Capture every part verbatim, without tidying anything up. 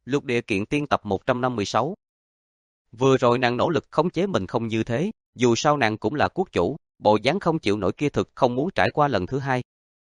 Lục địa kiện tiên tập một trăm năm mươi sáu. Vừa rồi nàng nỗ lực khống chế mình không như thế, dù sao nàng cũng là quốc chủ, bộ dáng không chịu nổi kia thực không muốn trải qua lần thứ hai.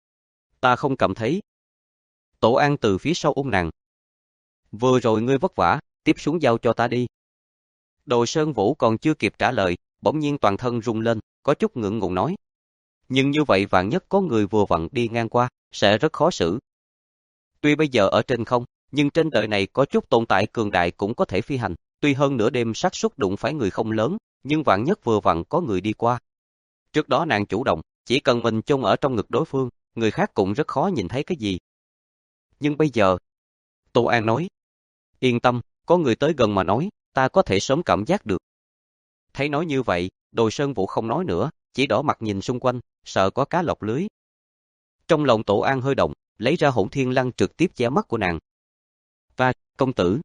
Ta không cảm thấy. Tổ An từ phía sau ôm nàng. Vừa rồi ngươi vất vả, tiếp xuống giao cho ta đi. Đồ Sơn Vũ còn chưa kịp trả lời, bỗng nhiên toàn thân rung lên, có chút ngượng ngùng nói. Nhưng như vậy vạn nhất có người vừa vặn đi ngang qua, sẽ rất khó xử. Tuy bây giờ ở trên không, nhưng trên đời này có chút tồn tại cường đại cũng có thể phi hành, tuy hơn nửa đêm xác suất đụng phải người không lớn, nhưng vạn nhất vừa vặn có người đi qua. Trước đó nàng chủ động, chỉ cần mình chôn ở trong ngực đối phương, người khác cũng rất khó nhìn thấy cái gì. Nhưng bây giờ, Tô An nói, yên tâm, có người tới gần mà nói, ta có thể sớm cảm giác được. Thấy nói như vậy, Đồ Sơn Vũ không nói nữa, chỉ đỏ mặt nhìn xung quanh, sợ có cá lọt lưới. Trong lòng Tổ An hơi động, lấy ra Hỗn Thiên Lăng trực tiếp che mắt của nàng. Và, công tử.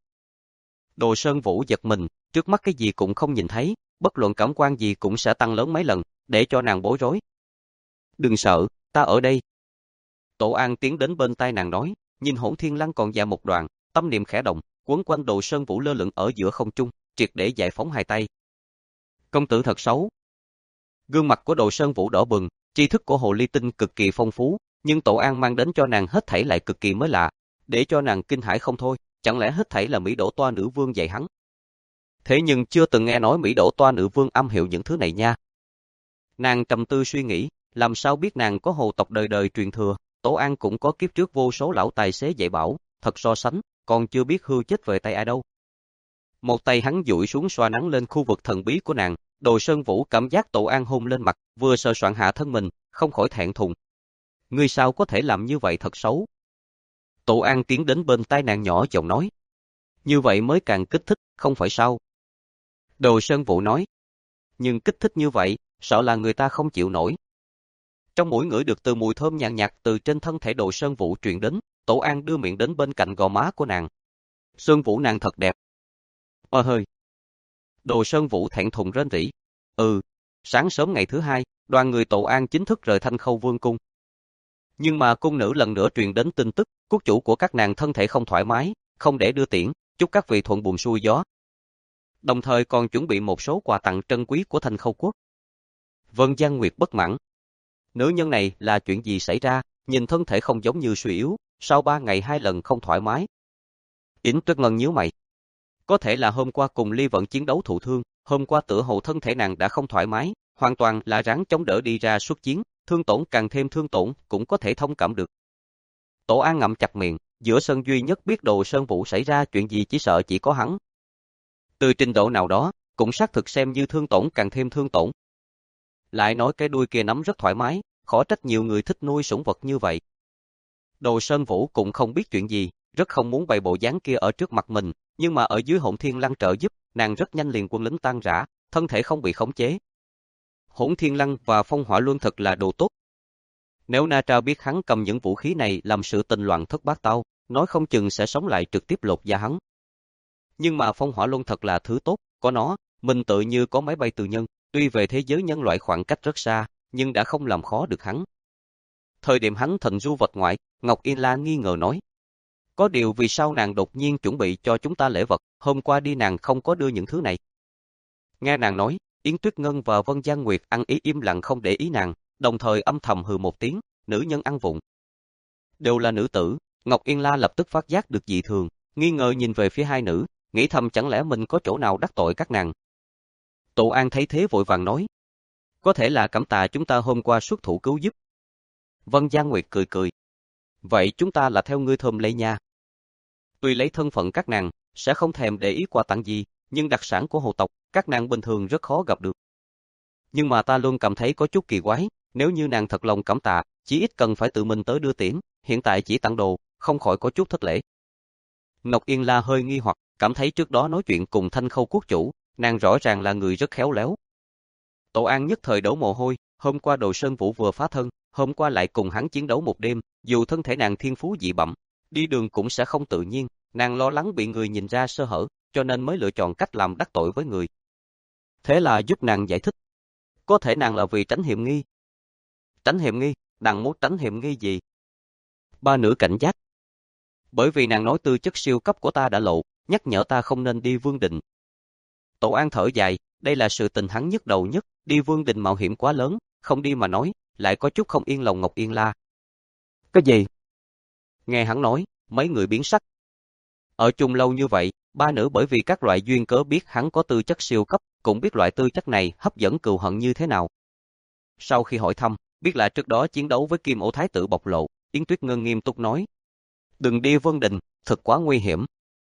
Đồ Sơn Vũ giật mình, trước mắt cái gì cũng không nhìn thấy, bất luận cảm quan gì cũng sẽ tăng lớn mấy lần, để cho nàng bối rối. Đừng sợ, ta ở đây. Tổ An tiến đến bên tai nàng nói, nhìn Hỗn Thiên Lăng còn dài một đoạn, tâm niệm khẽ động, quấn quanh Đồ Sơn Vũ lơ lửng ở giữa không trung, triệt để giải phóng hai tay. Công tử thật xấu. Gương mặt của Đồ Sơn Vũ đỏ bừng, tri thức của Hồ Ly Tinh cực kỳ phong phú, nhưng Tổ An mang đến cho nàng hết thảy lại cực kỳ mới lạ, để cho nàng kinh hãi không thôi, chẳng lẽ hết thảy là Mỹ Đỗ Toa nữ vương dạy hắn? Thế nhưng chưa từng nghe nói Mỹ Đỗ Toa nữ vương âm hiệu những thứ này nha. Nàng trầm tư suy nghĩ, làm sao biết nàng có hồ tộc đời đời truyền thừa, Tổ An cũng có kiếp trước vô số lão tài xế dạy bảo, thật so sánh, còn chưa biết hưu chết về tay ai đâu. Một tay hắn duỗi xuống xoa nắng lên khu vực thần bí của nàng, Đồ Sơn Vũ cảm giác Tổ An hôn lên mặt, vừa sờ soạn hạ thân mình, không khỏi thẹn thùng. Ngươi sao có thể làm như vậy thật xấu? Tổ An tiến đến bên tai nàng nhỏ giọng nói. Như vậy mới càng kích thích, không phải sao? Đồ Sơn Vũ nói. Nhưng kích thích như vậy, sợ là người ta không chịu nổi. Trong mũi ngửi được từ mùi thơm nhàn nhạt từ trên thân thể Đồ Sơn Vũ truyền đến, Tổ An đưa miệng đến bên cạnh gò má của nàng. Sơn Vũ nàng thật đẹp. Ơ hơi. Đồ Sơn Vũ thẹn thùng rên rỉ. Ừ, sáng sớm ngày thứ hai, đoàn người Tổ An chính thức rời Thanh Khâu Vương cung. Nhưng mà cung nữ lần nữa truyền đến tin tức, quốc chủ của các nàng thân thể không thoải mái, không để đưa tiễn, chúc các vị thuận buồm xuôi gió. Đồng thời còn chuẩn bị một số quà tặng trân quý của Thanh Khâu quốc. Vân Giang Nguyệt bất mãn. Nữ nhân này là chuyện gì xảy ra, nhìn thân thể không giống như suy yếu, sau ba ngày hai lần không thoải mái. Yến Tuyết Ngân nhíu mày. Có thể là hôm qua cùng Ly Vận chiến đấu thụ thương, hôm qua tựa hồ thân thể nàng đã không thoải mái, hoàn toàn là ráng chống đỡ đi ra xuất chiến, thương tổn càng thêm thương tổn, cũng có thể thông cảm được. Tổ An ngậm chặt miệng, giữa sân duy nhất biết Đồ Sơn Vũ xảy ra chuyện gì chỉ sợ chỉ có hắn. Từ trình độ nào đó, cũng xác thực xem như thương tổn càng thêm thương tổn. Lại nói cái đuôi kia nắm rất thoải mái, khó trách nhiều người thích nuôi sủng vật như vậy. Đồ Sơn Vũ cũng không biết chuyện gì, rất không muốn bày bộ dáng kia ở trước mặt mình, nhưng mà ở dưới Hỗn Thiên Lăng trợ giúp, nàng rất nhanh liền quân lính tan rã, thân thể không bị khống chế. Hỗn Thiên Lăng và Phong Hỏa Luân thật là đồ tốt. Nếu Na Tra biết hắn cầm những vũ khí này làm sự tình loạn thất bát tao, nói không chừng sẽ sống lại trực tiếp lột da hắn. Nhưng mà Phong Hỏa Luân thật là thứ tốt, có nó, mình tự như có máy bay từ nhân, tuy về thế giới nhân loại khoảng cách rất xa, nhưng đã không làm khó được hắn. Thời điểm hắn thịnh du vật ngoại, Ngọc Yên La nghi ngờ nói. Có điều vì sao nàng đột nhiên chuẩn bị cho chúng ta lễ vật, hôm qua đi nàng không có đưa những thứ này. Nghe nàng nói, Yến Tuyết Ngân và Vân Giang Nguyệt ăn ý im lặng không để ý nàng, đồng thời âm thầm hừ một tiếng, nữ nhân ăn vụng. Đều là nữ tử, Ngọc Yên La lập tức phát giác được dị thường, nghi ngờ nhìn về phía hai nữ, nghĩ thầm chẳng lẽ mình có chỗ nào đắc tội các nàng. Tổ An thấy thế vội vàng nói. Có thể là cảm tạ chúng ta hôm qua xuất thủ cứu giúp. Vân Giang Nguyệt cười cười. Vậy chúng ta là theo ngươi thơm lấy nha. Tuy lấy thân phận các nàng, sẽ không thèm để ý quà tặng gì, nhưng đặc sản của hồ tộc, các nàng bình thường rất khó gặp được. Nhưng mà ta luôn cảm thấy có chút kỳ quái, nếu như nàng thật lòng cảm tạ, chỉ ít cần phải tự mình tới đưa tiễn, hiện tại chỉ tặng đồ, không khỏi có chút thất lễ. Ngọc Yên La hơi nghi hoặc, cảm thấy trước đó nói chuyện cùng Thanh Khâu quốc chủ, nàng rõ ràng là người rất khéo léo. Tổ An nhất thời đổ mồ hôi, hôm qua Đồ Sơn Vũ vừa phá thân, hôm qua lại cùng hắn chiến đấu một đêm, dù thân thể nàng thiên phú dị bẩm, đi đường cũng sẽ không tự nhiên, nàng lo lắng bị người nhìn ra sơ hở, cho nên mới lựa chọn cách làm đắc tội với người. Thế là giúp nàng giải thích. Có thể nàng là vì tránh hiểm nghi. Tránh hiểm nghi? Nàng muốn tránh hiểm nghi gì? Ba nữ cảnh giác. Bởi vì nàng nói tư chất siêu cấp của ta đã lộ, nhắc nhở ta không nên đi Vương Đình. Tổ An thở dài, đây là sự tình hắn nhức đầu nhất, đi Vương Đình mạo hiểm quá lớn, không đi mà nói, lại có chút không yên lòng Ngọc Yên La. Cái gì? Nghe hắn nói, mấy người biến sắc. Ở chung lâu như vậy, ba nữ bởi vì các loại duyên cớ biết hắn có tư chất siêu cấp, cũng biết loại tư chất này hấp dẫn cừu hận như thế nào. Sau khi hỏi thăm, biết là trước đó chiến đấu với Kim Ổ Thái tử bộc lộ, Yến Tuyết Ngân nghiêm túc nói. Đừng đi Vân Đình, thật quá nguy hiểm.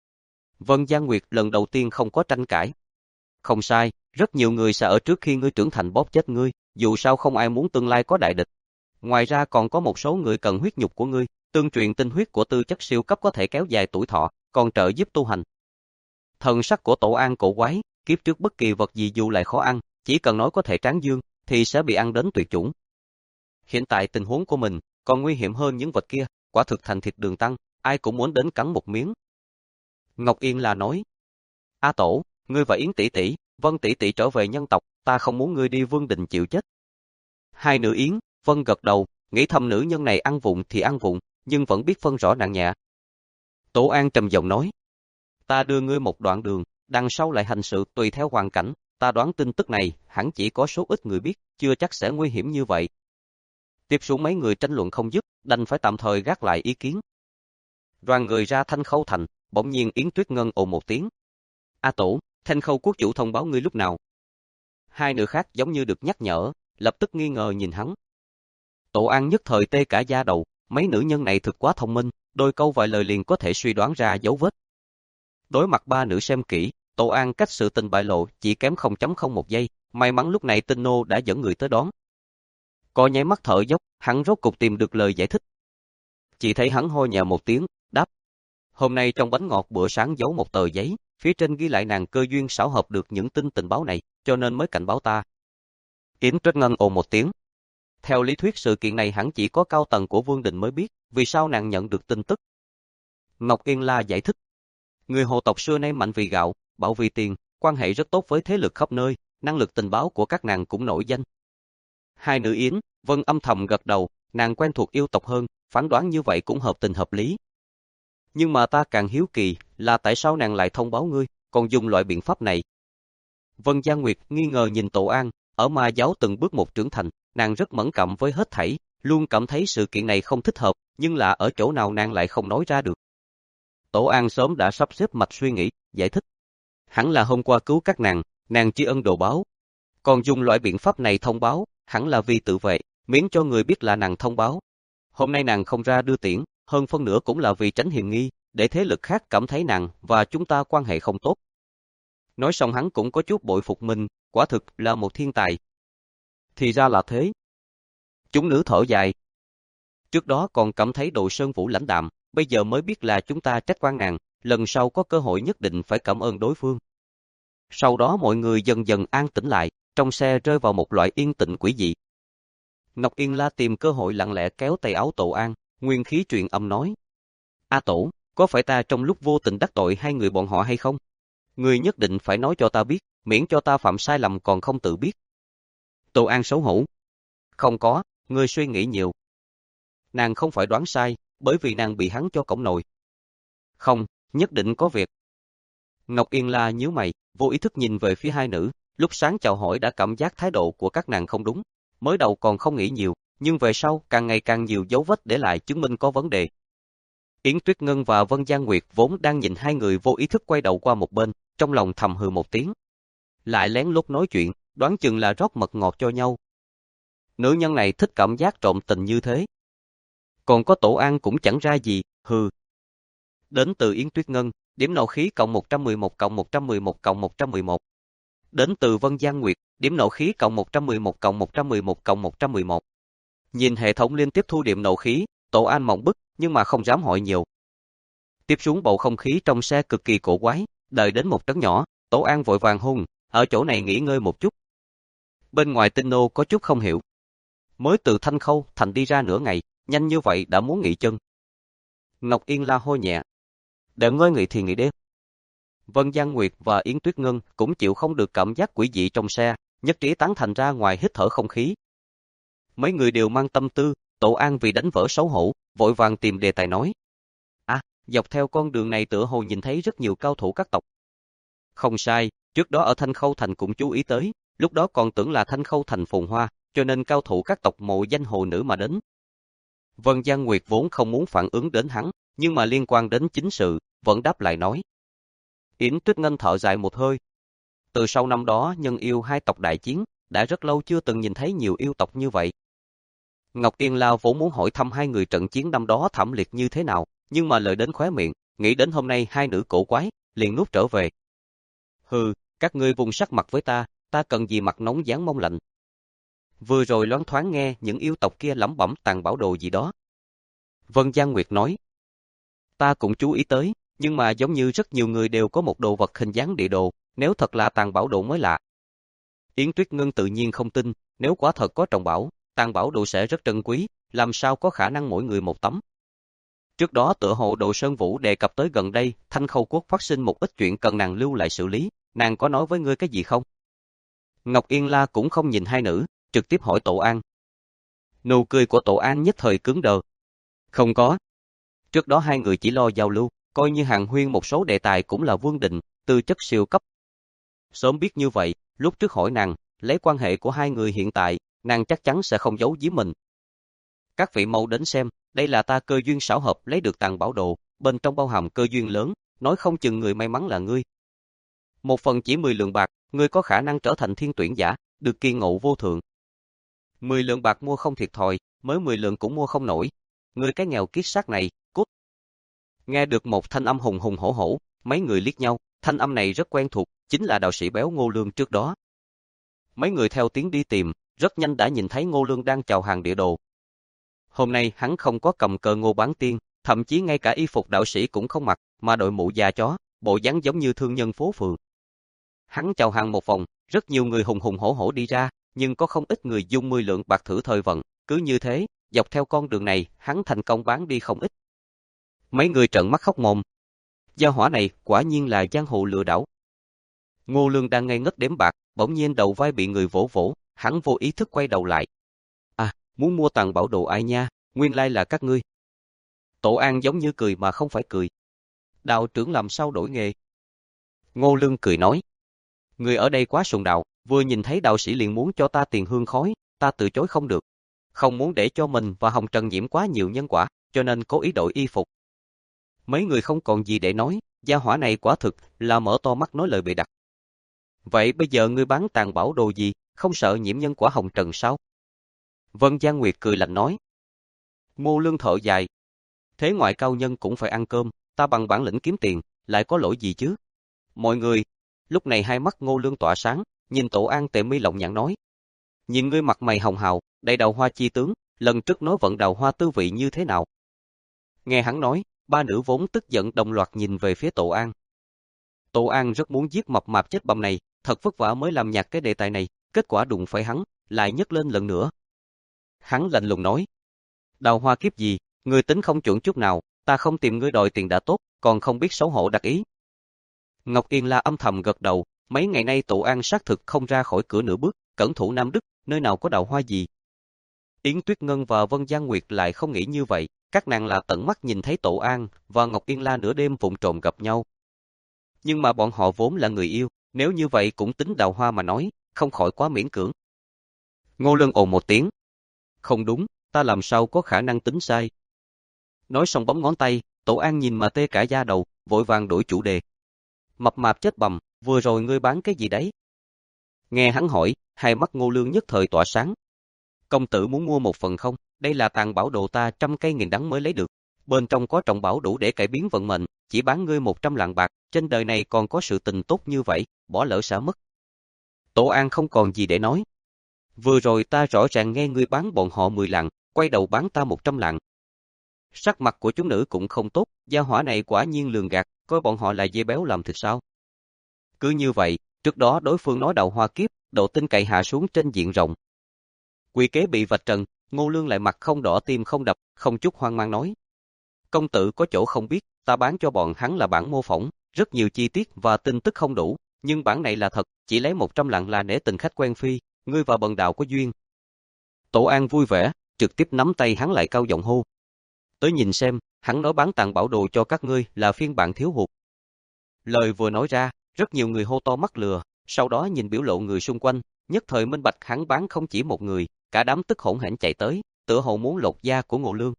Vân Giang Nguyệt lần đầu tiên không có tranh cãi. Không sai, rất nhiều người sẽ ở trước khi ngươi trưởng thành bóp chết ngươi, dù sao không ai muốn tương lai có đại địch. Ngoài ra còn có một số người cần huyết nhục của ngươi, tương truyền tinh huyết của tư chất siêu cấp có thể kéo dài tuổi thọ, còn trợ giúp tu hành. Thần sắc của Tổ An cổ quái, kiếp trước bất kỳ vật gì dù lại khó ăn, chỉ cần nói có thể tráng dương, thì sẽ bị ăn đến tuyệt chủng. Hiện tại tình huống của mình còn nguy hiểm hơn những vật kia, quả thực thành thịt đường tăng, ai cũng muốn đến cắn một miếng. Ngọc Yên là nói, A Tổ, ngươi và Yến tỷ tỷ, Vân tỷ tỷ trở về nhân tộc, ta không muốn ngươi đi Vương Đình chịu chết. Hai nữ Yến, Vân gật đầu, nghĩ thầm nữ nhân này ăn vụng thì ăn vụng, nhưng vẫn biết phân rõ nặng nhẹ. Tổ An trầm giọng nói, ta đưa ngươi một đoạn đường, đằng sau lại hành sự tùy theo hoàn cảnh, ta đoán tin tức này hẳn chỉ có số ít người biết, chưa chắc sẽ nguy hiểm như vậy. Tiếp xuống mấy người tranh luận không dứt, đành phải tạm thời gác lại ý kiến. Đoàn người ra Thanh Khâu Thành, bỗng nhiên Yến Tuyết Ngân ồ một tiếng. A Tổ, Thanh Khâu quốc chủ thông báo ngươi lúc nào? Hai nữ khác giống như được nhắc nhở, lập tức nghi ngờ nhìn hắn. Tổ An nhất thời tê cả da đầu, mấy nữ nhân này thực quá thông minh, đôi câu vài lời liền có thể suy đoán ra dấu vết. Đối mặt ba nữ xem kỹ, Tổ An cách sự tình bại lộ chỉ kém không chấm không một giây, may mắn lúc này Tinh Nô đã dẫn người tới đón. Có nháy mắt thở dốc, hắn rốt cục tìm được lời giải thích. Chỉ thấy hắn hô nhẹ một tiếng, đáp. Hôm nay trong bánh ngọt bữa sáng giấu một tờ giấy, phía trên ghi lại nàng cơ duyên xảo hợp được những tin tình báo này, cho nên mới cảnh báo ta. Yến Tuyết Ngân ồ một tiếng. Theo lý thuyết sự kiện này hẳn chỉ có cao tầng của Vương Đình mới biết, vì sao nàng nhận được tin tức. Ngọc Yên La giải thích. Người Hồ tộc xưa nay mạnh vì gạo, bảo vì tiền, quan hệ rất tốt với thế lực khắp nơi, năng lực tình báo của các nàng cũng nổi danh. Hai nữ Yến, Vân âm thầm gật đầu, nàng quen thuộc yêu tộc hơn, phán đoán như vậy cũng hợp tình hợp lý. Nhưng mà ta càng hiếu kỳ là tại sao nàng lại thông báo ngươi, còn dùng loại biện pháp này. Vân Giang Nguyệt nghi ngờ nhìn Tổ An, ở ma giáo từng bước một trưởng thành, nàng rất mẫn cảm với hết thảy, luôn cảm thấy sự kiện này không thích hợp, nhưng là ở chỗ nào nàng lại không nói ra được. Tổ An sớm đã sắp xếp mạch suy nghĩ, giải thích. Hẳn là hôm qua cứu các nàng, nàng tri ân đồ báo. Còn dùng loại biện pháp này thông báo, hẳn là vì tự vệ, miễn cho người biết là nàng thông báo. Hôm nay nàng không ra đưa tiễn, hơn phân nửa cũng là vì tránh hiềm nghi, để thế lực khác cảm thấy nàng và chúng ta quan hệ không tốt. Nói xong hắn cũng có chút bội phục mình, quả thực là một thiên tài. Thì ra là thế. Chúng nữ thở dài. Trước đó còn cảm thấy Đồ Sơn Vũ lãnh đạm, bây giờ mới biết là chúng ta trách quan nàng, lần sau có cơ hội nhất định phải cảm ơn đối phương. Sau đó mọi người dần dần an tĩnh lại, trong xe rơi vào một loại yên tĩnh quỷ dị. Ngọc Yên La tìm cơ hội lặng lẽ kéo tay áo Tổ An, nguyên khí truyền âm nói. A Tổ, có phải ta trong lúc vô tình đắc tội hai người bọn họ hay không? Ngươi nhất định phải nói cho ta biết, miễn cho ta phạm sai lầm còn không tự biết. Tổ An xấu hổ. Không có, ngươi suy nghĩ nhiều. Nàng không phải đoán sai, bởi vì nàng bị hắn cho cổng nồi. Không, nhất định có việc. Ngọc Yên La nhíu mày, vô ý thức nhìn về phía hai nữ, lúc sáng chào hỏi đã cảm giác thái độ của các nàng không đúng. Mới đầu còn không nghĩ nhiều, nhưng về sau càng ngày càng nhiều dấu vết để lại chứng minh có vấn đề. Yến Tuyết Ngân và Vân Giang Nguyệt vốn đang nhìn hai người vô ý thức quay đầu qua một bên, trong lòng thầm hừ một tiếng. Lại lén lút nói chuyện, đoán chừng là rót mật ngọt cho nhau. Nữ nhân này thích cảm giác trộm tình như thế. Còn có Tổ An cũng chẳng ra gì, hừ. Đến từ Yến Tuyết Ngân, điểm nộ khí cộng một trăm mười một cộng một trăm mười một cộng một trăm mười một. Đến từ Vân Giang Nguyệt, điểm nộ khí cộng một trăm mười một cộng một trăm mười một cộng một trăm mười một. Nhìn hệ thống liên tiếp thu điểm nộ khí, Tổ An mộng bức, nhưng mà không dám hỏi nhiều. Tiếp xuống bầu không khí trong xe cực kỳ cổ quái, đợi đến một trấn nhỏ, Tổ An vội vàng hung, ở chỗ này nghỉ ngơi một chút. Bên ngoài Tinh Nô có chút không hiểu. Mới từ Thanh Khâu Thành đi ra nửa ngày, nhanh như vậy đã muốn nghỉ chân. Ngọc Yên La hô nhẹ. Để ngơi nghỉ thì nghỉ đi. Vân Giang Nguyệt và Yến Tuyết Ngân cũng chịu không được cảm giác quỷ dị trong xe, nhất trí tán thành ra ngoài hít thở không khí. Mấy người đều mang tâm tư, Tổ An vì đánh vỡ xấu hổ, vội vàng tìm đề tài nói. À, Dọc theo con đường này tựa hồ nhìn thấy rất nhiều cao thủ các tộc. Không sai, trước đó ở Thanh Khâu Thành cũng chú ý tới, lúc đó còn tưởng là Thanh Khâu Thành phồn hoa, cho nên cao thủ các tộc mộ danh hồ nữ mà đến. Vân Giang Nguyệt vốn không muốn phản ứng đến hắn, nhưng mà liên quan đến chính sự, vẫn đáp lại nói. Yến Tuyết Ngân thở dài một hơi. Từ sau năm đó nhân yêu hai tộc đại chiến, đã rất lâu chưa từng nhìn thấy nhiều yêu tộc như vậy. Ngọc Yên La vốn muốn hỏi thăm hai người trận chiến năm đó thảm liệt như thế nào, nhưng mà lời đến khóe miệng, nghĩ đến hôm nay hai nữ cổ quái, liền nuốt trở về. Hừ, các ngươi vùng sắc mặt với ta, ta cần gì mặt nóng dán mông lạnh. Vừa rồi loáng thoáng nghe những yêu tộc kia lẩm bẩm tàn bảo đồ gì đó. Vân Giang Nguyệt nói. Ta cũng chú ý tới, nhưng mà giống như rất nhiều người đều có một đồ vật hình dáng địa đồ, nếu thật là tàn bảo đồ mới lạ. Yến Tuyết Ngân tự nhiên không tin, nếu quả thật có trọng bảo, tàn bảo đồ sẽ rất trân quý, làm sao có khả năng mỗi người một tấm. Trước đó tựa hồ Đồ Sơn Vũ đề cập tới gần đây, Thanh Khâu Quốc phát sinh một ít chuyện cần nàng lưu lại xử lý, nàng có nói với ngươi cái gì không? Ngọc Yên La cũng không nhìn hai nữ, trực tiếp hỏi Tổ An. Nụ cười của Tổ An nhất thời cứng đờ. Không có. Trước đó hai người chỉ lo giao lưu, coi như hàng huyên một số đề tài cũng là vương định, tư chất siêu cấp. Sớm biết như vậy, lúc trước hỏi nàng, lấy quan hệ của hai người hiện tại, nàng chắc chắn sẽ không giấu giếm mình. Các vị mau đến xem, đây là ta cơ duyên xảo hợp lấy được tàn bảo đồ, bên trong bao hàm cơ duyên lớn, nói không chừng người may mắn là ngươi. Một phần chỉ mười lượng bạc, ngươi có khả năng trở thành thiên tuyển giả, được kỳ ngộ vô thượng. Mười lượng bạc mua không thiệt thòi, mới mười lượng cũng mua không nổi. Ngươi cái nghèo kiết xác này, cút. Nghe được một thanh âm hùng hùng hổ hổ, mấy người liếc nhau, thanh âm này rất quen thuộc, chính là đạo sĩ béo Ngô Lương trước đó. Mấy người theo tiếng đi tìm, rất nhanh đã nhìn thấy Ngô Lương đang chào hàng địa đồ. Hôm nay hắn không có cầm cờ Ngô Bán Tiên, thậm chí ngay cả y phục đạo sĩ cũng không mặc, mà đội mũ da chó, bộ dáng giống như thương nhân phố phường. Hắn chào hàng một vòng, rất nhiều người hùng hùng hổ hổ đi ra, nhưng có không ít người dùng mười lượng bạc thử thời vận, cứ như thế, dọc theo con đường này, hắn thành công bán đi không ít. Mấy người trợn mắt khóc mồm. Gia hỏa này quả nhiên là giang hồ lừa đảo. Ngô Lương đang ngây ngất đếm bạc, bỗng nhiên đầu vai bị người vỗ vỗ, hắn vô ý thức quay đầu lại. À, muốn mua tàn bảo đồ ai nha, nguyên lai là các ngươi. Tổ An giống như cười mà không phải cười. Đạo trưởng làm sao đổi nghề? Ngô Lương cười nói. Người ở đây quá sùng đạo, vừa nhìn thấy đạo sĩ liền muốn cho ta tiền hương khói, ta từ chối không được. Không muốn để cho mình và Hồng Trần nhiễm quá nhiều nhân quả, cho nên cố ý đổi y phục. Mấy người không còn gì để nói, gia hỏa này quả thực là mở to mắt nói lời bịa đặt. Vậy bây giờ ngươi bán tàn bảo đồ gì, không sợ nhiễm nhân quả Hồng Trần sao? Vân Giang Nguyệt cười lạnh nói. Ngô Lương thở dài. Thế ngoại cao nhân cũng phải ăn cơm, ta bằng bản lĩnh kiếm tiền, lại có lỗi gì chứ? Mọi người, lúc này hai mắt Ngô Lương tỏa sáng, nhìn Tổ An tề mi lộng nhãn nói. Nhìn ngươi mặt mày hồng hào, đầy đào hoa chi tướng, lần trước nói vận đào hoa tư vị như thế nào? Nghe hắn nói, ba nữ vốn tức giận đồng loạt nhìn về phía Tổ An. Tổ An rất muốn giết mập mạp chết bầm này, thật vất vả mới làm nhạt cái đề tài này, kết quả đụng phải hắn, lại nhấc lên lần nữa. Hắn lạnh lùng nói. Đào hoa kiếp gì, ngươi tính không chuẩn chút nào, ta không tìm ngươi đòi tiền đã tốt, còn không biết xấu hổ đặc ý. Ngọc Yên La âm thầm gật đầu, mấy ngày nay Tổ An xác thực không ra khỏi cửa nửa bước, cẩn thủ Nam Đức, nơi nào có đào hoa gì. Yến Tuyết Ngân và Vân Giang Nguyệt lại không nghĩ như vậy, các nàng là tận mắt nhìn thấy Tổ An và Ngọc Yên La nửa đêm vụng trộm gặp nhau. Nhưng mà bọn họ vốn là người yêu, nếu như vậy cũng tính đào hoa mà nói, không khỏi quá miễn cưỡng. Ngô Lương ồn một tiếng. Không đúng, ta làm sao có khả năng tính sai. Nói xong bấm ngón tay, Tổ An nhìn mà tê cả da đầu, vội vàng đổi chủ đề. Mập mạp chết bầm, vừa rồi ngươi bán cái gì đấy? Nghe hắn hỏi, hai mắt Ngô Lương nhất thời tỏa sáng. Công tử muốn mua một phần không? Đây là tàn bảo đồ ta trăm cây nghìn đắng mới lấy được. Bên trong có trọng bảo đủ để cải biến vận mệnh, chỉ bán ngươi một trăm lạng bạc, trên đời này còn có sự tình tốt như vậy, bỏ lỡ xả mất. Tổ An không còn gì để nói. Vừa rồi ta rõ ràng nghe ngươi bán bọn họ mười lạng, quay đầu bán ta một trăm lạng. Sắc mặt của chúng nữ cũng không tốt, gia hỏa này quả nhiên lường gạt, coi bọn họ là dê béo làm thịt sao. Cứ như vậy, trước đó đối phương nói đào hoa kiếp, độ tin cậy hạ xuống trên diện rộng. Quy kế bị vạch trần, Ngô Lương lại mặt không đỏ tim không đập, không chút hoang mang nói. Công tử có chỗ không biết, ta bán cho bọn hắn là bản mô phỏng, rất nhiều chi tiết và tin tức không đủ, nhưng bản này là thật, chỉ lấy một trăm lạng là nể tình khách quen phi, ngươi và bần đạo có duyên. Tổ An vui vẻ, trực tiếp nắm tay hắn lại cao giọng hô. Tới nhìn xem, hắn nói bán tàng bảo đồ cho các ngươi là phiên bản thiếu hụt. Lời vừa nói ra, rất nhiều người hô to mắc lừa, sau đó nhìn biểu lộ người xung quanh, nhất thời minh bạch hắn bán không chỉ một người, cả đám tức hỗn hển chạy tới, tựa hồ muốn lột da của Ngô Lương.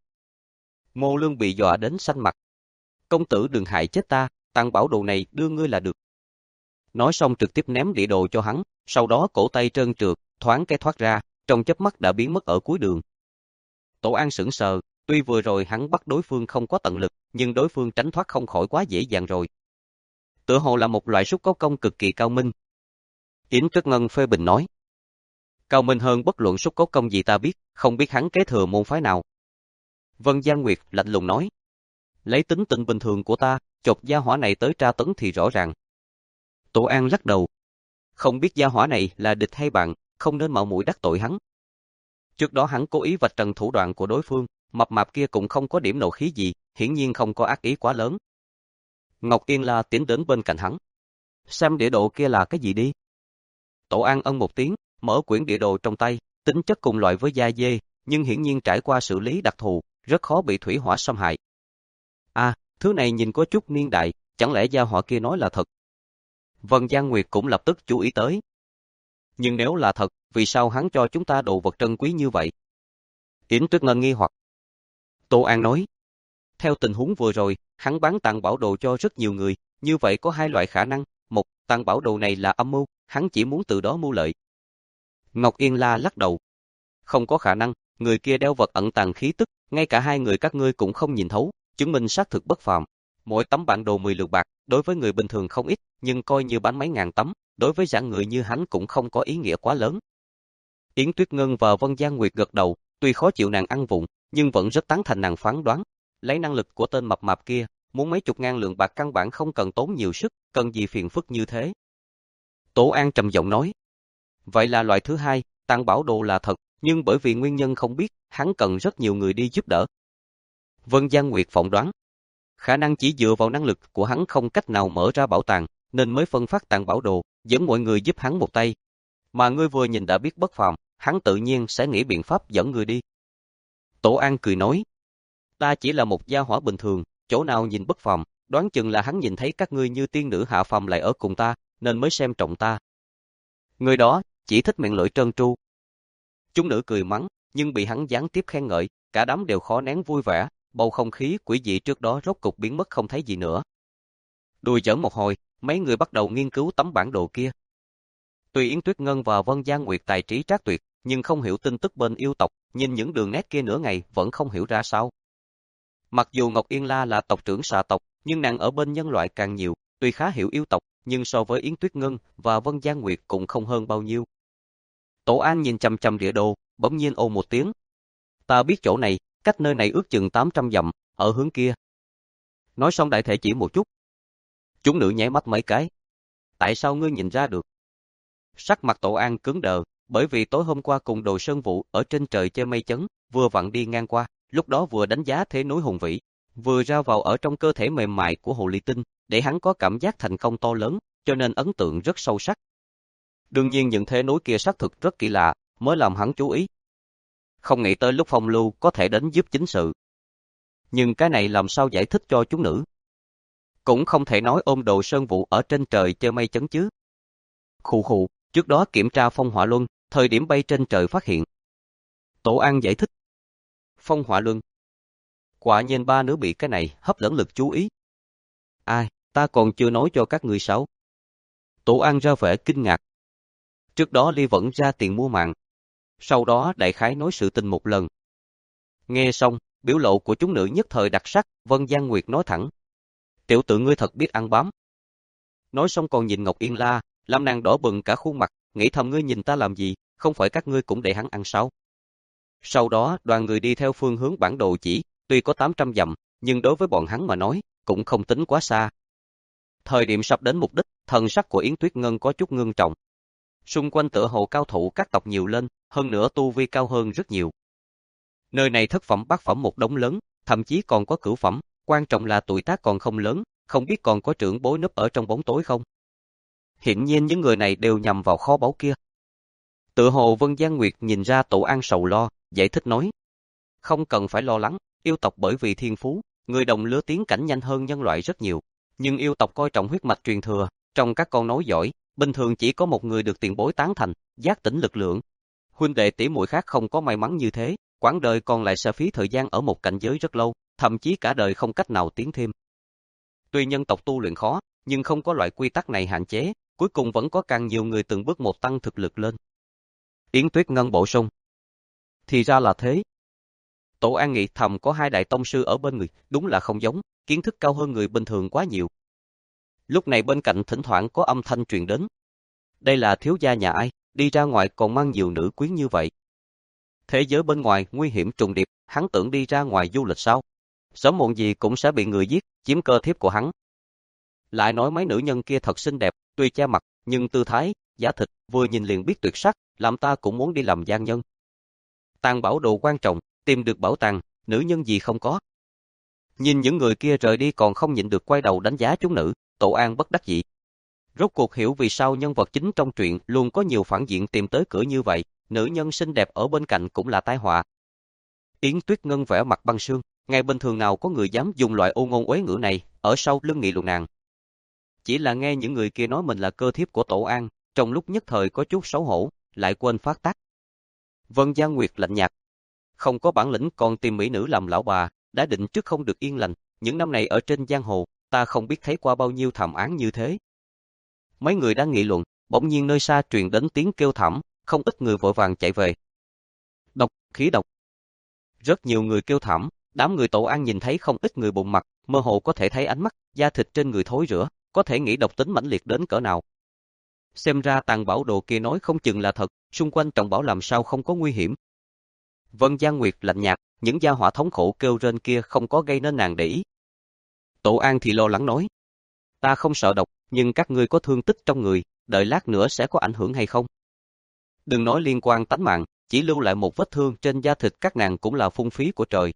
Ngô Lương bị dọa đến xanh mặt. Công tử đừng hại chết ta, tàng bảo đồ này đưa ngươi là được. Nói xong trực tiếp ném địa đồ cho hắn, sau đó cổ tay trơn trượt, thoáng cái thoát ra, trong chớp mắt đã biến mất ở cuối đường. Tổ An sững sờ, tuy vừa rồi hắn bắt đối phương không có tận lực, nhưng đối phương tránh thoát không khỏi quá dễ dàng rồi. Tựa hồ là một loại sút có công cực kỳ cao minh. Yến Tuyết Ngân phê bình nói. Cao minh hơn bất luận sút có công gì ta biết, không biết hắn kế thừa môn phái nào. Vân Giang Nguyệt lạnh lùng nói. Lấy tính tình bình thường của ta, chộp gia hỏa này tới tra tấn thì rõ ràng. Tổ An lắc đầu. Không biết gia hỏa này là địch hay bạn, không nên mạo muội đắc tội hắn. Trước đó hắn cố ý vạch trần thủ đoạn của đối phương, mập mạp kia cũng không có điểm nộ khí gì, hiển nhiên không có ác ý quá lớn. Ngọc Yên La tiến đến bên cạnh hắn. Xem địa đồ kia là cái gì đi. Tổ An ân một tiếng, mở quyển địa đồ trong tay, tính chất cùng loại với da dê, nhưng hiển nhiên trải qua xử lý đặc thù, rất khó bị thủy hỏa xâm hại. À, thứ này nhìn có chút niên đại, chẳng lẽ gia hỏa kia nói là thật? Vân Giang Nguyệt cũng lập tức chú ý tới. Nhưng nếu là thật, vì sao hắn cho chúng ta đồ vật trân quý như vậy? Yến Tuyết Ngân nghi hoặc. Tô An nói. Theo tình huống vừa rồi, hắn bán tàng bảo đồ cho rất nhiều người, như vậy có hai loại khả năng. Một, tàng bảo đồ này là âm mưu, hắn chỉ muốn từ đó mưu lợi. Ngọc Yên La lắc đầu. Không có khả năng, người kia đeo vật ẩn tàng khí tức, ngay cả hai người các ngươi cũng không nhìn thấu, chứng minh xác thực bất phàm. Mỗi tấm bản đồ mười lượng bạc, đối với người bình thường không ít, nhưng coi như bán mấy ngàn tấm, đối với dạng người như hắn cũng không có ý nghĩa quá lớn. Yến Tuyết Ngân và Vân Giang Nguyệt gật đầu, tuy khó chịu nàng ăn vụng, nhưng vẫn rất tán thành nàng phán đoán. Lấy năng lực của tên mập mạp kia, muốn mấy chục ngàn lượng bạc căn bản không cần tốn nhiều sức, cần gì phiền phức như thế. Tổ An trầm giọng nói. Vậy là loại thứ hai, tàng bảo đồ là thật, nhưng bởi vì nguyên nhân không biết, hắn cần rất nhiều người đi giúp đỡ. Vân Giang Nguyệt phỏng đoán. Khả năng chỉ dựa vào năng lực của hắn không cách nào mở ra bảo tàng, nên mới phân phát tàng bảo đồ, dẫn mọi người giúp hắn một tay. Mà ngươi vừa nhìn đã biết bất phàm, hắn tự nhiên sẽ nghĩ biện pháp dẫn người đi. Tổ An cười nói. Ta chỉ là một gia hỏa bình thường, chỗ nào nhìn bất phàm, đoán chừng là hắn nhìn thấy các ngươi như tiên nữ hạ phàm lại ở cùng ta, nên mới xem trọng ta. Người đó, chỉ thích miệng lưỡi trơn tru. Chúng nữ cười mắng, nhưng bị hắn gián tiếp khen ngợi, cả đám đều khó nén vui vẻ, bầu không khí quỷ dị trước đó rốt cục biến mất không thấy gì nữa. Đùi giỡn một hồi, mấy người bắt đầu nghiên cứu tấm bản đồ kia. Tuy Yến Tuyết Ngân và Vân Giang Nguyệt tài trí trác tuyệt, nhưng không hiểu tin tức bên yêu tộc, nhìn những đường nét kia nửa ngày vẫn không hiểu ra sao. Mặc dù Ngọc Yên La là tộc trưởng xà tộc, nhưng nàng ở bên nhân loại càng nhiều, tuy khá hiểu yêu tộc, nhưng so với Yến Tuyết Ngân và Vân Giang Nguyệt cũng không hơn bao nhiêu. Tổ An nhìn chằm chằm địa đồ, bỗng nhiên ồ một tiếng. Ta biết chỗ này, cách nơi này ước chừng tám trăm dặm, ở hướng kia. Nói xong đại thể chỉ một chút. Chúng nữ nháy mắt mấy cái. Tại sao ngươi nhìn ra được? Sắc mặt Tổ An cứng đờ, bởi vì tối hôm qua cùng Đồ Sơn Vũ ở trên trời chơi mây chấn, vừa vặn đi ngang qua, lúc đó vừa đánh giá thế núi hùng vĩ, vừa ra vào ở trong cơ thể mềm mại của hồ ly tinh, để hắn có cảm giác thành công to lớn, cho nên ấn tượng rất sâu sắc. Đương nhiên những thế núi kia xác thực rất kỳ lạ, mới làm hắn chú ý. Không nghĩ tới lúc phong lưu có thể đến giúp chính sự. Nhưng cái này làm sao giải thích cho chúng nữ? Cũng không thể nói ôm Đồ Sơn Vũ ở trên trời chơi mây chấn chứ. Khụ khụ, trước đó kiểm tra phong hỏa luân, thời điểm bay trên trời phát hiện. Tổ An giải thích. Phong hỏa luân. Quả nhiên ba nữ bị cái này hấp dẫn lực chú ý. Ai, ta còn chưa nói cho các người sao? Tổ An ra vẻ kinh ngạc. Trước đó Ly vẫn ra tiền mua mạng. Sau đó đại khái nói sự tình một lần. Nghe xong, biểu lộ của chúng nữ nhất thời đặc sắc, Vân Giang Nguyệt nói thẳng. Tiểu tử ngươi thật biết ăn bám. Nói xong còn nhìn Ngọc Yên La, làm nàng đỏ bừng cả khuôn mặt, nghĩ thầm ngươi nhìn ta làm gì, không phải các ngươi cũng để hắn ăn sao? Sau đó đoàn người đi theo phương hướng bản đồ chỉ, tuy có tám trăm dặm, nhưng đối với bọn hắn mà nói, cũng không tính quá xa. Thời điểm sắp đến mục đích, thần sắc của Yến Tuyết Ngân có chút ngưng trọng. Xung quanh tựa hồ cao thủ các tộc nhiều lên, hơn nữa tu vi cao hơn rất nhiều. Nơi này thất phẩm bát phẩm một đống lớn, thậm chí còn có cửu phẩm, quan trọng là tuổi tác còn không lớn, không biết còn có trưởng bối núp ở trong bóng tối không. Hiển nhiên những người này đều nhằm vào kho báu kia. Tựa hồ Vân Giang Nguyệt nhìn ra Tổ An sầu lo, giải thích nói. Không cần phải lo lắng, yêu tộc bởi vì thiên phú, Người đồng lứa tiến cảnh nhanh hơn nhân loại rất nhiều, nhưng yêu tộc coi trọng huyết mạch truyền thừa, trong các con nối dõi, bình thường chỉ có một người được tiền bối tán thành, giác tỉnh lực lượng. Huynh đệ tỷ muội khác không có may mắn như thế, quãng đời còn lại sẽ phí thời gian ở một cảnh giới rất lâu, thậm chí cả đời không cách nào tiến thêm. Tuy nhân tộc tu luyện khó, nhưng không có loại quy tắc này hạn chế, cuối cùng vẫn có càng nhiều người từng bước một tăng thực lực lên. Yến Tuyết Ngân bổ sung. Thì ra là thế. Tổ An nghĩ thầm có hai đại tông sư ở bên người, đúng là không giống, kiến thức cao hơn người bình thường quá nhiều. Lúc này bên cạnh thỉnh thoảng có âm thanh truyền đến. Đây là thiếu gia nhà ai, đi ra ngoài còn mang nhiều nữ quyến như vậy. Thế giới bên ngoài nguy hiểm trùng điệp, hắn tưởng đi ra ngoài du lịch sao? Sớm muộn gì cũng sẽ bị người giết, chiếm cơ thiếp của hắn. Lại nói mấy nữ nhân kia thật xinh đẹp, tuy che mặt, nhưng tư thái, giá thịt, vừa nhìn liền biết tuyệt sắc, làm ta cũng muốn đi làm gian nhân. Tàng bảo đồ quan trọng, tìm được bảo tàng, nữ nhân gì không có. Nhìn những người kia rời đi còn không nhịn được quay đầu đánh giá chúng nữ, Tổ An bất đắc dĩ. Rốt cuộc hiểu vì sao nhân vật chính trong truyện luôn có nhiều phản diện tìm tới cửa như vậy, nữ nhân xinh đẹp ở bên cạnh cũng là tai họa. Yến Tuyết Ngân vẻ mặt băng sương, ngày bình thường nào có người dám dùng loại ô ngôn uế ngữ này, ở sau lưng nghị luận nàng. Chỉ là nghe những người kia nói mình là cơ thiếp của Tổ An, trong lúc nhất thời có chút xấu hổ, lại quên phát tác. Vân Gia Nguyệt lạnh nhạt. Không có bản lĩnh còn tìm mỹ nữ làm lão bà, đã định trước không được yên lành, những năm này ở trên giang hồ, ta không biết thấy qua bao nhiêu thảm án như thế. Mấy người đang nghị luận, bỗng nhiên nơi xa truyền đến tiếng kêu thảm, không ít người vội vàng chạy về. Độc, khí độc. Rất nhiều người kêu thảm, đám người Tổ An nhìn thấy không ít người bụng mặt, mơ hồ có thể thấy ánh mắt, da thịt trên người thối rữa, có thể nghĩ độc tính mãnh liệt đến cỡ nào. Xem ra Tàng Bảo Đồ kia nói không chừng là thật, xung quanh trọng bảo làm sao không có nguy hiểm. Vân Giang Nguyệt lạnh nhạt, những gia hỏa thống khổ kêu rên kia không có gây nên nàng để ý. Tổ An thì lo lắng nói, ta không sợ độc, nhưng các ngươi có thương tích trong người, đợi lát nữa sẽ có ảnh hưởng hay không? Đừng nói liên quan tánh mạng, chỉ lưu lại một vết thương trên da thịt các nàng cũng là phung phí của trời.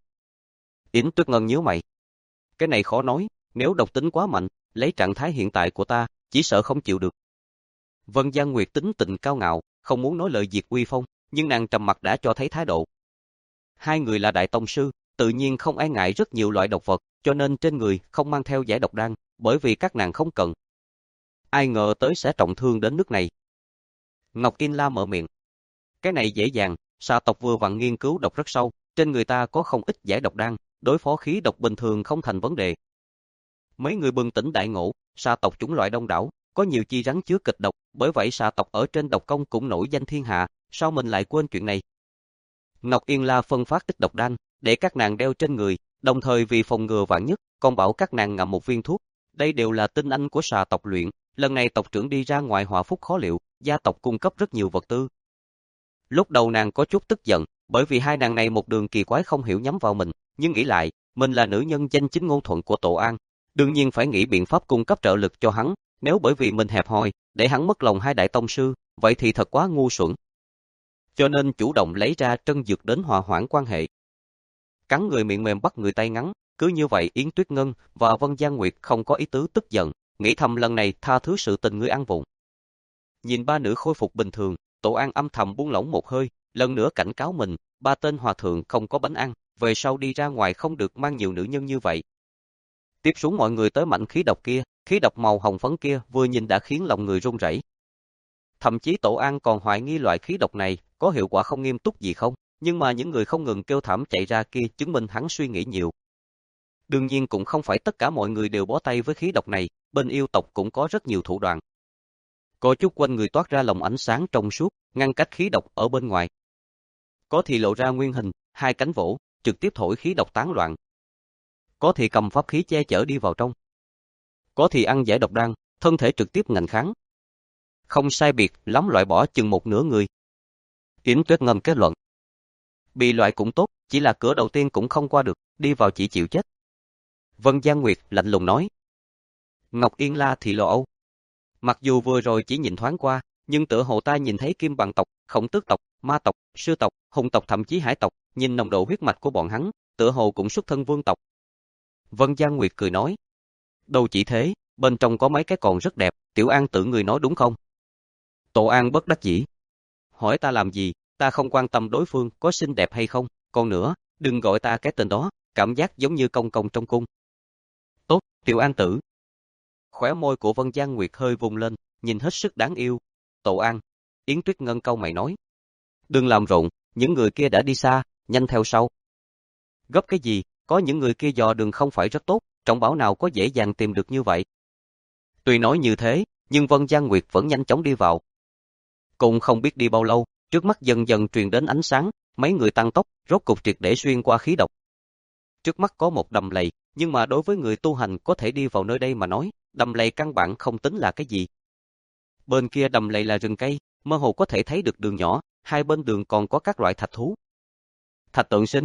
Yến Tuyết Ngân nhíu mày. Cái này khó nói, nếu độc tính quá mạnh, lấy trạng thái hiện tại của ta, chỉ sợ không chịu được. Vân Giang Nguyệt tính tình cao ngạo, không muốn nói lời diệt uy phong, nhưng nàng trầm mặc đã cho thấy thái độ. Hai người là đại tông sư, tự nhiên không e ngại rất nhiều loại độc vật, cho nên trên người không mang theo giải độc đan, bởi vì các nàng không cần. Ai ngờ tới sẽ trọng thương đến nước này. Ngọc Yên La mở miệng. Cái này dễ dàng, xà tộc vừa vặn nghiên cứu độc rất sâu, trên người ta có không ít giải độc đan, đối phó khí độc bình thường không thành vấn đề. Mấy người bừng tỉnh đại ngộ, xà tộc chủng loại đông đảo, có nhiều chi rắn chứa kịch độc, bởi vậy xà tộc ở trên độc công cũng nổi danh thiên hạ, sao mình lại quên chuyện này? Ngọc Yên La phân phát ít độc đan, để các nàng đeo trên người, đồng thời vì phòng ngừa vạn nhất, còn bảo các nàng ngậm một viên thuốc. Đây đều là tinh anh của xà tộc luyện, lần này tộc trưởng đi ra ngoài họa phúc khó liệu, gia tộc cung cấp rất nhiều vật tư. Lúc đầu nàng có chút tức giận, bởi vì hai nàng này một đường kỳ quái không hiểu nhắm vào mình, nhưng nghĩ lại, mình là nữ nhân danh chính ngôn thuận của Tổ An, đương nhiên phải nghĩ biện pháp cung cấp trợ lực cho hắn, nếu bởi vì mình hẹp hòi, để hắn mất lòng hai đại tông sư, vậy thì thật quá ngu xuẩn. Cho nên chủ động lấy ra trân dược đến hòa hoãn quan hệ. Cắn người miệng mềm bắt người tay ngắn, cứ như vậy Yến Tuyết Ngân và Vân Giang Nguyệt không có ý tứ tức giận, nghĩ thầm lần này tha thứ sự tình người ăn vụng. Nhìn ba nữ khôi phục bình thường, Tổ An âm thầm buông lỏng một hơi, lần nữa cảnh cáo mình, ba tên hòa thượng không có bánh ăn, về sau đi ra ngoài không được mang nhiều nữ nhân như vậy. Tiếp xuống mọi người tới mảnh khí độc kia, khí độc màu hồng phấn kia vừa nhìn đã khiến lòng người run rẩy. Thậm chí Tổ An còn hoài nghi loại khí độc này có hiệu quả không nghiêm túc gì không, nhưng mà những người không ngừng kêu thảm chạy ra kia chứng minh hắn suy nghĩ nhiều. Đương nhiên cũng không phải tất cả mọi người đều bó tay với khí độc này, bên yêu tộc cũng có rất nhiều thủ đoạn. Có chút quanh người toát ra lồng ánh sáng trong suốt, ngăn cách khí độc ở bên ngoài. Có thì lộ ra nguyên hình, hai cánh vỗ, trực tiếp thổi khí độc tán loạn. Có thì cầm pháp khí che chở đi vào trong. Có thì ăn giải độc đan, thân thể trực tiếp ngạnh kháng. Không sai biệt, lắm loại bỏ chừng một nửa người. Yến Tuyết Ngân kết luận. Bị loại cũng tốt, chỉ là cửa đầu tiên cũng không qua được, đi vào chỉ chịu chết. Vân Giang Nguyệt lạnh lùng nói. Ngọc Yên La thì lo âu. Mặc dù vừa rồi chỉ nhìn thoáng qua, nhưng tựa hồ ta nhìn thấy Kim Bằng tộc, Khổng Tước tộc, Ma tộc, Sư tộc, Hùng tộc thậm chí Hải tộc, nhìn nồng độ huyết mạch của bọn hắn, tựa hồ cũng xuất thân vương tộc. Vân Giang Nguyệt cười nói. Đâu chỉ thế, bên trong có mấy cái còn rất đẹp, Tiểu An tưởng người nói đúng không? Tổ An bất đắc dĩ. Hỏi ta làm gì, ta không quan tâm đối phương có xinh đẹp hay không, còn nữa, đừng gọi ta cái tên đó, cảm giác giống như công công trong cung. Tốt, Tiểu An tử. Khóe môi của Vân Giang Nguyệt hơi vùng lên, nhìn hết sức đáng yêu. Tổ An, Yến Tuyết Ngân cau mày nói. Đừng làm rộn, những người kia đã đi xa, nhanh theo sau. Gấp cái gì, có những người kia dò đường không phải rất tốt, trọng bảo nào có dễ dàng tìm được như vậy. Tuy nói như thế, nhưng Vân Giang Nguyệt vẫn nhanh chóng đi vào. Cũng không biết đi bao lâu, trước mắt dần dần truyền đến ánh sáng, mấy người tăng tốc, rốt cục triệt để xuyên qua khí độc. Trước mắt có một đầm lầy, nhưng mà đối với người tu hành có thể đi vào nơi đây mà nói, đầm lầy căn bản không tính là cái gì. Bên kia đầm lầy là rừng cây, mơ hồ có thể thấy được đường nhỏ, hai bên đường còn có các loại thạch thú. Thạch Tượng Sinh.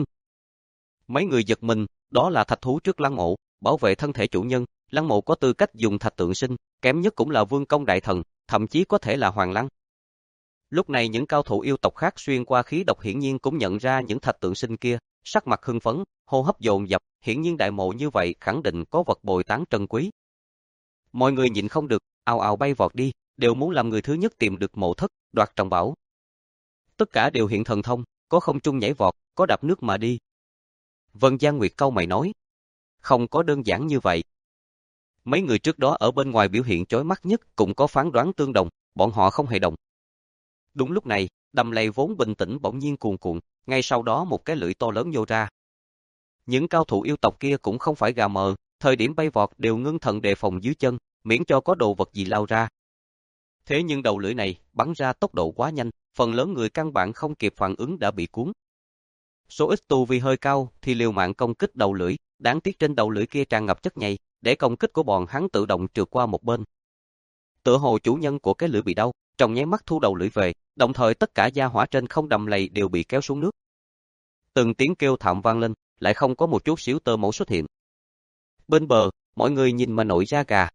Mấy người giật mình, đó là thạch thú trước lăng mộ, bảo vệ thân thể chủ nhân, lăng mộ có tư cách dùng Thạch Tượng Sinh, kém nhất cũng là vương công đại thần, thậm chí có thể là hoàng lăng. Lúc này những cao thủ yêu tộc khác xuyên qua khí độc hiển nhiên cũng nhận ra những Thạch Tượng Sinh kia, sắc mặt hưng phấn, hô hấp dồn dập, hiển nhiên đại mộ như vậy khẳng định có vật bồi tán trân quý. Mọi người nhịn không được, ào ào bay vọt đi, đều muốn làm người thứ nhất tìm được mộ thất, đoạt trọng bảo. Tất cả đều hiện thần thông, có không trung nhảy vọt, có đạp nước mà đi. Vân Giang Nguyệt cau mày nói, không có đơn giản như vậy. Mấy người trước đó ở bên ngoài biểu hiện chói mắt nhất cũng có phán đoán tương đồng, bọn họ không hề đồng. Đúng lúc này, đầm lầy vốn bình tĩnh bỗng nhiên cuồn cuộn, ngay sau đó một cái lưỡi to lớn nhô ra. Những cao thủ yêu tộc kia cũng không phải gà mờ, thời điểm bay vọt đều ngưng thần đề phòng dưới chân, miễn cho có đồ vật gì lao ra. Thế nhưng đầu lưỡi này bắn ra tốc độ quá nhanh, phần lớn người căn bản không kịp phản ứng đã bị cuốn. Số ít tu vi hơi cao thì liều mạng công kích đầu lưỡi, đáng tiếc trên đầu lưỡi kia tràn ngập chất nhầy, để công kích của bọn hắn tự động trượt qua một bên. Tựa hồ chủ nhân của cái lưỡi bị đau, trong nháy mắt thu đầu lưỡi về, đồng thời tất cả gia hỏa trên không đầm lầy đều bị kéo xuống nước. Từng tiếng kêu thảm vang lên, lại không có một chút xíu tơ máu xuất hiện. Bên bờ, mọi người nhìn mà nổi da gà.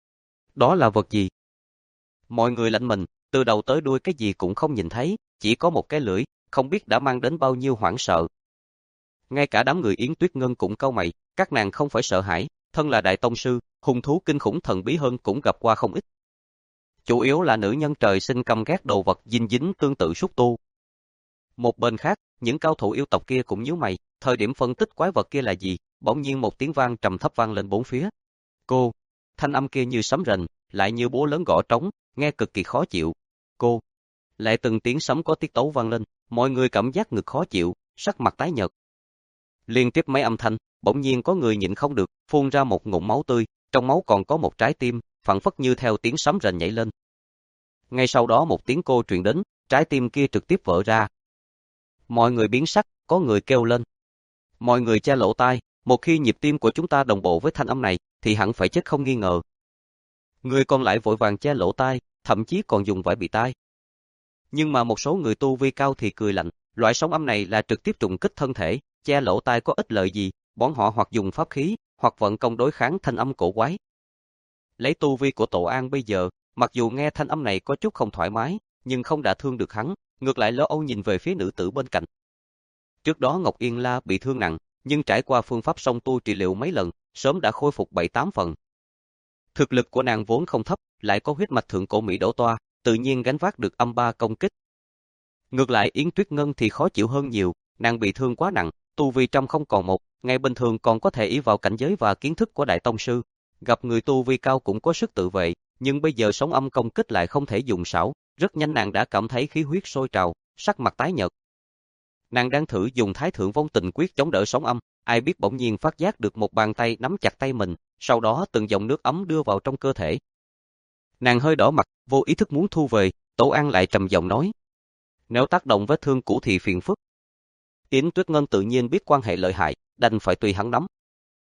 Đó là vật gì? Mọi người lạnh mình, từ đầu tới đuôi cái gì cũng không nhìn thấy, chỉ có một cái lưỡi, không biết đã mang đến bao nhiêu hoảng sợ. Ngay cả đám người Yến Tuyết Ngân cũng cau mày, các nàng không phải sợ hãi, thân là đại tông sư, hung thú kinh khủng thần bí hơn cũng gặp qua không ít. Chủ yếu là nữ nhân trời sinh căm ghét đồ vật dinh dính tương tự xúc tu. Một bên khác, những cao thủ yêu tộc kia cũng nhíu mày, thời điểm phân tích quái vật kia là gì, bỗng nhiên một tiếng vang trầm thấp vang lên bốn phía. Cô, thanh âm kia như sấm rền, lại như búa lớn gõ trống, nghe cực kỳ khó chịu. Cô, lại từng tiếng sấm có tiết tấu vang lên, mọi người cảm giác ngực khó chịu, sắc mặt tái nhợt. Liên tiếp mấy âm thanh, bỗng nhiên có người nhịn không được, phun ra một ngụm máu tươi, trong máu còn có một trái tim, phảng phất như theo tiếng sấm rền nhảy lên. Ngay sau đó một tiếng cô truyền đến, trái tim kia trực tiếp vỡ ra. Mọi người biến sắc, có người kêu lên. Mọi người che lỗ tai, một khi nhịp tim của chúng ta đồng bộ với thanh âm này, thì hẳn phải chết không nghi ngờ. Người còn lại vội vàng che lỗ tai, thậm chí còn dùng vải bị tai. Nhưng mà một số người tu vi cao thì cười lạnh, loại sóng âm này là trực tiếp trùng kích thân thể, che lỗ tai có ích lợi gì, bọn họ hoặc dùng pháp khí, hoặc vận công đối kháng thanh âm cổ quái. Lấy tu vi của Tổ An bây giờ, mặc dù nghe thanh âm này có chút không thoải mái, nhưng không đã thương được hắn, ngược lại lo âu nhìn về phía nữ tử bên cạnh. Trước đó Ngọc Yên La bị thương nặng, nhưng trải qua phương pháp song tu trị liệu mấy lần, sớm đã khôi phục bảy tám phần. Thực lực của nàng vốn không thấp, lại có huyết mạch thượng cổ Mỹ đổ toa, tự nhiên gánh vác được âm ba công kích. Ngược lại Yến Tuyết Ngân thì khó chịu hơn nhiều, nàng bị thương quá nặng, tu vi trăm không còn một, ngày bình thường còn có thể ỷ vào cảnh giới và kiến thức của đại tông sư, gặp người tu vi cao cũng có sức tự vệ, nhưng bây giờ sóng âm công kích lại không thể dùng xảo, rất nhanh nàng đã cảm thấy khí huyết sôi trào, sắc mặt tái nhợt. Nàng đang thử dùng Thái Thượng Vong Tình Quyết chống đỡ sóng âm, ai biết bỗng nhiên phát giác được một bàn tay nắm chặt tay mình, sau đó từng dòng nước ấm đưa vào trong cơ thể. Nàng hơi đỏ mặt, vô ý thức muốn thu về, Tổ An lại trầm giọng nói: "Nếu tác động vết thương cũ thì phiền phức." Yến Tuyết Ngân tự nhiên biết quan hệ lợi hại, đành phải tùy hắn nắm.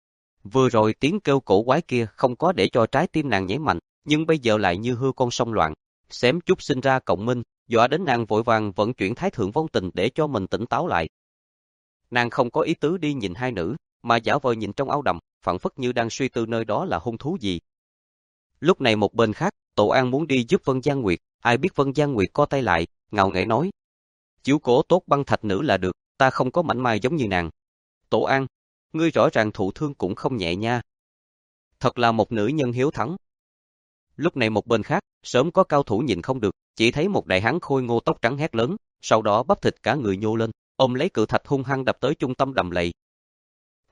Vừa rồi tiếng kêu cổ quái kia không có để cho trái tim nàng nhảy mạnh, nhưng bây giờ lại như hươu con sông loạn, xém chút sinh ra cộng minh, dọa đến nàng vội vàng vận chuyển Thái Thượng Vong Tình để cho mình tỉnh táo lại. Nàng không có ý tứ đi nhìn hai nữ, mà giả vờ nhìn trong ao đầm, phảng phất như đang suy tư nơi đó là hung thú gì. Lúc này một bên khác, Tổ An muốn đi giúp Vân Giang Nguyệt, ai biết Vân Giang Nguyệt co tay lại, ngạo nghễ nói: "Chiếu cố tốt băng thạch nữ là được, ta không có mảnh mai giống như nàng." "Tổ An, ngươi rõ ràng thụ thương cũng không nhẹ nha. Thật là một nữ nhân hiếu thắng." Lúc này một bên khác, sớm có cao thủ nhìn không được, chỉ thấy một đại hán khôi ngô tóc trắng hét lớn, sau đó bắp thịt cả người nhô lên, ôm lấy cự thạch hung hăng đập tới trung tâm đầm lầy.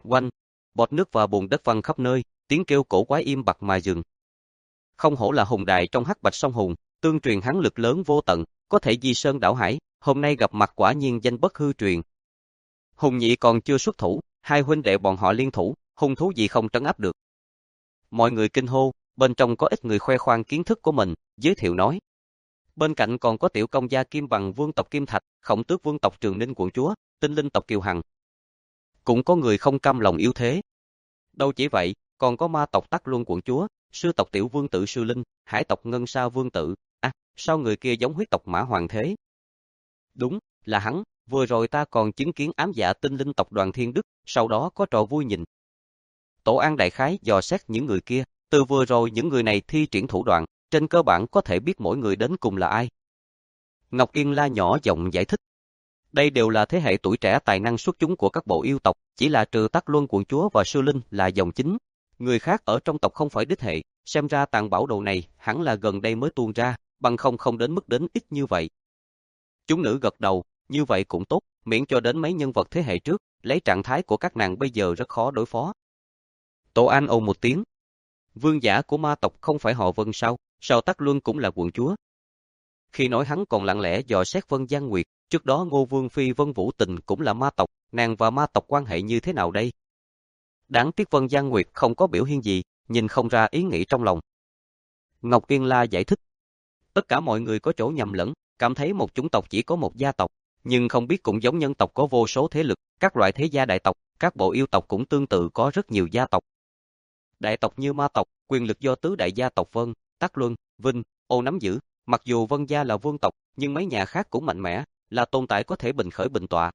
Oanh, bọt nước và bùn đất văng khắp nơi, tiếng kêu cổ quái im bặt mà dừng. Không hổ là hùng đại trong hắc bạch song hùng, tương truyền hắn lực lớn vô tận, có thể di sơn đảo hải, hôm nay gặp mặt quả nhiên danh bất hư truyền. Hùng nhị còn chưa xuất thủ, hai huynh đệ bọn họ liên thủ, hung thú gì không trấn áp được. Mọi người kinh hô, bên trong có ít người khoe khoang kiến thức của mình, giới thiệu nói. Bên cạnh còn có tiểu công gia Kim Bằng vương tộc Kim Thạch, Khổng Tước vương tộc Trường Ninh quận chúa, Tinh Linh tộc Kiều Hằng. Cũng có người không cam lòng yếu thế. Đâu chỉ vậy, còn có ma tộc Tắc Luân quận chúa, sư tộc Tiểu Vương tử Sư Linh, hải tộc Ngân Sa vương tử. À, sao người kia giống huyết tộc Mã Hoàng thế? Đúng, là hắn, vừa rồi ta còn chứng kiến ám dạ Tinh Linh tộc Đoàn Thiên Đức, sau đó có trò vui nhìn. Tổ An đại khái dò xét những người kia, từ vừa rồi những người này thi triển thủ đoạn, trên cơ bản có thể biết mỗi người đến cùng là ai. Ngọc Yên La nhỏ giọng giải thích. Đây đều là thế hệ tuổi trẻ tài năng xuất chúng của các bộ yêu tộc, chỉ là trừ Tắc Luân quận chúa và Sư Linh là dòng chính. Người khác ở trong tộc không phải đích hệ, xem ra tàng bảo đồ này hẳn là gần đây mới tuôn ra, bằng không không đến mức đến ít như vậy. Chúng nữ gật đầu, như vậy cũng tốt, miễn cho đến mấy nhân vật thế hệ trước, lấy trạng thái của các nàng bây giờ rất khó đối phó. Tổ An ồ một tiếng. Vương giả của ma tộc không phải họ Vân sao, sao Tắc Luân cũng là quận chúa. Khi nói hắn còn lặng lẽ dò xét Vân Giang Nguyệt, trước đó Ngô Vương Phi Vân Vũ Tình cũng là ma tộc, nàng và ma tộc quan hệ như thế nào đây? Đáng tiếc Vân Giang Nguyệt không có biểu hiện gì, nhìn không ra ý nghĩ trong lòng. Ngọc Yên La giải thích. Tất cả mọi người có chỗ nhầm lẫn, cảm thấy một chủng tộc chỉ có một gia tộc, nhưng không biết cũng giống nhân tộc có vô số thế lực, các loại thế gia đại tộc, các bộ yêu tộc cũng tương tự có rất nhiều gia tộc. Đại tộc như ma tộc, quyền lực do tứ đại gia tộc Vân, Tắc Luân, Vinh, Ô nắm giữ, mặc dù Vân gia là vương tộc, nhưng mấy nhà khác cũng mạnh mẽ, là tồn tại có thể bình khởi bình tọa.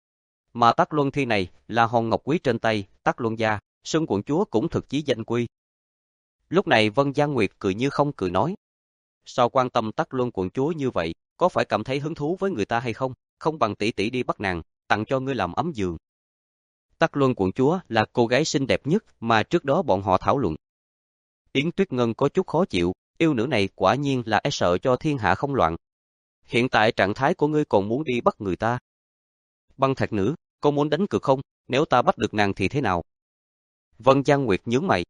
Mà Tắc Luân thi này là hòn ngọc quý trên tay, Tắc Luân gia, Sơn quận chúa cũng thực chí danh quy. Lúc này Vân Giang Nguyệt cười như không cười nói. Sao quan tâm Tắc Luân quận chúa như vậy, có phải cảm thấy hứng thú với người ta hay không, không bằng tỷ tỷ đi bắt nàng, tặng cho ngươi làm ấm giường. Tắc Luân quận chúa là cô gái xinh đẹp nhất mà trước đó bọn họ thảo luận. Yến Tuyết Ngân có chút khó chịu, yêu nữ này quả nhiên là e sợ cho thiên hạ không loạn. Hiện tại trạng thái của ngươi còn muốn đi bắt người ta. Băng Thạch nữ, cô muốn đánh cược không, nếu ta bắt được nàng thì thế nào? Vân Giang Nguyệt nhướng mày.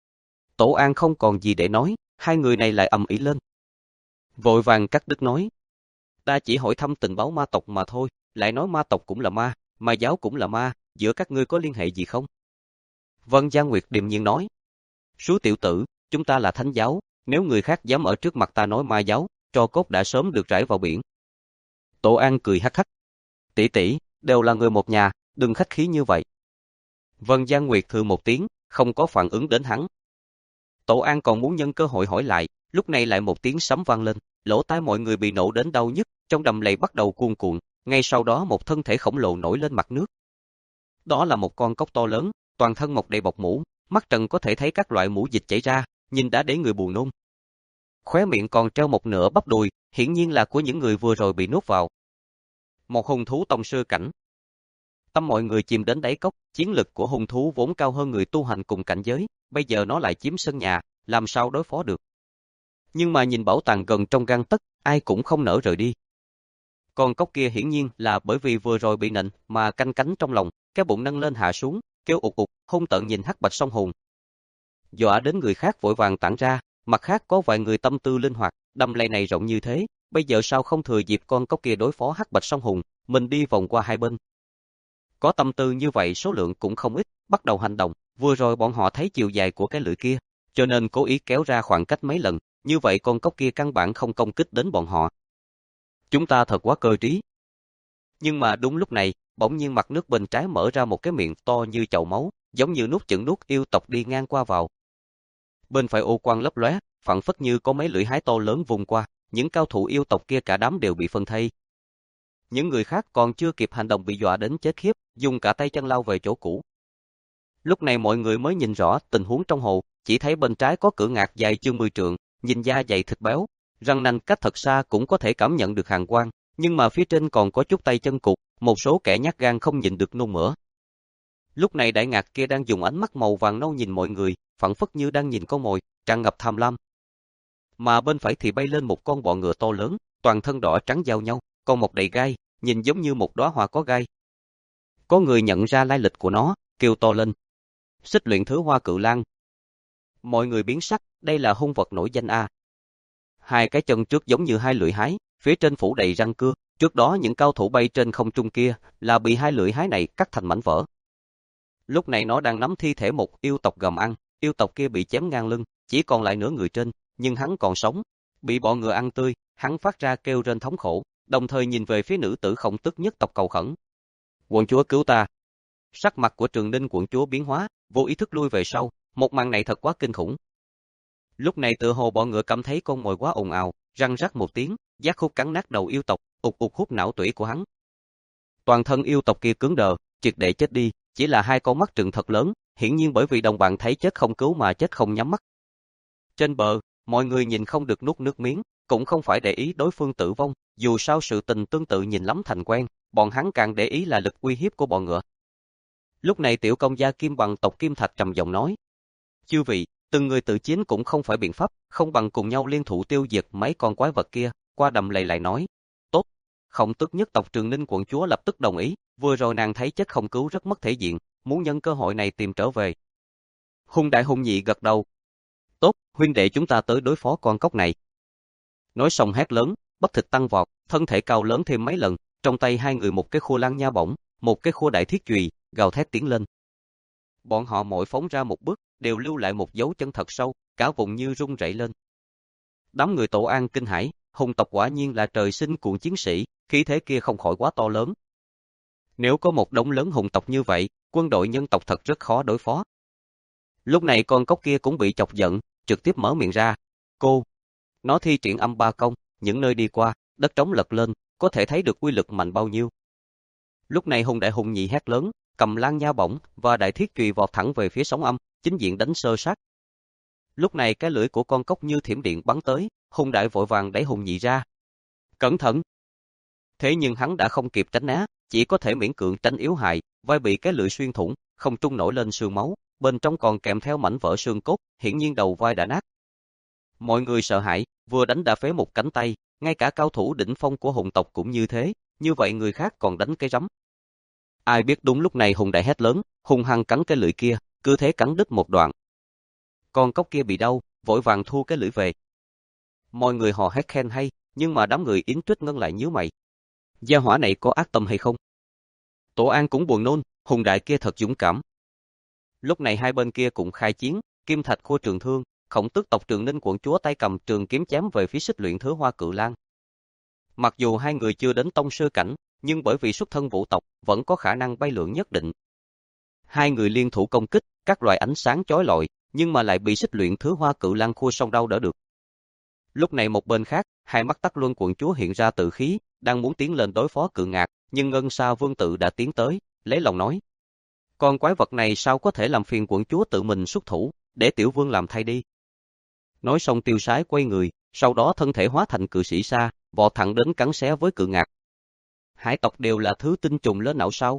Tổ An không còn gì để nói, hai người này lại ầm ĩ lên. Vội vàng cắt đứt nói. Ta chỉ hỏi thăm tình báo ma tộc mà thôi, lại nói ma tộc cũng là ma, ma giáo cũng là ma, giữa các ngươi có liên hệ gì không? Vân Giang Nguyệt điềm nhiên nói. Sú tiểu tử, chúng ta là thánh giáo, nếu người khác dám ở trước mặt ta nói ma giáo, tro cốt đã sớm được rải vào biển. Tổ An cười hắc hắc. Tỷ tỷ, đều là người một nhà, đừng khách khí như vậy. Vân Giang Nguyệt hừ một tiếng, không có phản ứng đến hắn. Tổ An còn muốn nhân cơ hội hỏi lại, lúc này lại một tiếng sấm vang lên, lỗ tai mọi người bị nổ đến đau nhức, trong đầm lầy bắt đầu cuồn cuộn, ngay sau đó một thân thể khổng lồ nổi lên mặt nước. Đó là một con cóc to lớn, toàn thân mọc đầy bọc mũ, mắt trần có thể thấy các loại mũ dịch chảy ra, nhìn đã để người buồn nôn. Khóe miệng còn treo một nửa bắp đùi, hiển nhiên là của những người vừa rồi bị nuốt vào. Một hung thú tông sư cảnh. Tâm mọi người chìm đến đáy cốc, chiến lực của hung thú vốn cao hơn người tu hành cùng cảnh giới, bây giờ nó lại chiếm sân nhà, làm sao đối phó được. Nhưng mà nhìn bảo tàng gần trong gang tấc, ai cũng không nỡ rời đi. Con cóc kia hiển nhiên là bởi vì vừa rồi bị nện mà canh cánh trong lòng, cái bụng nâng lên hạ xuống, kêu ụt ụt, hung tợn nhìn hắc bạch song hồn. Dọa đến người khác vội vàng tản ra, mặt khác có vài người tâm tư linh hoạt, đầm lầy này rộng như thế, bây giờ sao không thừa dịp con cóc kia đối phó hắc bạch song hồn, mình đi vòng qua hai bên. Có tâm tư như vậy số lượng cũng không ít, bắt đầu hành động, vừa rồi bọn họ thấy chiều dài của cái lưỡi kia, cho nên cố ý kéo ra khoảng cách mấy lần, như vậy con cóc kia căn bản không công kích đến bọn họ. Chúng ta thật quá cơ trí. Nhưng mà đúng lúc này, bỗng nhiên mặt nước bên trái mở ra một cái miệng to như chậu máu, giống như nuốt chửng nuốt yêu tộc đi ngang qua vào. Bên phải ô quang lấp lóe, phảng phất như có mấy lưỡi hái to lớn vùng qua, những cao thủ yêu tộc kia cả đám đều bị phân thây. Những người khác còn chưa kịp hành động bị dọa đến chết khiếp, dùng cả tay chân lao về chỗ cũ. Lúc này mọi người mới nhìn rõ tình huống trong hồ, chỉ thấy bên trái có cửa ngạc dài chừng mười trượng, nhìn da dày thịt béo, răng nanh cách thật xa cũng có thể cảm nhận được hàn quang, nhưng mà phía trên còn có chút tay chân cụt, một số kẻ nhát gan không nhịn được nôn mửa. Lúc này đại ngạc kia đang dùng ánh mắt màu vàng nâu nhìn mọi người, phảng phất như đang nhìn con mồi, tràn ngập tham lam. Mà bên phải thì bay lên một con bọ ngựa to lớn, toàn thân đỏ trắng giao nhau, con mọc đầy gai, nhìn giống như một đóa hoa có gai. Có người nhận ra lai lịch của nó, kêu to lên. Xích luyện thứ Hoa Cự Lang. Mọi người biến sắc, đây là hung vật nổi danh a. Hai cái chân trước giống như hai lưỡi hái, phía trên phủ đầy răng cưa, trước đó những cao thủ bay trên không trung kia là bị hai lưỡi hái này cắt thành mảnh vỡ. Lúc này nó đang nắm thi thể một yêu tộc gầm ăn, yêu tộc kia bị chém ngang lưng, chỉ còn lại nửa người trên, nhưng hắn còn sống, bị bọn ngựa ăn tươi, hắn phát ra kêu rên thống khổ, đồng thời nhìn về phía nữ tử Khổng Tước nhất tộc cầu khẩn. Quận chúa cứu ta. Sắc mặt của Trường Ninh quận chúa biến hóa, vô ý thức lui về sau, một màn này thật quá kinh khủng. Lúc này tựa hồ bọn ngựa cảm thấy con mồi quá ồn ào, răng rắc một tiếng, giác khúc cắn nát đầu yêu tộc, ụt ụt hút não tủy của hắn. Toàn thân yêu tộc kia cứng đờ, triệt để chết đi, chỉ là hai con mắt trừng thật lớn, hiển nhiên bởi vì đồng bạn thấy chết không cứu mà chết không nhắm mắt. Trên bờ, mọi người nhìn không được nuốt nước miếng, cũng không phải để ý đối phương tử vong, dù sao sự tình tương tự nhìn lắm thành quen, bọn hắn càng để ý là lực uy hiếp của bọn ngựa. Lúc này tiểu công gia Kim Bằng tộc Kim Thạch trầm giọng nói: "Chư vị, từng người tự chiến cũng không phải biện pháp, không bằng cùng nhau liên thủ tiêu diệt mấy con quái vật kia." Qua Đầm Lầy lại nói: "Tốt." Khổng Tước nhất tộc Trường Ninh quận chúa lập tức đồng ý, vừa rồi nàng thấy chết không cứu rất mất thể diện, muốn nhân cơ hội này tìm trở về. Hung Đại Hung Nhị gật đầu: "Tốt, huynh đệ chúng ta tới đối phó con cóc này." Nói xong hét lớn, bắp thịt tăng vọt, thân thể cao lớn thêm mấy lần, trong tay hai người một cái khua lang nha bổng, một cái khua đại thiết chùy, gào thét tiến lên. Bọn họ mỗi phóng ra một bước, đều lưu lại một dấu chân thật sâu, cả vùng như rung rẩy lên. Đám người Tổ An kinh hãi, hùng tộc quả nhiên là trời sinh cuồng chiến sĩ, khí thế kia không khỏi quá to lớn. Nếu có một đống lớn hùng tộc như vậy, quân đội nhân tộc thật rất khó đối phó. Lúc này con cóc kia cũng bị chọc giận, trực tiếp mở miệng ra: "Cô." Nó thi triển âm ba công, những nơi đi qua, đất trống lật lên, có thể thấy được uy lực mạnh bao nhiêu. Lúc này Hùng Đại Hùng Nhị hét lớn, cầm lang nha bổng và đại thiết chùy vọt thẳng về phía sóng âm, chính diện đánh sơ sát. Lúc này cái lưỡi của con cóc như thiểm điện bắn tới, Hùng Đại vội vàng đẩy Hùng Nhị ra. "Cẩn thận!" Thế nhưng hắn đã không kịp tránh né, chỉ có thể miễn cưỡng tránh yếu hại, vai bị cái lưỡi xuyên thủng, không trung nổi lên sương máu, bên trong còn kèm theo mảnh vỡ xương cốt, hiển nhiên đầu vai đã nát. Mọi người sợ hãi, vừa đánh đã phế một cánh tay, ngay cả cao thủ đỉnh phong của hùng tộc cũng như thế, như vậy người khác còn đánh cái rắm. Ai biết đúng lúc này Hùng Đại hét lớn, hung hăng cắn cái lưỡi kia, cứ thế cắn đứt một đoạn. Con cóc kia bị đau, vội vàng thu cái lưỡi về. Mọi người hò hét khen hay, nhưng mà đám người Yến Tuyết Ngân lại nhíu mày. Gia hỏa này có ác tâm hay không? Tổ An cũng buồn nôn, Hùng Đại kia thật dũng cảm. Lúc này hai bên kia cũng khai chiến, Kim Thạch khua trường thương, Khổng Tước tộc Trường Ninh quận chúa tay cầm trường kiếm chém về phía Xích Luyện thứ Hoa Cự Lang. Mặc dù hai người chưa đến tông sư cảnh, nhưng bởi vì xuất thân vũ tộc, vẫn có khả năng bay lượn nhất định. Hai người liên thủ công kích, các loại ánh sáng chói lọi, nhưng mà lại bị Xích Luyện thứ Hoa Cự Lang khua song đau đỡ được. Lúc này một bên khác, hai mắt Tắc Luân quận chúa hiện ra tự khí, đang muốn tiến lên đối phó Cự Ngạc, nhưng Ngân Sa Vương tự đã tiến tới, lấy lòng nói: "Con quái vật này sao có thể làm phiền quận chúa tự mình xuất thủ, để tiểu vương làm thay đi." Nói xong tiêu sái quay người, sau đó thân thể hóa thành cự sĩ sa, vọt thẳng đến cắn xé với Cự Ngạc. Hải tộc đều là thứ tinh trùng lớn não sao?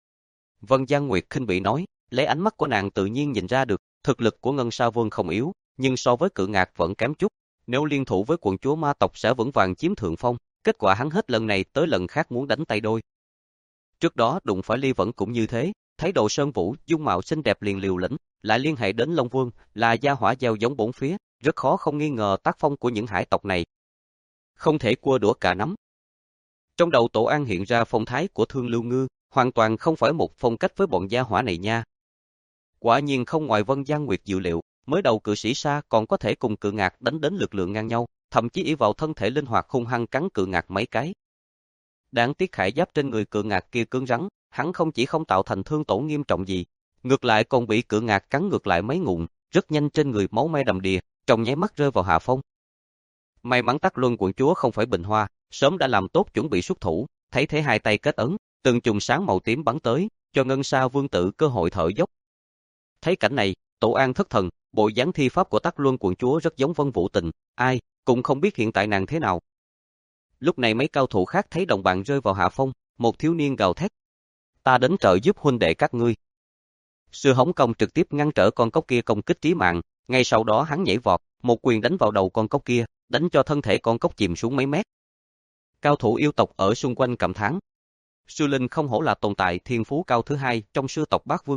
Vân Giang Nguyệt khinh bỉ nói, lấy ánh mắt của nàng tự nhiên nhìn ra được, thực lực của Ngân Sa Vương không yếu, nhưng so với Cự Ngạc vẫn kém chút. Nếu liên thủ với quận chúa ma tộc sẽ vững vàng chiếm thượng phong, kết quả hắn hết lần này tới lần khác muốn đánh tay đôi. Trước đó đụng phải Ly Vẫn cũng như thế, thấy Đồ Sơn Vũ dung mạo xinh đẹp liền liều lĩnh, lại liên hệ đến Long Vương, là gia hỏa gieo giống bốn phía, rất khó không nghi ngờ tác phong của những hải tộc này. Không thể cua đũa cả nắm. Trong đầu Tổ An hiện ra phong thái của Thương Lưu Ngư, hoàn toàn không phải một phong cách với bọn gia hỏa này nha. Quả nhiên không ngoài Vân Giang Nguyệt dự liệu, mới đầu cự sĩ sa còn có thể cùng Cự Ngạc đánh đến lực lượng ngang nhau, thậm chí ỷ vào thân thể linh hoạt hung hăng cắn Cự Ngạc mấy cái. Đáng tiếc khải giáp trên người Cự Ngạc kia cứng rắn, hắn không chỉ không tạo thành thương tổn nghiêm trọng gì, ngược lại còn bị Cự Ngạc cắn ngược lại mấy ngụm, rất nhanh trên người máu me đầm đìa, trong nháy mắt rơi vào hạ phong. May mắn Tắc Luân quận chúa không phải bình hoa, sớm đã làm tốt chuẩn bị xuất thủ, thấy thế hai tay kết ấn, từng chùm sáng màu tím bắn tới, cho Ngân Sa Vương tự cơ hội thở dốc. Thấy cảnh này, Tổ An thất thần, bộ dáng thi pháp của Tắc Luân quận chúa rất giống Vân Vũ Tình, ai cũng không biết hiện tại nàng thế nào. Lúc này mấy cao thủ khác thấy đồng bạn rơi vào hạ phong, một thiếu niên gào thét: "Ta đến trợ giúp huynh đệ các ngươi." Sư Hống Công trực tiếp ngăn trở con cóc kia công kích chí mạng, ngay sau đó hắn nhảy vọt, một quyền đánh vào đầu con cóc kia, đánh cho thân thể con cóc chìm xuống mấy mét. Cao thủ yêu tộc ở xung quanh cảm thán: Sư Linh không hổ là tồn tại thiên phú cao thứ hai trong sư tộc Bát Vương Tử,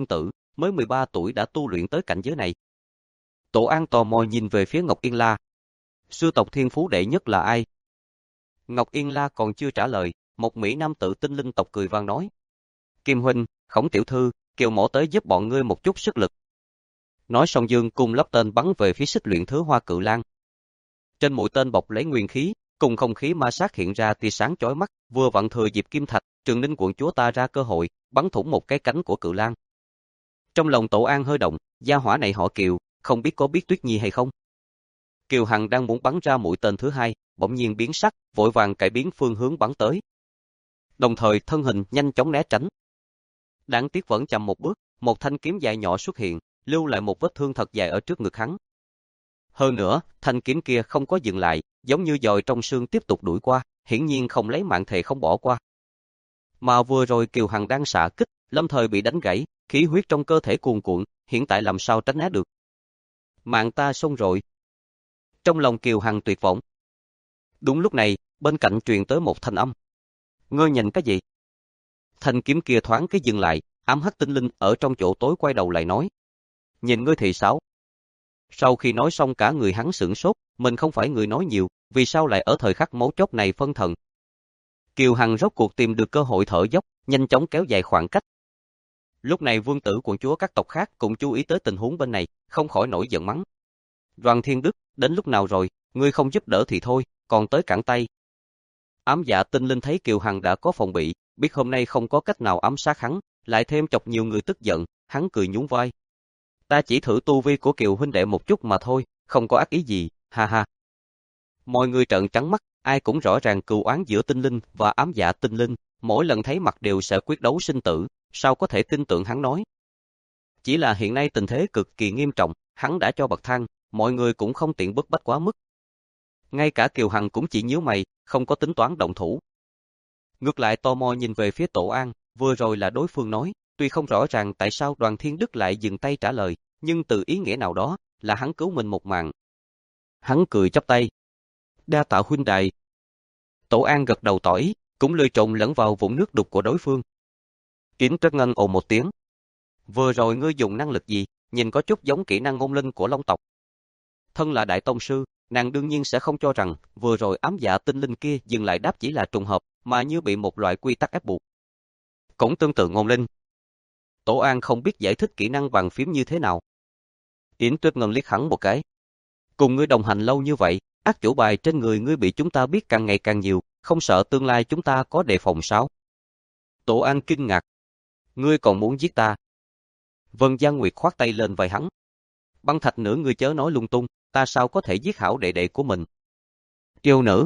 mới mười ba tuổi đã tu luyện tới cảnh giới này. Tổ An tò mò nhìn về phía Ngọc Yên La. Sư tộc thiên phú đệ nhất là ai? Ngọc Yên La còn chưa trả lời, một mỹ nam tử tinh linh tộc cười vang nói. Kim huynh, Khổng tiểu thư, Kiều mổ tới giúp bọn ngươi một chút sức lực. Nói xong dương cung lắp tên bắn về phía xích luyện thứ Hoa Cự Lang. Trên mũi tên bọc lấy nguyên khí, cùng không khí ma sát hiện ra tia sáng chói mắt, vừa vặn thừa dịp kim thạch, Trường Ninh quận chúa ta ra cơ hội, bắn thủng một cái cánh của Cự Lang. Trong lòng Tổ An hơi động, gia hỏa này họ Kiều, không biết có biết Tuyết Nhi hay không. Kiều Hằng đang muốn bắn ra mũi tên thứ hai, bỗng nhiên biến sắc, vội vàng cải biến phương hướng bắn tới. Đồng thời thân hình nhanh chóng né tránh. Đáng tiếc vẫn chậm một bước, một thanh kiếm dài nhỏ xuất hiện, lưu lại một vết thương thật dài ở trước ngực hắn. Hơn nữa, thanh kiếm kia không có dừng lại, giống như dòi trong xương tiếp tục đuổi qua, hiển nhiên không lấy mạng thề không bỏ qua. Mà vừa rồi Kiều Hằng đang xạ kích, lâm thời bị đánh gãy, khí huyết trong cơ thể cuồn cuộn, hiện tại làm sao tránh né được. Mạng ta xong rồi. Trong lòng Kiều Hằng tuyệt vọng. Đúng lúc này, bên cạnh truyền tới một thanh âm. Ngươi nhìn cái gì? Thanh kiếm kia thoáng cái dừng lại, ám hắc tinh linh ở trong chỗ tối quay đầu lại nói. Nhìn ngươi thì sao? Sau khi nói xong cả người hắn sửng sốt, mình không phải người nói nhiều, vì sao lại ở thời khắc mấu chốt này phân thần. Kiều Hằng rốt cuộc tìm được cơ hội thở dốc, nhanh chóng kéo dài khoảng cách. Lúc này vương tử quận chúa các tộc khác cũng chú ý tới tình huống bên này, không khỏi nổi giận mắng. Đoàn Thiên Đức, đến lúc nào rồi, ngươi không giúp đỡ thì thôi, còn tới cản tay. Ám dạ tinh linh thấy Kiều Hằng đã có phòng bị, biết hôm nay không có cách nào ám sát hắn, lại thêm chọc nhiều người tức giận, hắn cười nhún vai. Ta chỉ thử tu vi của Kiều huynh đệ một chút mà thôi, không có ác ý gì, ha ha. Mọi người trợn trắng mắt, ai cũng rõ ràng cừu oán giữa tinh linh và ám dạ tinh linh, mỗi lần thấy mặt đều sẽ quyết đấu sinh tử, sao có thể tin tưởng hắn nói. Chỉ là hiện nay tình thế cực kỳ nghiêm trọng, hắn đã cho bậc thang, mọi người cũng không tiện bức bách quá mức. Ngay cả Kiều Hằng cũng chỉ nhíu mày, không có tính toán động thủ. Ngược lại tò mò nhìn về phía Tổ An, vừa rồi là đối phương nói, tuy không rõ ràng tại sao Đoàn Thiên Đức lại dừng tay trả lời, nhưng từ ý nghĩa nào đó, là hắn cứu mình một mạng. Hắn cười chắp tay. Đa tạ huynh đài. Tổ An gật đầu tỏ ý, cũng lười trộn lẫn vào vũng nước đục của đối phương. Yến Trất Ngân ồ một tiếng. Vừa rồi ngươi dùng năng lực gì, nhìn có chút giống kỹ năng ngôn linh của Long tộc. Thân là đại tông sư, nàng đương nhiên sẽ không cho rằng vừa rồi ám dạ tinh linh kia dừng lại đáp chỉ là trùng hợp, mà như bị một loại quy tắc ép buộc. Cũng tương tự ngôn linh. Tổ An không biết giải thích kỹ năng bàn phím như thế nào. Yến Tuyết Ngân liếc hắn một cái. Cùng ngươi đồng hành lâu như vậy, ác chủ bài trên người ngươi bị chúng ta biết càng ngày càng nhiều, không sợ tương lai chúng ta có đề phòng sao? Tổ An kinh ngạc. Ngươi còn muốn giết ta? Vân Giang Nguyệt khoát tay lên vai hắn. Băng Thạch nữa ngươi chớ nói lung tung, ta sao có thể giết hảo đệ đệ của mình? Yêu nữ.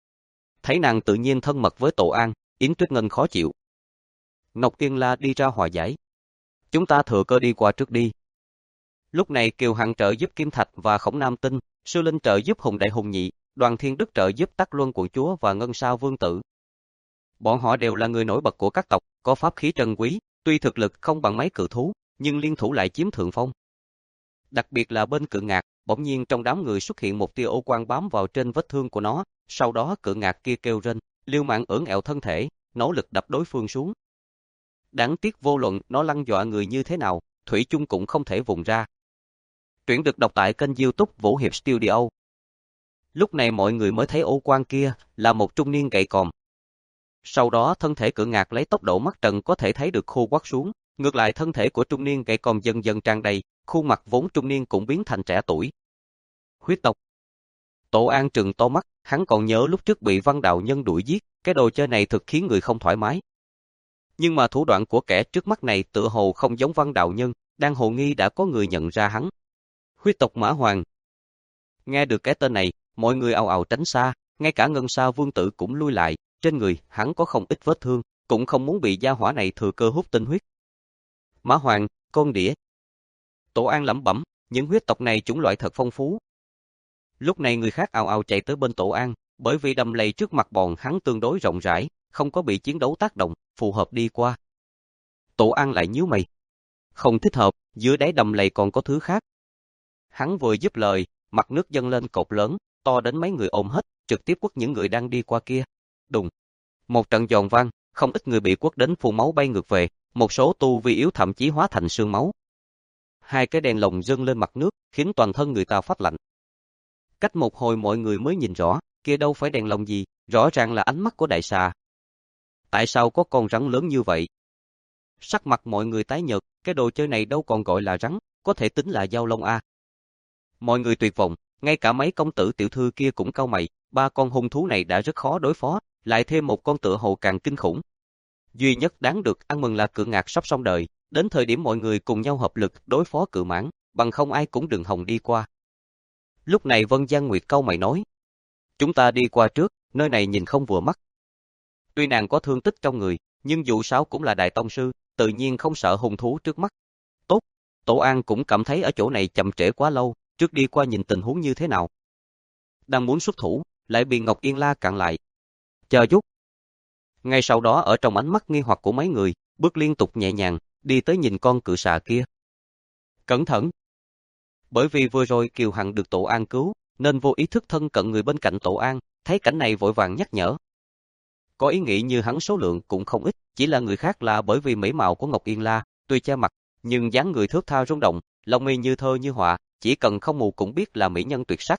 Thấy nàng tự nhiên thân mật với Tổ An, Yến Tuyết Ngân khó chịu. Ngọc Yên La đi ra hòa giải. Chúng ta thừa cơ đi qua trước đi. Lúc này Kiều Hằng trợ giúp Kim Thạch và Khổng Nam Tinh, Sư Linh trợ giúp Hùng Đại Hùng Nhị, Đoàn Thiên Đức trợ giúp Tắc Luân quận chúa và Ngân Sao Vương Tử. Bọn họ đều là người nổi bật của các tộc, có pháp khí trân quý, tuy thực lực không bằng mấy cự thú, nhưng liên thủ lại chiếm thượng phong. Đặc biệt là bên Cự Ngạc, bỗng nhiên trong đám người xuất hiện một tia ô quang bám vào trên vết thương của nó, sau đó Cự Ngạc kia kêu rên, liều mạng ưỡn ẹo thân thể, nỗ lực đập đối phương xuống. Đáng tiếc vô luận nó lăng dọa người như thế nào, thủy chung cũng không thể vùng ra. Truyện được đọc tại kênh YouTube Vũ Hiệp Studio. Lúc này mọi người mới thấy ô quang kia là một trung niên gậy còm. Sau đó thân thể Cự Ngạc lấy tốc độ mắt trần có thể thấy được khô quắt xuống, ngược lại thân thể của trung niên gậy còm dần dần tràn đầy, khuôn mặt vốn trung niên cũng biến thành trẻ tuổi. Huyết tộc. Tổ An trừng to mắt, hắn còn nhớ lúc trước bị Văn Đạo Nhân đuổi giết, cái đồ chơi này thực khiến người không thoải mái. Nhưng mà thủ đoạn của kẻ trước mắt này tựa hồ không giống Văn Đạo Nhân, đang hồ nghi đã có người nhận ra hắn. Huyết tộc Mã Hoàng. Nghe được cái tên này, mọi người ào ào tránh xa, ngay cả Ngân Sao Vương Tử cũng lui lại, trên người hắn có không ít vết thương, cũng không muốn bị gia hỏa này thừa cơ hút tinh huyết. Mã Hoàng, con đĩa. Tổ An lẩm bẩm, những huyết tộc này chủng loại thật phong phú. Lúc này người khác ào ào chạy tới bên Tổ An, bởi vì đầm lầy trước mặt bọn hắn tương đối rộng rãi, không có bị chiến đấu tác động, phù hợp đi qua. Tổ An lại nhíu mày. Không thích hợp, dưới đáy đầm lầy còn có thứ khác. Hắn vừa dứt lời, mặt nước dâng lên cột lớn, to đến mấy người ôm hết, trực tiếp quất những người đang đi qua kia. Đùng. Một trận giòn vang, không ít người bị quất đến phun máu bay ngược về, một số tu vi yếu thậm chí hóa thành sương máu. hai cái đèn lồng dâng lên mặt nước, khiến toàn thân người ta phát lạnh. Cách một hồi mọi người mới nhìn rõ, kia đâu phải đèn lồng gì, rõ ràng là ánh mắt của đại xà. Tại sao có con rắn lớn như vậy? Sắc mặt mọi người tái nhợt, cái đồ chơi này đâu còn gọi là rắn, có thể tính là dao lông a. Mọi người tuyệt vọng, ngay cả mấy công tử tiểu thư kia cũng cau mày, ba con hung thú này đã rất khó đối phó, lại thêm một con tựa hồ càng kinh khủng. Duy nhất đáng được ăn mừng là Cự Ngạc sắp xong đời, đến thời điểm mọi người cùng nhau hợp lực đối phó Cự Mãng, bằng không ai cũng đừng hòng đi qua. Lúc này Vân Giang Nguyệt cau mày nói, chúng ta đi qua trước, nơi này nhìn không vừa mắt. Tuy nàng có thương tích trong người, nhưng dù sao cũng là đại tông sư, tự nhiên không sợ hung thú trước mắt. Tốt, Tổ An cũng cảm thấy ở chỗ này chậm trễ quá lâu, trước đi qua nhìn tình huống như thế nào. Đang muốn xuất thủ, lại bị Ngọc Yên La cản lại. Chờ chút. Ngay sau đó ở trong ánh mắt nghi hoặc của mấy người, bước liên tục nhẹ nhàng, đi tới nhìn con cự xà kia. Cẩn thận! Bởi vì vừa rồi Kiều Hằng được Tổ An cứu, nên vô ý thức thân cận người bên cạnh Tổ An, thấy cảnh này vội vàng nhắc nhở. Có ý nghĩ như hắn số lượng cũng không ít, chỉ là người khác là bởi vì mỹ mạo của Ngọc Yên La, tuy che mặt, nhưng dáng người thướt tha rung động, lông mi như thơ như họa, chỉ cần không mù cũng biết là mỹ nhân tuyệt sắc.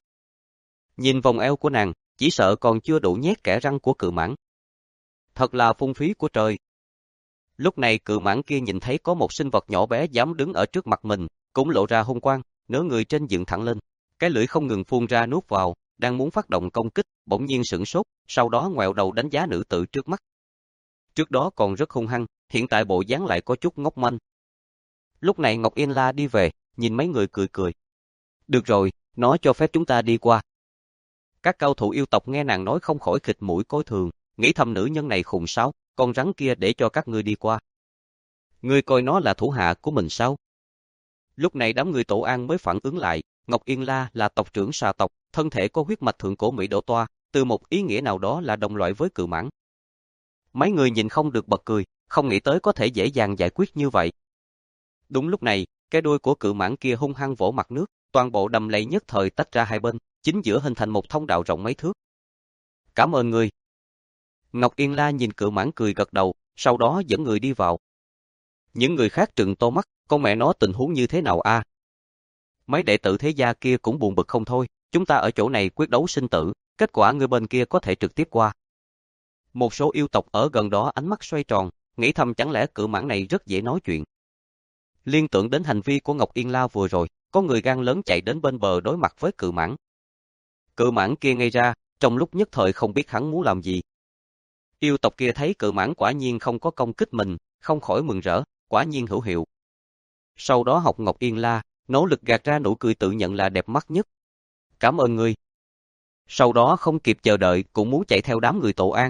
Nhìn vòng eo của nàng, chỉ sợ còn chưa đủ nhét kẽ răng của Cự Mãng. Thật là phung phí của trời. Lúc này Cự Mãng kia nhìn thấy có một sinh vật nhỏ bé dám đứng ở trước mặt mình, cũng lộ ra hung quang, nửa người trên dựng thẳng lên, cái lưỡi không ngừng phun ra nuốt vào, đang muốn phát động công kích, bỗng nhiên sửng sốt, sau đó ngoẹo đầu đánh giá nữ tử trước mắt. Trước đó còn rất hung hăng, hiện tại bộ dáng lại có chút ngốc manh. Lúc này Ngọc Yên La đi về, nhìn mấy người cười cười. Được rồi, nó cho phép chúng ta đi qua. Các cao thủ yêu tộc nghe nàng nói không khỏi khịt mũi coi thường, nghĩ thầm nữ nhân này khùng sao, con rắn kia để cho các ngươi đi qua. Ngươi coi nó là thủ hạ của mình sao? Lúc này đám người Tổ An mới phản ứng lại, Ngọc Yên La là tộc trưởng xà tộc, thân thể có huyết mạch thượng cổ Mỹ Đỗ Toa, từ một ý nghĩa nào đó là đồng loại với Cự Mãng. Mấy người nhìn không được bật cười, không nghĩ tới có thể dễ dàng giải quyết như vậy. Đúng lúc này, cái đuôi của Cự Mãng kia hung hăng vỗ mặt nước, toàn bộ đầm lầy nhất thời tách ra hai bên, chính giữa hình thành một thông đạo rộng mấy thước. Cảm ơn ngươi. Ngọc Yên La nhìn Cự Mãng cười gật đầu, sau đó dẫn người đi vào. Những người khác trừng to mắt, con mẹ nó tình huống như thế nào a? À? Mấy đệ tử thế gia kia cũng buồn bực không thôi, chúng ta ở chỗ này quyết đấu sinh tử, kết quả người bên kia có thể trực tiếp qua. Một số yêu tộc ở gần đó ánh mắt xoay tròn, nghĩ thầm chẳng lẽ Cự Mãng này rất dễ nói chuyện. Liên tưởng đến hành vi của Ngọc Yên La vừa rồi, có người gan lớn chạy đến bên bờ đối mặt với Cự Mãng. Cự Mãng kia ngây ra, trong lúc nhất thời không biết hắn muốn làm gì. Yêu tộc kia thấy Cự Mãng quả nhiên không có công kích mình, không khỏi mừng rỡ, quả nhiên hữu hiệu. Sau đó học Ngọc Yên La, nỗ lực gạt ra nụ cười tự nhận là đẹp mắt nhất. Cảm ơn ngươi. Sau đó không kịp chờ đợi cũng muốn chạy theo đám người Tổ An.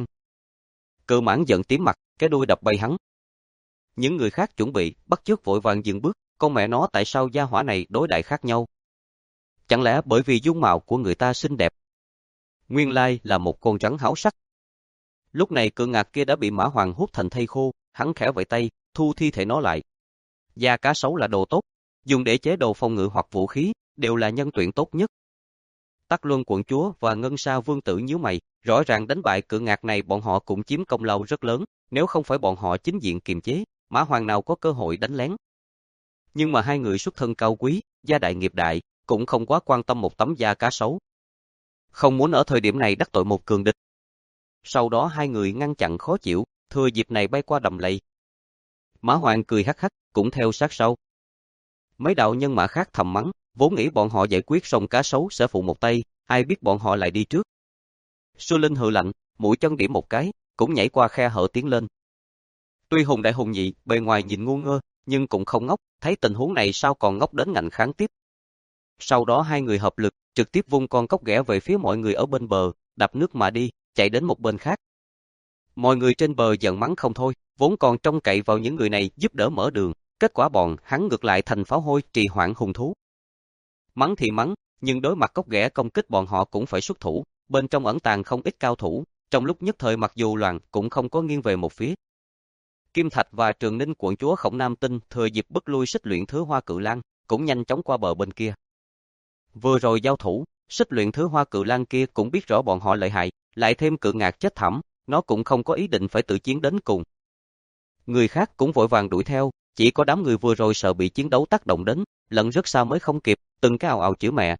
Cự Mãng giận tím mặt, cái đuôi đập bay hắn. Những người khác chuẩn bị, bắt chước vội vàng dừng bước, con mẹ nó tại sao gia hỏa này đối đại khác nhau? Chẳng lẽ bởi vì dung mạo của người ta xinh đẹp? Nguyên lai là một con rắn háo sắc. Lúc này Cự Ngạc kia đã bị Mã Hoàng hút thành thây khô, hắn khẽ vẫy tay, thu thi thể nó lại. Da cá sấu là đồ tốt, dùng để chế đồ phòng ngự hoặc vũ khí, đều là nhân tuyển tốt nhất. Tắc Luân quận chúa và Ngân Sa vương tử nhíu mày, rõ ràng đánh bại Cự Ngạc này bọn họ cũng chiếm công lao rất lớn, nếu không phải bọn họ chính diện kiềm chế, Mã Hoàng nào có cơ hội đánh lén. Nhưng mà hai người xuất thân cao quý, gia đại nghiệp đại, cũng không quá quan tâm một tấm da cá sấu. Không muốn ở thời điểm này đắc tội một cường địch. Sau đó hai người ngăn chặn khó chịu, thừa dịp này bay qua đầm lầy. Mã Hoàng cười hắc hắc, cũng theo sát sau. Mấy đạo nhân mã khác thầm mắng, vốn nghĩ bọn họ giải quyết xong cá sấu sẽ phụ một tay, ai biết bọn họ lại đi trước. Sư Linh hừ lạnh, mũi chân điểm một cái, cũng nhảy qua khe hở tiến lên. Tuy hùng đại hùng nhị, bề ngoài nhìn ngu ngơ, nhưng cũng không ngốc, thấy tình huống này sao còn ngốc đến ngạnh kháng tiếp. Sau đó hai người hợp lực, trực tiếp vung con cốc ghẻ về phía mọi người ở bên bờ, đạp nước mà đi, chạy đến một bên khác. Mọi người trên bờ giận mắng không thôi, vốn còn trông cậy vào những người này giúp đỡ mở đường, kết quả bọn hắn ngược lại thành pháo hôi trì hoãn hung thú. Mắng thì mắng, nhưng đối mặt cốc ghẻ công kích bọn họ cũng phải xuất thủ, bên trong ẩn tàng không ít cao thủ, trong lúc nhất thời mặc dù loạn cũng không có nghiêng về một phía. Kim Thạch và Trường Ninh quận chúa Khổng Nam Tinh thừa dịp bức lui Xích Luyện Thứ Hoa Cự Lang, cũng nhanh chóng qua bờ bên kia. Vừa rồi giao thủ, Xích Luyện Thứ Hoa Cự Lang kia cũng biết rõ bọn họ lợi hại, lại thêm Cự Ngạc chết thảm, nó cũng không có ý định phải tự chiến đến cùng. Người khác cũng vội vàng đuổi theo, Chỉ có đám người vừa rồi sợ bị chiến đấu tác động đến, lẫn rất xa mới không kịp, từng cái ào ào chửi mẹ.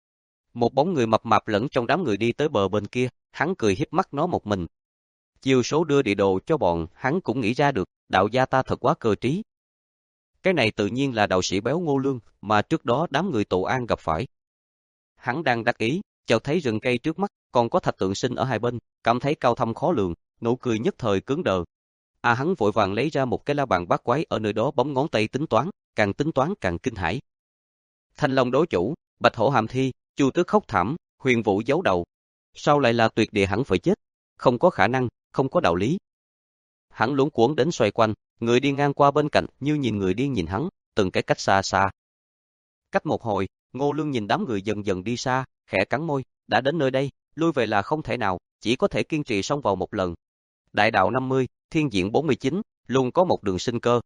Một bóng người mập mạp lẫn trong đám người đi tới bờ bên kia, hắn cười hiếp mắt nó một mình. Chiêu số đưa địa đồ cho bọn, hắn cũng nghĩ ra được, đạo gia ta thật quá cơ trí. Cái này tự nhiên là đạo sĩ béo Ngô Lương, mà trước đó đám người Tụ An gặp phải. Hắn đang đắc ý, chợt thấy rừng cây trước mắt, còn có thạch tượng sinh ở hai bên, cảm thấy cao thâm khó lường, nụ cười nhất thời cứng đờ. À hắn vội vàng lấy ra một cái la bàn bát quái ở nơi đó bấm ngón tay tính toán, càng tính toán càng kinh hãi. Thanh Long đối chủ, Bạch Hổ hàm thi, Chu Tước khóc thảm, Huyền Vũ giấu đầu. Sao lại là tuyệt địa hẳn phải chết? Không có khả năng, không có đạo lý. Hắn luống cuống đến xoay quanh, người đi ngang qua bên cạnh như nhìn người điên nhìn hắn, từng cái cách xa xa. Cách một hồi, Ngô Lương nhìn đám người dần dần đi xa, khẽ cắn môi, đã đến nơi đây, lui về là không thể nào, chỉ có thể kiên trì xông vào một lần. Đại đạo năm mươi, thiên diện bốn mươi chín, luôn có một đường sinh cơ.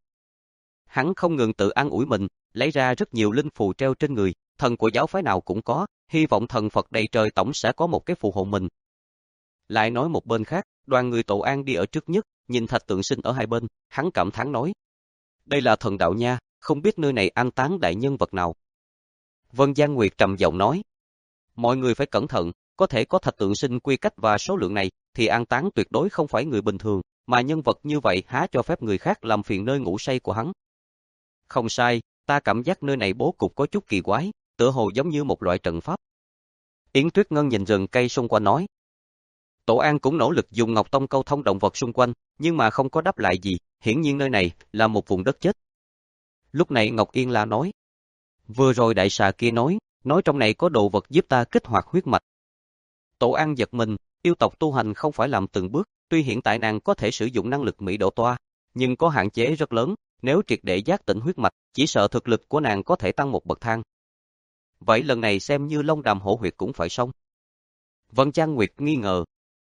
Hắn không ngừng tự an ủi mình, lấy ra rất nhiều linh phù treo trên người, thần của giáo phái nào cũng có, hy vọng thần Phật đầy trời tổng sẽ có một cái phù hộ mình. Lại nói một bên khác, đoàn người Tụ An đi ở trước nhất, nhìn thạch tượng sinh ở hai bên, hắn cảm thán nói. Đây là thần đạo nha, không biết nơi này an táng đại nhân vật nào. Vân Giang Nguyệt trầm giọng nói. Mọi người phải cẩn thận, có thể có thạch tượng sinh quy cách và số lượng này, thì an táng tuyệt đối không phải người bình thường, mà nhân vật như vậy há cho phép người khác làm phiền nơi ngủ say của hắn. Không sai, ta cảm giác nơi này bố cục có chút kỳ quái, tựa hồ giống như một loại trận pháp. Yến Tuyết Ngân nhìn rừng cây xung quanh nói. Tổ An cũng nỗ lực dùng Ngọc Tông câu thông động vật xung quanh, nhưng mà không có đáp lại gì, hiển nhiên nơi này là một vùng đất chết. Lúc này Ngọc Yên La nói. Vừa rồi đại xà kia nói, nói trong này có đồ vật giúp ta kích hoạt huyết mạch. Tổ An giật mình, yêu tộc tu hành không phải làm từng bước, tuy hiện tại nàng có thể sử dụng năng lực Mỹ độ toa, nhưng có hạn chế rất lớn, nếu triệt để giác tỉnh huyết mạch, chỉ sợ thực lực của nàng có thể tăng một bậc thang. Vậy lần này xem như Long Đàm Hổ huyệt cũng phải xong. Vân Trang Nguyệt nghi ngờ.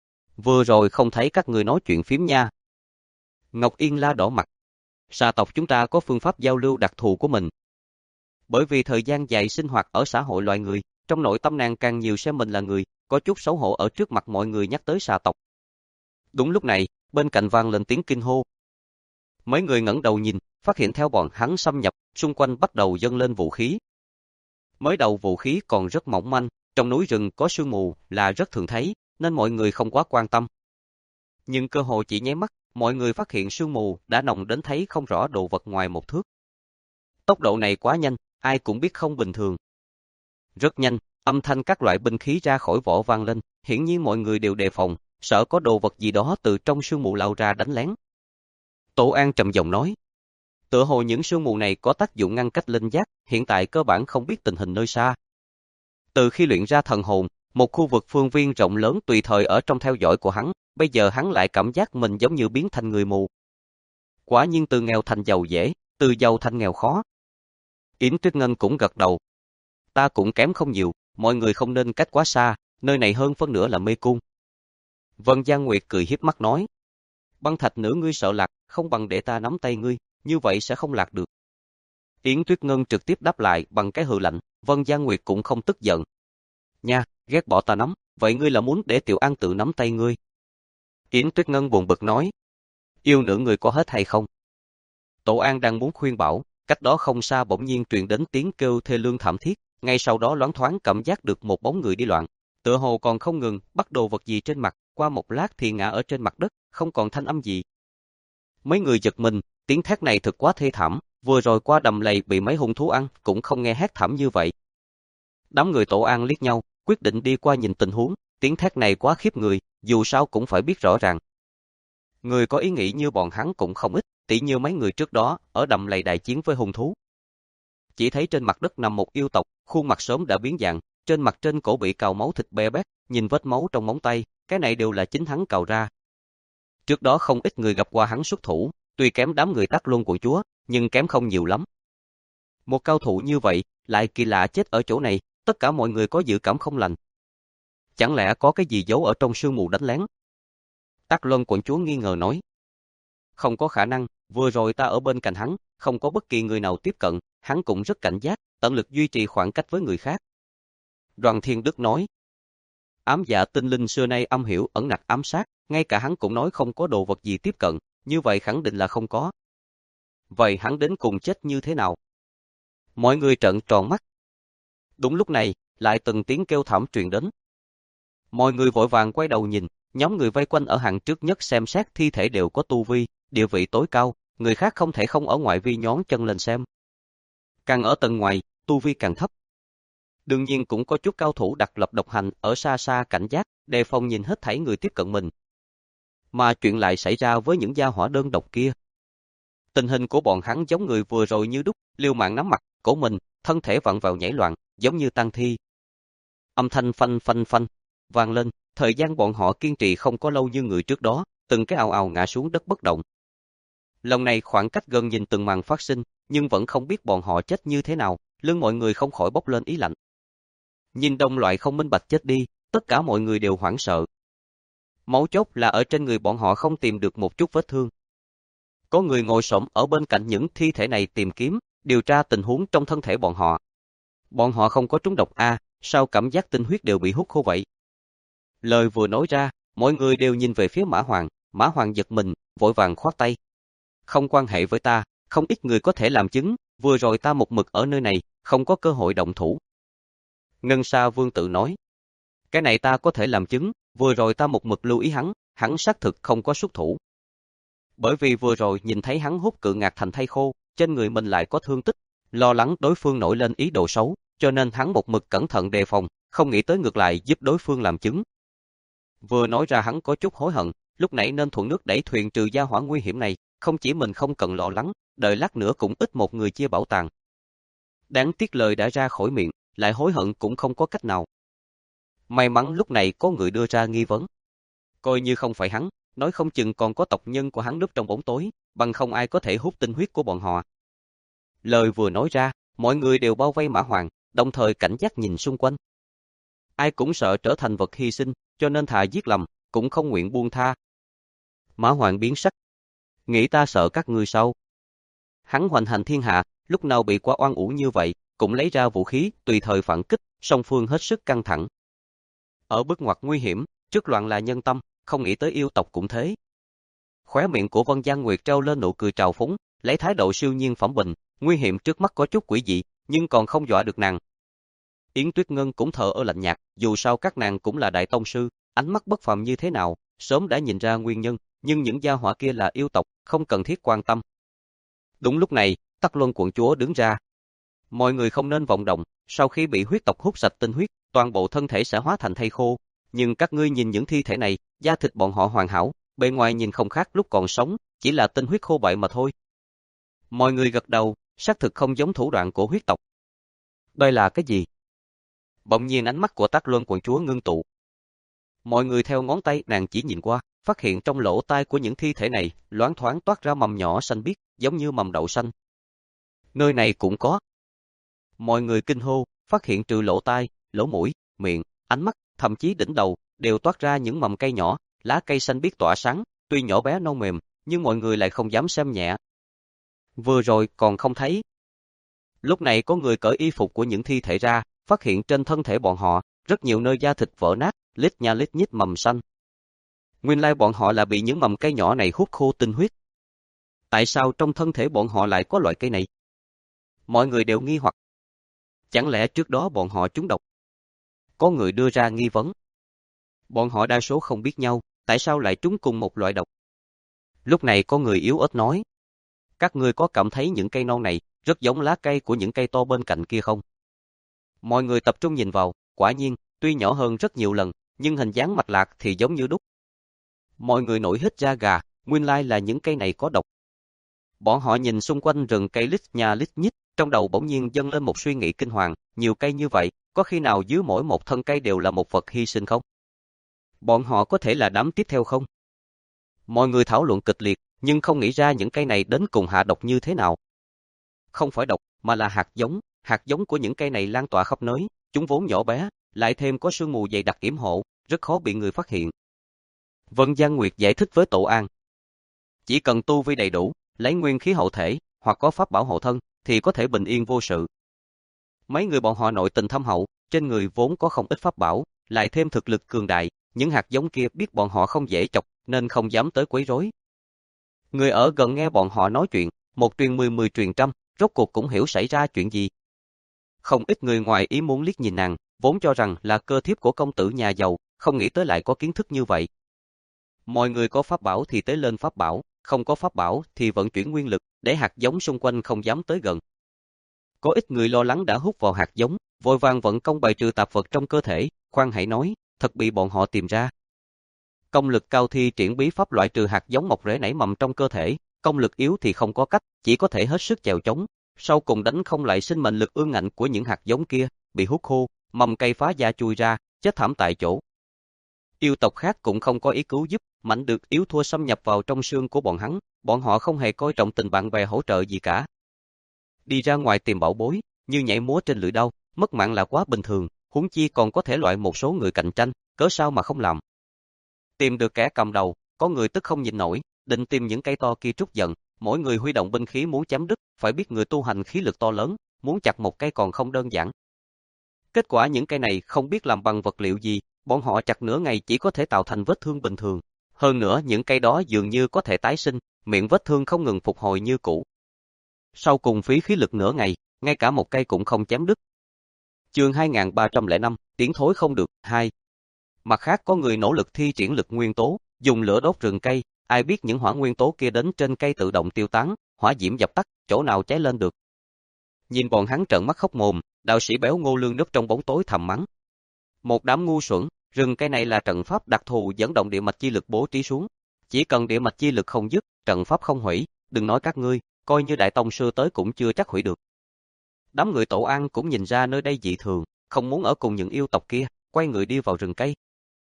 Vừa rồi không thấy các người nói chuyện phím nha. Ngọc Yên La đỏ mặt. Xà tộc chúng ta có phương pháp giao lưu đặc thù của mình. Bởi vì thời gian dài sinh hoạt ở xã hội loài người, trong nội tâm nàng càng nhiều xem mình là người, có chút xấu hổ ở trước mặt mọi người nhắc tới xà tộc. Đúng lúc này, bên cạnh vang lên tiếng kinh hô. Mấy người ngẩng đầu nhìn, phát hiện theo bọn hắn xâm nhập, xung quanh bắt đầu dâng lên vũ khí. Mới đầu vũ khí còn rất mỏng manh, trong núi rừng có sương mù là rất thường thấy, nên mọi người không quá quan tâm. Nhưng cơ hội chỉ nháy mắt, mọi người phát hiện sương mù đã nồng đến thấy không rõ đồ vật ngoài một thước. Tốc độ này quá nhanh, ai cũng biết không bình thường. Rất nhanh, âm thanh các loại binh khí ra khỏi vỏ vang lên, hiển nhiên mọi người đều đề phòng, sợ có đồ vật gì đó từ trong sương mù lao ra đánh lén. Tổ An trầm giọng nói, tựa hồ những sương mù này có tác dụng ngăn cách linh giác, hiện tại cơ bản không biết tình hình nơi xa. Từ khi luyện ra thần hồn, một khu vực phương viên rộng lớn tùy thời ở trong theo dõi của hắn, bây giờ hắn lại cảm giác mình giống như biến thành người mù. Quả nhiên từ nghèo thành giàu dễ, từ giàu thành nghèo khó. Yến Tuyết Ngân cũng gật đầu. Ta cũng kém không nhiều, mọi người không nên cách quá xa, nơi này hơn phân nửa là mê cung. Vân Giang Nguyệt cười hiếp mắt nói. Băng thạch nữ ngươi sợ lạc, không bằng để ta nắm tay ngươi, như vậy sẽ không lạc được. Yến Tuyết Ngân trực tiếp đáp lại bằng cái hừ lạnh, Vân Giang Nguyệt cũng không tức giận. Nha, ghét bỏ ta nắm, vậy ngươi là muốn để Tiểu An tự nắm tay ngươi. Yến Tuyết Ngân buồn bực nói. Yêu nữ người có hết hay không? Tổ An đang muốn khuyên bảo, cách đó không xa bỗng nhiên truyền đến tiếng kêu thê lương thảm thiết, ngay sau đó loáng thoáng cảm giác được một bóng người đi loạn, tựa hồ còn không ngừng bắt đồ vật gì trên mặt, qua một lát thì ngã ở trên mặt đất, không còn thanh âm gì. Mấy người giật mình, tiếng thét này thực quá thê thảm, vừa rồi qua đầm lầy bị mấy hung thú ăn, cũng không nghe hét thảm như vậy. Đám người Tổ An liếc nhau, quyết định đi qua nhìn tình huống, tiếng thét này quá khiếp người, dù sao cũng phải biết rõ ràng. Người có ý nghĩ như bọn hắn cũng không ít, tỉ như mấy người trước đó, ở đầm lầy đại chiến với hung thú. Chỉ thấy trên mặt đất nằm một yêu tộc, khuôn mặt sớm đã biến dạng, trên mặt trên cổ bị cào máu thịt be bét, nhìn vết máu trong móng tay, cái này đều là chính hắn cào ra. Trước đó không ít người gặp qua hắn xuất thủ, tuy kém đám người Tắc Luân của chúa, nhưng kém không nhiều lắm. Một cao thủ như vậy, lại kỳ lạ chết ở chỗ này, tất cả mọi người có dự cảm không lành. Chẳng lẽ có cái gì giấu ở trong sương mù đánh lén? Tắc Luân quận chúa nghi ngờ nói. Không có khả năng, vừa rồi ta ở bên cạnh hắn, không có bất kỳ người nào tiếp cận, hắn cũng rất cảnh giác, tận lực duy trì khoảng cách với người khác. Đoàn Thiên Đức nói. Ám dạ tinh linh xưa nay âm hiểu ẩn nặc ám sát, ngay cả hắn cũng nói không có đồ vật gì tiếp cận, như vậy khẳng định là không có. vậy hắn đến cùng chết như thế nào? Mọi người trợn tròn mắt. Đúng lúc này, lại từng tiếng kêu thảm truyền đến. Mọi người vội vàng quay đầu nhìn, nhóm người vây quanh ở hàng trước nhất xem xét thi thể đều có tu vi, địa vị tối cao, người khác không thể không ở ngoại vi nhón chân lên xem. Càng ở tầng ngoài, tu vi càng thấp. Đương nhiên cũng có chút cao thủ đặc lập độc hành ở xa xa cảnh giác, đề phòng nhìn hết thảy người tiếp cận mình. Mà chuyện lại xảy ra với những gia hỏa đơn độc kia. Tình hình của bọn hắn giống người vừa rồi như đúc, liều mạng nắm mặt, cổ mình, thân thể vặn vẹo nhảy loạn, giống như tang thi. Âm thanh phanh phanh phanh vang lên, thời gian bọn họ kiên trì không có lâu như người trước đó, từng cái ào ào ngã xuống đất bất động. Lần này khoảng cách gần nhìn từng màn phát sinh, nhưng vẫn không biết bọn họ chết như thế nào, lưng mọi người không khỏi bốc lên ý lạnh. Nhìn đồng loại không minh bạch chết đi, tất cả mọi người đều hoảng sợ. Mấu chốt là ở trên người bọn họ không tìm được một chút vết thương. Có người ngồi xổm ở bên cạnh những thi thể này tìm kiếm, điều tra tình huống trong thân thể bọn họ. Bọn họ không có trúng độc a, sao cảm giác tinh huyết đều bị hút khô vậy? Lời vừa nói ra, mọi người đều nhìn về phía Mã Hoàng, Mã Hoàng giật mình, vội vàng khoát tay. Không quan hệ với ta, không ít người có thể làm chứng, vừa rồi ta một mực ở nơi này, không có cơ hội động thủ. Ngân Sa Vương tự nói. Cái này ta có thể làm chứng, vừa rồi ta một mực lưu ý hắn, hắn xác thực không có xuất thủ. Bởi vì vừa rồi nhìn thấy hắn hút cự ngạc thành thây khô, trên người mình lại có thương tích, lo lắng đối phương nổi lên ý đồ xấu, cho nên hắn một mực cẩn thận đề phòng, không nghĩ tới ngược lại giúp đối phương làm chứng. Vừa nói ra hắn có chút hối hận, lúc nãy nên thuận nước đẩy thuyền trừ gia hỏa nguy hiểm này, không chỉ mình không cần lo lắng, đợi lát nữa cũng ít một người chia bảo tàng. Đáng tiếc lời đã ra khỏi miệng, lại hối hận cũng không có cách nào. May mắn lúc này có người đưa ra nghi vấn. Coi như không phải hắn, nói không chừng còn có tộc nhân của hắn núp trong bóng tối, bằng không ai có thể hút tinh huyết của bọn họ. Lời vừa nói ra, mọi người đều bao vây Mã Hoàng, đồng thời cảnh giác nhìn xung quanh. Ai cũng sợ trở thành vật hy sinh, cho nên thà giết lầm, cũng không nguyện buông tha. Mã Hoàng biến sắc. Nghĩ ta sợ các ngươi sao? Hắn hoành hành thiên hạ, lúc nào bị quá oan uổng như vậy, cũng lấy ra vũ khí, tùy thời phản kích, song phương hết sức căng thẳng. Ở bước ngoặt nguy hiểm, trước loạn là nhân tâm, không nghĩ tới yêu tộc cũng thế. Khóe miệng của Vân Giang Nguyệt treo lên nụ cười trào phúng, lấy thái độ siêu nhiên phẩm bình, nguy hiểm trước mắt có chút quỷ dị, nhưng còn không dọa được nàng. Yến Tuyết Ngân cũng thờ ơ lạnh nhạt, dù sao các nàng cũng là đại tông sư, ánh mắt bất phàm như thế nào, sớm đã nhìn ra nguyên nhân, nhưng những gia hỏa kia là yêu tộc, không cần thiết quan tâm. Đúng lúc này, Tắc Luân quận chúa đứng ra. Mọi người không nên vọng động, sau khi bị huyết tộc hút sạch tinh huyết, toàn bộ thân thể sẽ hóa thành thây khô, nhưng các ngươi nhìn những thi thể này, da thịt bọn họ hoàn hảo, bề ngoài nhìn không khác lúc còn sống, chỉ là tinh huyết khô bại mà thôi. Mọi người gật đầu, xác thực không giống thủ đoạn của huyết tộc. Đây là cái gì? Bỗng nhiên ánh mắt của Tắc Luân quận chúa ngưng tụ. Mọi người theo ngón tay nàng chỉ nhìn qua, phát hiện trong lỗ tai của những thi thể này, loáng thoáng toát ra mầm nhỏ xanh biếc, giống như mầm đậu xanh. Nơi này cũng có. Mọi người kinh hô, phát hiện trừ lỗ tai, lỗ mũi, miệng, ánh mắt, thậm chí đỉnh đầu, đều toát ra những mầm cây nhỏ, lá cây xanh biếc tỏa sáng, tuy nhỏ bé non mềm, nhưng mọi người lại không dám xem nhẹ. Vừa rồi còn không thấy. Lúc này có người cởi y phục của những thi thể ra, phát hiện trên thân thể bọn họ, rất nhiều nơi da thịt vỡ nát, lít nha lít nhít mầm xanh. Nguyên lai bọn họ là bị những mầm cây nhỏ này hút khô tinh huyết. Tại sao trong thân thể bọn họ lại có loại cây này? Mọi người đều nghi hoặc. Chẳng lẽ trước đó bọn họ trúng độc? Có người đưa ra nghi vấn. Bọn họ đa số không biết nhau, tại sao lại trúng cùng một loại độc? Lúc này có người yếu ớt nói. Các ngươi có cảm thấy những cây non này rất giống lá cây của những cây to bên cạnh kia không? Mọi người tập trung nhìn vào, quả nhiên, tuy nhỏ hơn rất nhiều lần, nhưng hình dáng mạch lạc thì giống như đúc. Mọi người nổi hết da gà, nguyên lai là những cây này có độc. Bọn họ nhìn xung quanh rừng cây lít nha lít nhít, trong đầu bỗng nhiên dâng lên một suy nghĩ kinh hoàng, nhiều cây như vậy, có khi nào dưới mỗi một thân cây đều là một vật hy sinh không? Bọn họ có thể là đám tiếp theo không? Mọi người thảo luận kịch liệt, nhưng không nghĩ ra những cây này đến cùng hạ độc như thế nào. Không phải độc, mà là hạt giống, hạt giống của những cây này lan tỏa khắp nơi, chúng vốn nhỏ bé, lại thêm có sương mù dày đặc yểm hộ, rất khó bị người phát hiện. Vân Giang Nguyệt giải thích với Tổ An. Chỉ cần tu vi đầy đủ, lấy nguyên khí hậu thể, hoặc có pháp bảo hộ thân, thì có thể bình yên vô sự. Mấy người bọn họ nội tình thâm hậu, trên người vốn có không ít pháp bảo, lại thêm thực lực cường đại, những hạt giống kia biết bọn họ không dễ chọc, nên không dám tới quấy rối. Người ở gần nghe bọn họ nói chuyện, Một truyền mười, mười truyền trăm, rốt cuộc cũng hiểu xảy ra chuyện gì. Không ít người ngoài ý muốn liếc nhìn nàng, vốn cho rằng là cơ thiếp của công tử nhà giàu, không nghĩ tới lại có kiến thức như vậy. Mọi người có pháp bảo thì tế lên pháp bảo, không có pháp bảo thì vận chuyển nguyên lực, để hạt giống xung quanh không dám tới gần. Có ít người lo lắng đã hút vào hạt giống, vội vàng vận công bài trừ tạp vật trong cơ thể, khoan hãy nói, thật bị bọn họ tìm ra. Công lực cao thi triển bí pháp loại trừ hạt giống mọc rễ nảy mầm trong cơ thể, công lực yếu thì không có cách, chỉ có thể hết sức chèo chống, sau cùng đánh không lại sinh mệnh lực ương ngạnh của những hạt giống kia, bị hút khô, mầm cây phá da chui ra, chết thảm tại chỗ. Yêu tộc khác cũng không có ý cứu giúp, mạnh được yếu thua xâm nhập vào trong xương của bọn hắn, bọn họ không hề coi trọng tình bạn bè hỗ trợ gì cả. Đi ra ngoài tìm bảo bối, như nhảy múa trên lưỡi đao, mất mạng là quá bình thường, huống chi còn có thể loại một số người cạnh tranh, cớ sao mà không làm. Tìm được kẻ cầm đầu, có người tức không nhịn nổi, định tìm những cây to kia trút giận, mỗi người huy động binh khí muốn chém đứt, phải biết người tu hành khí lực to lớn, muốn chặt một cây còn không đơn giản. Kết quả những cây này không biết làm bằng vật liệu gì, bọn họ chặt nửa ngày chỉ có thể tạo thành vết thương bình thường. Hơn nữa những cây đó dường như có thể tái sinh, miệng vết thương không ngừng phục hồi như cũ. Sau cùng phí khí lực nửa ngày, ngay cả một cây cũng không chém đứt. Chương hai nghìn ba trăm lẻ năm, tiếng thối không được, hai. Mặt khác có người nỗ lực thi triển lực nguyên tố, dùng lửa đốt rừng cây, ai biết những hỏa nguyên tố kia đến trên cây tự động tiêu tán, hỏa diễm dập tắt, chỗ nào cháy lên được. Nhìn bọn hắn trợn mắt khóc mồm, đạo sĩ béo Ngô Lương núp trong bóng tối thầm mắng. Một đám ngu xuẩn, rừng cây này là trận pháp đặc thù dẫn động địa mạch chi lực bố trí xuống. Chỉ cần địa mạch chi lực không dứt, trận pháp không hủy, đừng nói các ngươi, coi như đại tông sư tới cũng chưa chắc hủy được. Đám người Tổ An cũng nhìn ra nơi đây dị thường, không muốn ở cùng những yêu tộc kia, quay người đi vào rừng cây.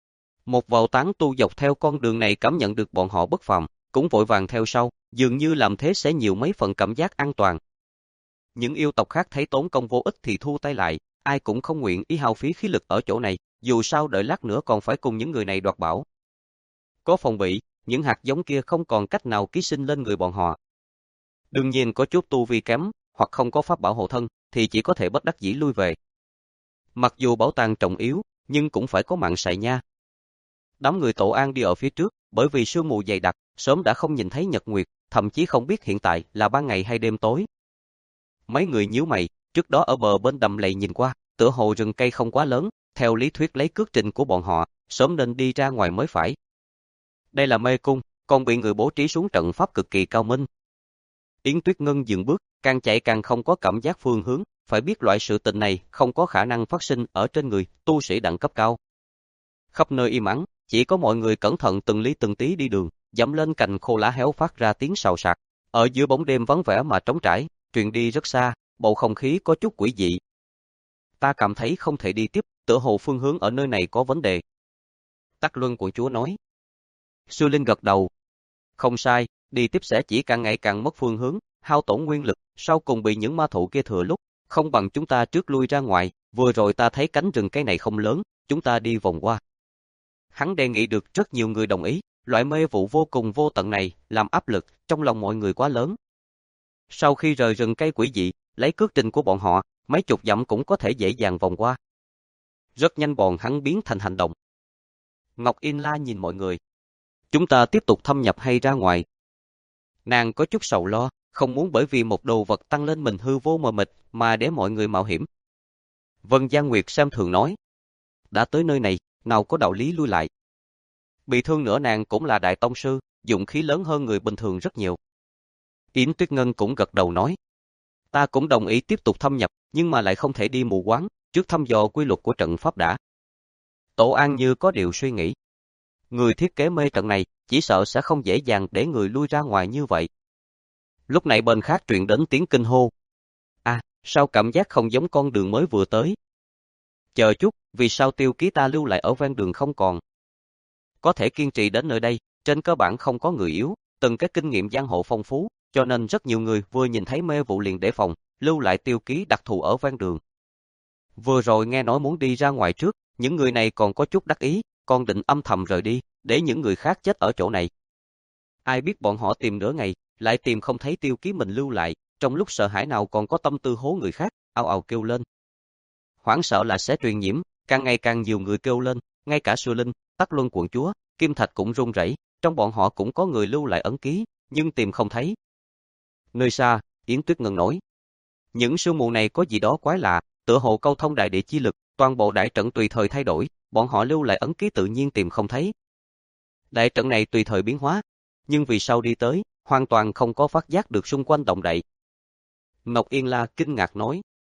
Một vào tán tu dọc theo con đường này cảm nhận được bọn họ bất phàm, cũng vội vàng theo sau, dường như làm thế sẽ nhiều mấy phần cảm giác an toàn. Những yêu tộc khác thấy tốn công vô ích thì thu tay lại, ai cũng không nguyện ý hao phí khí lực ở chỗ này, dù sao đợi lát nữa còn phải cùng những người này đoạt bảo. Có phòng bị, những hạt giống kia không còn cách nào ký sinh lên người bọn họ. Đương nhiên có chút tu vi kém, hoặc không có pháp bảo hộ thân, thì chỉ có thể bất đắc dĩ lui về. Mặc dù bảo tàng trọng yếu, nhưng cũng phải có mạng sậy nha. Đám người Tổ An đi ở phía trước, bởi vì sương mù dày đặc, sớm đã không nhìn thấy nhật nguyệt, thậm chí không biết hiện tại là ban ngày hay đêm tối. Mấy người nhíu mày, trước đó ở bờ bên đầm lầy nhìn qua, tựa hồ rừng cây không quá lớn, theo lý thuyết lấy cước trình của bọn họ, sớm nên đi ra ngoài mới phải. Đây là mê cung, còn bị người bố trí xuống trận pháp cực kỳ cao minh. Yến Tuyết Ngân dừng bước, càng chạy càng không có cảm giác phương hướng, phải biết loại sự tình này không có khả năng phát sinh ở trên người tu sĩ đẳng cấp cao. Khắp nơi im ắng, chỉ có mọi người cẩn thận từng lý từng tí đi đường, dẫm lên cành khô lá héo phát ra tiếng xào xạc. Ở giữa bóng đêm vắng vẻ mà trống trải, truyền đi rất xa, bầu không khí có chút quỷ dị. Ta cảm thấy không thể đi tiếp, tựa hồ phương hướng ở nơi này có vấn đề. Tắc Luân Quận Chúa nói. Sư Linh gật đầu. Không sai, đi tiếp sẽ chỉ càng ngày càng mất phương hướng, hao tổn nguyên lực, sau cùng bị những ma thụ kia thừa lúc, không bằng chúng ta trước lui ra ngoài, vừa rồi ta thấy cánh rừng cây này không lớn, chúng ta đi vòng qua. Hắn đề nghị được rất nhiều người đồng ý, loại mê vụ vô cùng vô tận này, làm áp lực, trong lòng mọi người quá lớn. Sau khi rời rừng cây quỷ dị, lấy cước trình của bọn họ, mấy chục dặm cũng có thể dễ dàng vòng qua. Rất nhanh bọn hắn biến thành hành động. Ngọc Yên La nhìn mọi người. Chúng ta tiếp tục thâm nhập hay ra ngoài? Nàng có chút sầu lo, không muốn bởi vì một đồ vật tăng lên mình hư vô mờ mịt mà để mọi người mạo hiểm. Vân Giang Nguyệt xem thường nói. Đã tới nơi này, nào có đạo lý lui lại. Bị thương nữa nàng cũng là đại tông sư, dụng khí lớn hơn người bình thường rất nhiều. Yến Tuyết Ngân cũng gật đầu nói. Ta cũng đồng ý tiếp tục thâm nhập, nhưng mà lại không thể đi mù quáng, trước thăm dò quy luật của trận pháp đã. Tổ An như có điều suy nghĩ. Người thiết kế mê trận này, chỉ sợ sẽ không dễ dàng để người lui ra ngoài như vậy. Lúc này bên khác truyền đến tiếng kinh hô. À, sao cảm giác không giống con đường mới vừa tới? Chờ chút, vì sao Tiêu Ký ta lưu lại ở ven đường không còn? Có thể kiên trì đến nơi đây, trên cơ bản không có người yếu, từng cái kinh nghiệm giang hồ phong phú, cho nên rất nhiều người vừa nhìn thấy mê vụ liền để phòng, lưu lại Tiêu Ký đặc thù ở ven đường. Vừa rồi nghe nói muốn đi ra ngoài trước, những người này còn có chút đắc ý, còn định âm thầm rời đi, để những người khác chết ở chỗ này. Ai biết bọn họ tìm nửa ngày, lại tìm không thấy Tiêu Ký mình lưu lại, trong lúc sợ hãi nào còn có tâm tư hố người khác, ào ào kêu lên. Hoảng sợ là sẽ truyền nhiễm, càng ngày càng nhiều người kêu lên, ngay cả Sư Linh, Tắc Luân Quận Chúa, Kim Thạch cũng run rẩy, trong bọn họ cũng có người lưu lại ấn ký, nhưng tìm không thấy. Nơi xa, Yến Tuyết Ngân nói. Những sương mù này có gì đó quái lạ, tựa hồ câu thông đại địa chi lực, toàn bộ đại trận tùy thời thay đổi, bọn họ lưu lại ấn ký tự nhiên tìm không thấy. Đại trận này tùy thời biến hóa, nhưng vì sao đi tới, hoàn toàn không có phát giác được xung quanh động đậy. Ngọc Yên La kinh ngạc nói.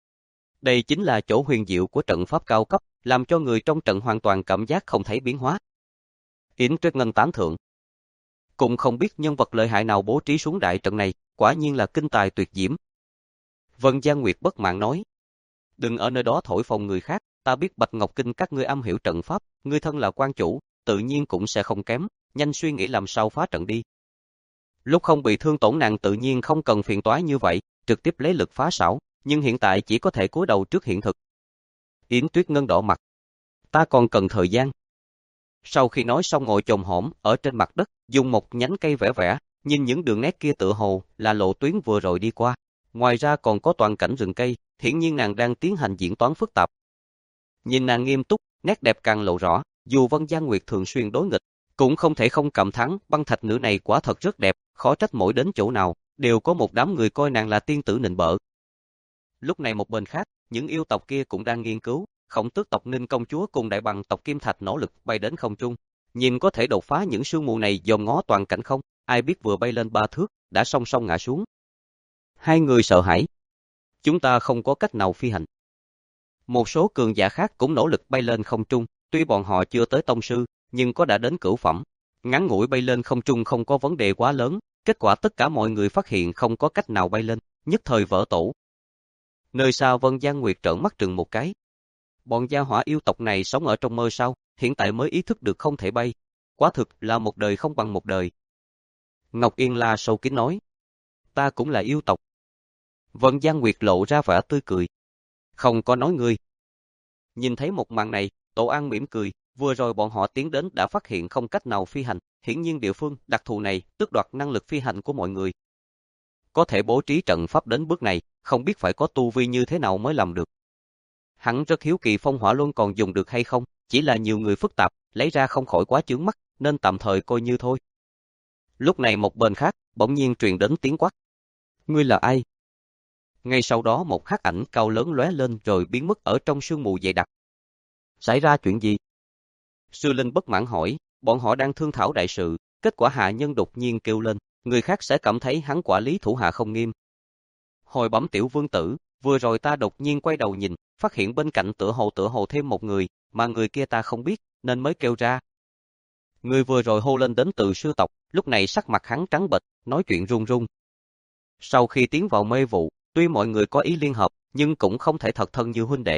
Đây chính là chỗ huyền diệu của trận pháp cao cấp, làm cho người trong trận hoàn toàn cảm giác không thấy biến hóa. Yến Tuyết Ngân tán thưởng. Cũng không biết nhân vật lợi hại nào bố trí xuống đại trận này, quả nhiên là kinh tài tuyệt diễm. Vân Giang Nguyệt bất mãn nói. Đừng ở nơi đó thổi phồng người khác, ta biết Bạch Ngọc Kinh các ngươi am hiểu trận pháp, ngươi thân là quan chủ, tự nhiên cũng sẽ không kém, nhanh suy nghĩ làm sao phá trận đi. Lúc không bị thương tổn nàng tự nhiên không cần phiền toái như vậy, trực tiếp lấy lực phá xảo, nhưng hiện tại chỉ có thể cúi đầu trước hiện thực. Yến Tuyết Ngân đỏ mặt. Ta còn cần thời gian. Sau khi nói xong ngồi chồm hổm ở trên mặt đất, dùng một nhánh cây vẽ vẽ, nhìn những đường nét kia tựa hồ là lộ tuyến vừa rồi đi qua. Ngoài ra còn có toàn cảnh rừng cây, hiển nhiên nàng đang tiến hành diễn toán phức tạp. Nhìn nàng nghiêm túc, nét đẹp càng lộ rõ, dù Vân Giang Nguyệt thường xuyên đối nghịch, cũng không thể không cảm thán băng thạch nữ này quả thật rất đẹp, khó trách mỗi đến chỗ nào, đều có một đám người coi nàng là tiên tử nịnh bợ. Lúc này một bên khác, những yêu tộc kia cũng đang nghiên cứu, Khổng Tước tộc Ninh công chúa cùng đại bằng tộc Kim Thạch nỗ lực bay đến không trung, nhìn có thể đột phá những sương mù này dòm ngó toàn cảnh không, ai biết vừa bay lên ba thước, đã song song ngã xuống. Hai người sợ hãi. Chúng ta không có cách nào phi hành. Một số cường giả khác cũng nỗ lực bay lên không trung, tuy bọn họ chưa tới tông sư, nhưng có đã đến cửu phẩm. Ngắn ngủi bay lên không trung không có vấn đề quá lớn, kết quả tất cả mọi người phát hiện không có cách nào bay lên, nhất thời vỡ tổ. Nơi xa Vân Giang Nguyệt trợn mắt trừng một cái. Bọn gia hỏa yêu tộc này sống ở trong mơ sao, hiện tại mới ý thức được không thể bay. Quả thực là một đời không bằng một đời. Ngọc Yên La sâu kín nói. Ta cũng là yêu tộc. Vân Giang Nguyệt lộ ra vẻ tươi cười. Không có nói ngươi. Nhìn thấy một màn này, Tổ An mỉm cười, vừa rồi bọn họ tiến đến đã phát hiện không cách nào phi hành, hiển nhiên địa phương đặc thù này tước đoạt năng lực phi hành của mọi người. Có thể bố trí trận pháp đến bước này, không biết phải có tu vi như thế nào mới làm được. Hắn rất hiếu kỳ phong hỏa luân còn dùng được hay không, chỉ là nhiều người phức tạp, lấy ra không khỏi quá chướng mắt, nên tạm thời coi như thôi. Lúc này một bên khác, bỗng nhiên truyền đến tiếng quát. Ngươi là ai? Ngay sau đó một hắc ảnh cao lớn lóe lên rồi biến mất ở trong sương mù dày đặc. Xảy ra chuyện gì? Sư Linh bất mãn hỏi, bọn họ đang thương thảo đại sự, kết quả hạ nhân đột nhiên kêu lên, người khác sẽ cảm thấy hắn quản lý thủ hạ không nghiêm. Hồi bẩm tiểu vương tử, vừa rồi ta đột nhiên quay đầu nhìn, phát hiện bên cạnh tựa hồ tựa hồ thêm một người, mà người kia ta không biết, nên mới kêu ra. Người vừa rồi hô lên đến từ sư tộc, lúc này sắc mặt hắn trắng bệch, nói chuyện run run. Sau khi tiến vào mê vụ, tuy mọi người có ý liên hợp, nhưng cũng không thể thật thân như huynh đệ.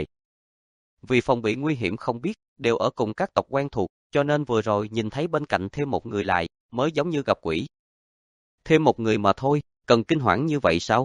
Vì phòng bị nguy hiểm không biết, đều ở cùng các tộc quen thuộc, cho nên vừa rồi nhìn thấy bên cạnh thêm một người lại, mới giống như gặp quỷ. Thêm một người mà thôi, cần kinh hoảng như vậy sao?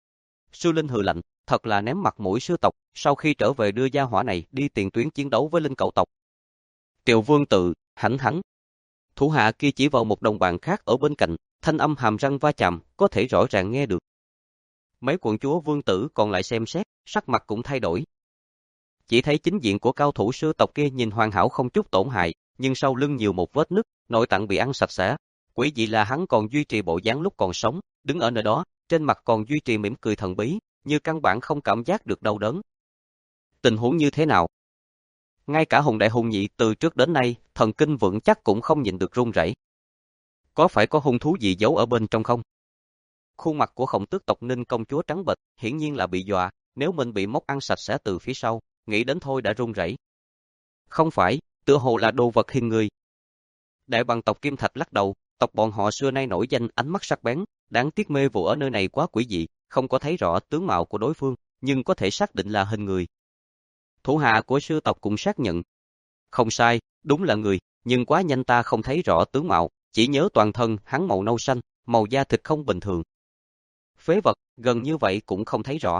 Sư Linh hừ lạnh, thật là ném mặt mũi sư tộc, sau khi trở về đưa gia hỏa này đi tiền tuyến chiến đấu với linh cẩu tộc. Tiểu vương tự, hãnh hắn. Thủ hạ kia chỉ vào một đồng bạn khác ở bên cạnh, thanh âm hàm răng va chạm, có thể rõ ràng nghe được. Mấy quận chúa vương tử còn lại xem xét, sắc mặt cũng thay đổi. Chỉ thấy chính diện của cao thủ sư tộc kia nhìn hoàn hảo không chút tổn hại, nhưng sau lưng nhiều một vết nứt, nội tạng bị ăn sạch sẽ. Quỷ dị là hắn còn duy trì bộ dáng lúc còn sống, đứng ở nơi đó, trên mặt còn duy trì mỉm cười thần bí, như căn bản không cảm giác được đau đớn. Tình huống như thế nào? Ngay cả Hùng Đại Hùng Nhị từ trước đến nay, thần kinh vững chắc cũng không nhịn được run rẩy. Có phải có hung thú gì giấu ở bên trong không? Khuôn mặt của Khổng Tước tộc Ninh công chúa trắng bệch, hiển nhiên là bị dọa, nếu mình bị móc ăn sạch sẽ từ phía sau, nghĩ đến thôi đã run rẩy. Không phải, tựa hồ là đồ vật hình người. Đại bằng tộc Kim Thạch lắc đầu, tộc bọn họ xưa nay nổi danh ánh mắt sắc bén, đáng tiếc mê vụ ở nơi này quá quỷ dị, không có thấy rõ tướng mạo của đối phương, nhưng có thể xác định là hình người. Thủ hạ của sư tộc cũng xác nhận. Không sai, đúng là người, nhưng quá nhanh ta không thấy rõ tướng mạo, chỉ nhớ toàn thân hắn màu nâu xanh, màu da thịt không bình thường. Phế vật, gần như vậy cũng không thấy rõ.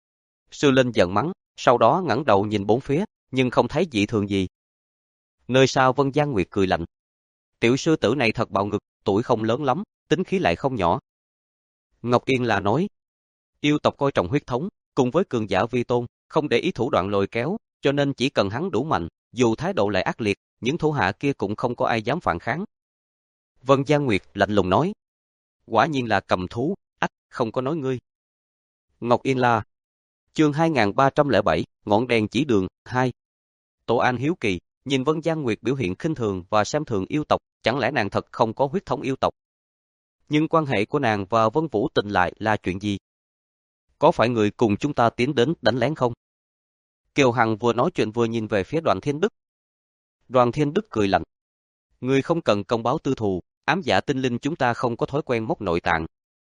Sư Linh giận mắng, sau đó ngẩng đầu nhìn bốn phía, nhưng không thấy dị thường gì. Nơi xa Vân Giang Nguyệt cười lạnh. Tiểu sư tử này thật bạo ngực, tuổi không lớn lắm, tính khí lại không nhỏ. Ngọc Yên là nói, yêu tộc coi trọng huyết thống, cùng với cường giả vi tôn, không để ý thủ đoạn lôi kéo, cho nên chỉ cần hắn đủ mạnh, dù thái độ lại ác liệt, những thủ hạ kia cũng không có ai dám phản kháng. Vân Giang Nguyệt lạnh lùng nói, quả nhiên là cầm thú, Ách, không có nói ngươi. Ngọc Yên La. Chương hai nghìn ba trăm lẻ bảy, ngọn đèn chỉ đường, hai. Tổ An hiếu kỳ, nhìn Vân Giang Nguyệt biểu hiện khinh thường và xem thường yêu tộc, chẳng lẽ nàng thật không có huyết thống yêu tộc? Nhưng quan hệ của nàng và Vân Vũ Tình lại là chuyện gì? Có phải người cùng chúng ta tiến đến đánh lén không? Kiều Hằng vừa nói chuyện vừa nhìn về phía Đoàn Thiên Đức. Đoàn Thiên Đức cười lạnh. Người không cần công báo tư thù, ám dạ tinh linh chúng ta không có thói quen móc nội tạng.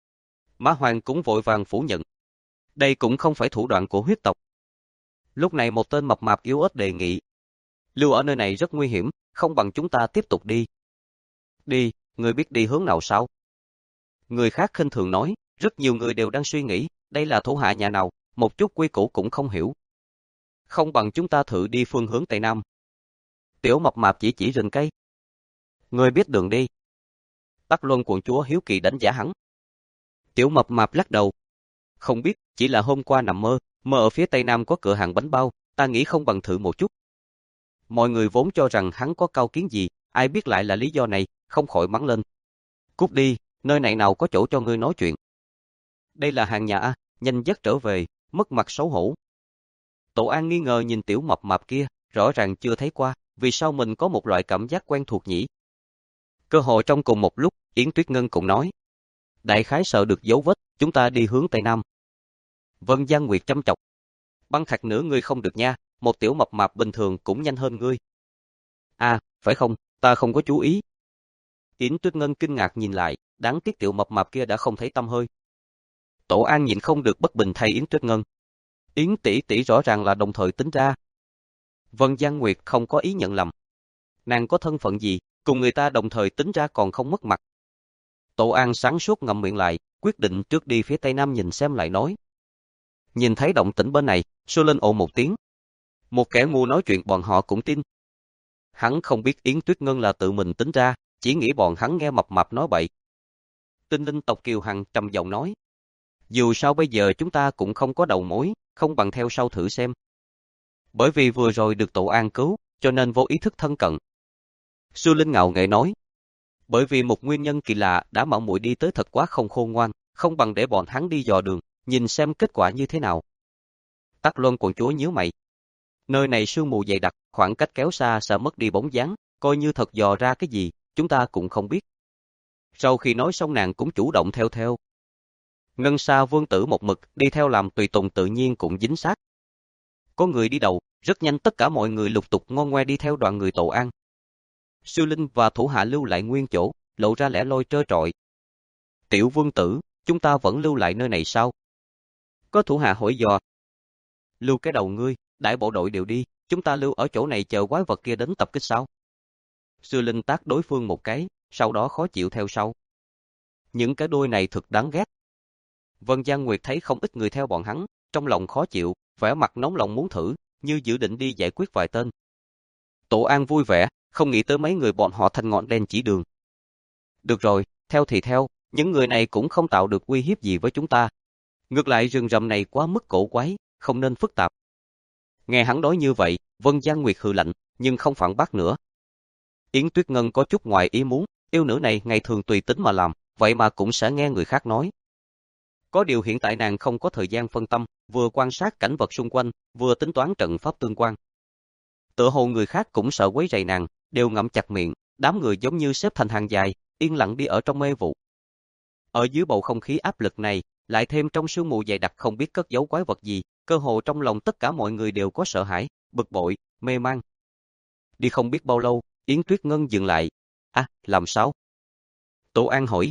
Mã Hoàng cũng vội vàng phủ nhận. Đây cũng không phải thủ đoạn của huyết tộc. Lúc này một tên mập mạp yếu ớt đề nghị. Lưu ở nơi này rất nguy hiểm, không bằng chúng ta tiếp tục đi. Đi, người biết đi hướng nào sao? Người khác khinh thường nói, rất nhiều người đều đang suy nghĩ, đây là thủ hạ nhà nào, một chút quy củ cũng không hiểu. Không bằng chúng ta thử đi phương hướng Tây Nam. Tiểu mập mạp chỉ chỉ rừng cây. Người biết đường đi. Tắc Luân quận chúa hiếu kỳ đánh giá hắn. Tiểu mập mạp lắc đầu. Không biết, chỉ là hôm qua nằm mơ, mơ ở phía Tây Nam có cửa hàng bánh bao, ta nghĩ không bằng thử một chút. Mọi người vốn cho rằng hắn có cao kiến gì, ai biết lại là lý do này, không khỏi mắng lên. Cút đi, nơi này nào có chỗ cho ngươi nói chuyện. Đây là hàng nhà A, nhanh dắt trở về, mất mặt xấu hổ. Tổ An nghi ngờ nhìn tiểu mập mạp kia, rõ ràng chưa thấy qua, vì sao mình có một loại cảm giác quen thuộc nhỉ? Cơ hội trong cùng một lúc, Yến Tuyết Ngân cũng nói. Đại khái sợ được dấu vết, chúng ta đi hướng Tây Nam. Vân Giang Nguyệt chăm chọc. Băng Thạch nửa ngươi không được nha, một tiểu mập mạp bình thường cũng nhanh hơn ngươi. À, phải không, ta không có chú ý. Yến Tuyết Ngân kinh ngạc nhìn lại, đáng tiếc tiểu mập mạp kia đã không thấy tăm hơi. Tổ An nhịn không được bất bình thay Yến Tuyết Ngân. Yến tỷ tỷ rõ ràng là đồng thời tính ra. Vân Giang Nguyệt không có ý nhận lầm. Nàng có thân phận gì, cùng người ta đồng thời tính ra còn không mất mặt. Tổ An sáng suốt ngậm miệng lại, quyết định trước đi phía Tây Nam nhìn xem lại nói. Nhìn thấy động tĩnh bên này, Sô lên ồ một tiếng. Một kẻ ngu nói chuyện bọn họ cũng tin. Hắn không biết Yến Tuyết Ngân là tự mình tính ra, chỉ nghĩ bọn hắn nghe mập mạp nói bậy. Tinh linh tộc Kiều Hằng trầm giọng nói. Dù sao bây giờ chúng ta cũng không có đầu mối, không bằng theo sau thử xem. Bởi vì vừa rồi được Tổ An cứu, cho nên vô ý thức thân cận. Sư Linh ngạo nghệ nói. Bởi vì một nguyên nhân kỳ lạ đã mạo muội đi tới thật quá không khôn ngoan, không bằng để bọn hắn đi dò đường, nhìn xem kết quả như thế nào. Tắc Luân quận chúa nhíu mày. Nơi này sương mù dày đặc, khoảng cách kéo xa sẽ mất đi bóng dáng, coi như thật dò ra cái gì, chúng ta cũng không biết. Sau khi nói xong nàng cũng chủ động theo theo. Ngân Sa Vương tử một mực đi theo làm tùy tùng tự nhiên cũng dính sát. Có người đi đầu, rất nhanh tất cả mọi người lục tục ngon ngoe đi theo đoàn người Tổ An. Sư Linh và thủ hạ lưu lại nguyên chỗ, lộ ra lẻ loi trơ trọi. Tiểu Vương tử, chúng ta vẫn lưu lại nơi này sao? Có thủ hạ hỏi dò. Lưu cái đầu ngươi, đại bộ đội đều đi, chúng ta lưu ở chỗ này chờ quái vật kia đến tập kích sao? Sư Linh tác đối phương một cái, sau đó khó chịu theo sau. Những cái đuôi này thực đáng ghét. Vân Giang Nguyệt thấy không ít người theo bọn hắn, trong lòng khó chịu, vẻ mặt nóng lòng muốn thử, như dự định đi giải quyết vài tên. Tổ An vui vẻ, không nghĩ tới mấy người bọn họ thành ngọn đèn chỉ đường. Được rồi, theo thì theo, những người này cũng không tạo được uy hiếp gì với chúng ta. Ngược lại rừng rậm này quá mức cổ quái, không nên phức tạp. Nghe hắn nói như vậy, Vân Giang Nguyệt hừ lạnh, nhưng không phản bác nữa. Yến Tuyết Ngân có chút ngoài ý muốn, yêu nữ này ngày thường tùy tính mà làm, vậy mà cũng sẽ nghe người khác nói. Có điều hiện tại nàng không có thời gian phân tâm, vừa quan sát cảnh vật xung quanh, vừa tính toán trận pháp tương quan. Tựa hồ người khác cũng sợ quấy rầy nàng, đều ngậm chặt miệng, đám người giống như xếp thành hàng dài, yên lặng đi ở trong mê vụ. Ở dưới bầu không khí áp lực này, lại thêm trong sương mù dày đặc không biết cất giấu quái vật gì, cơ hồ trong lòng tất cả mọi người đều có sợ hãi, bực bội, mê man. Đi không biết bao lâu, Yến Tuyết Ngân dừng lại. À, làm sao? Tổ An hỏi.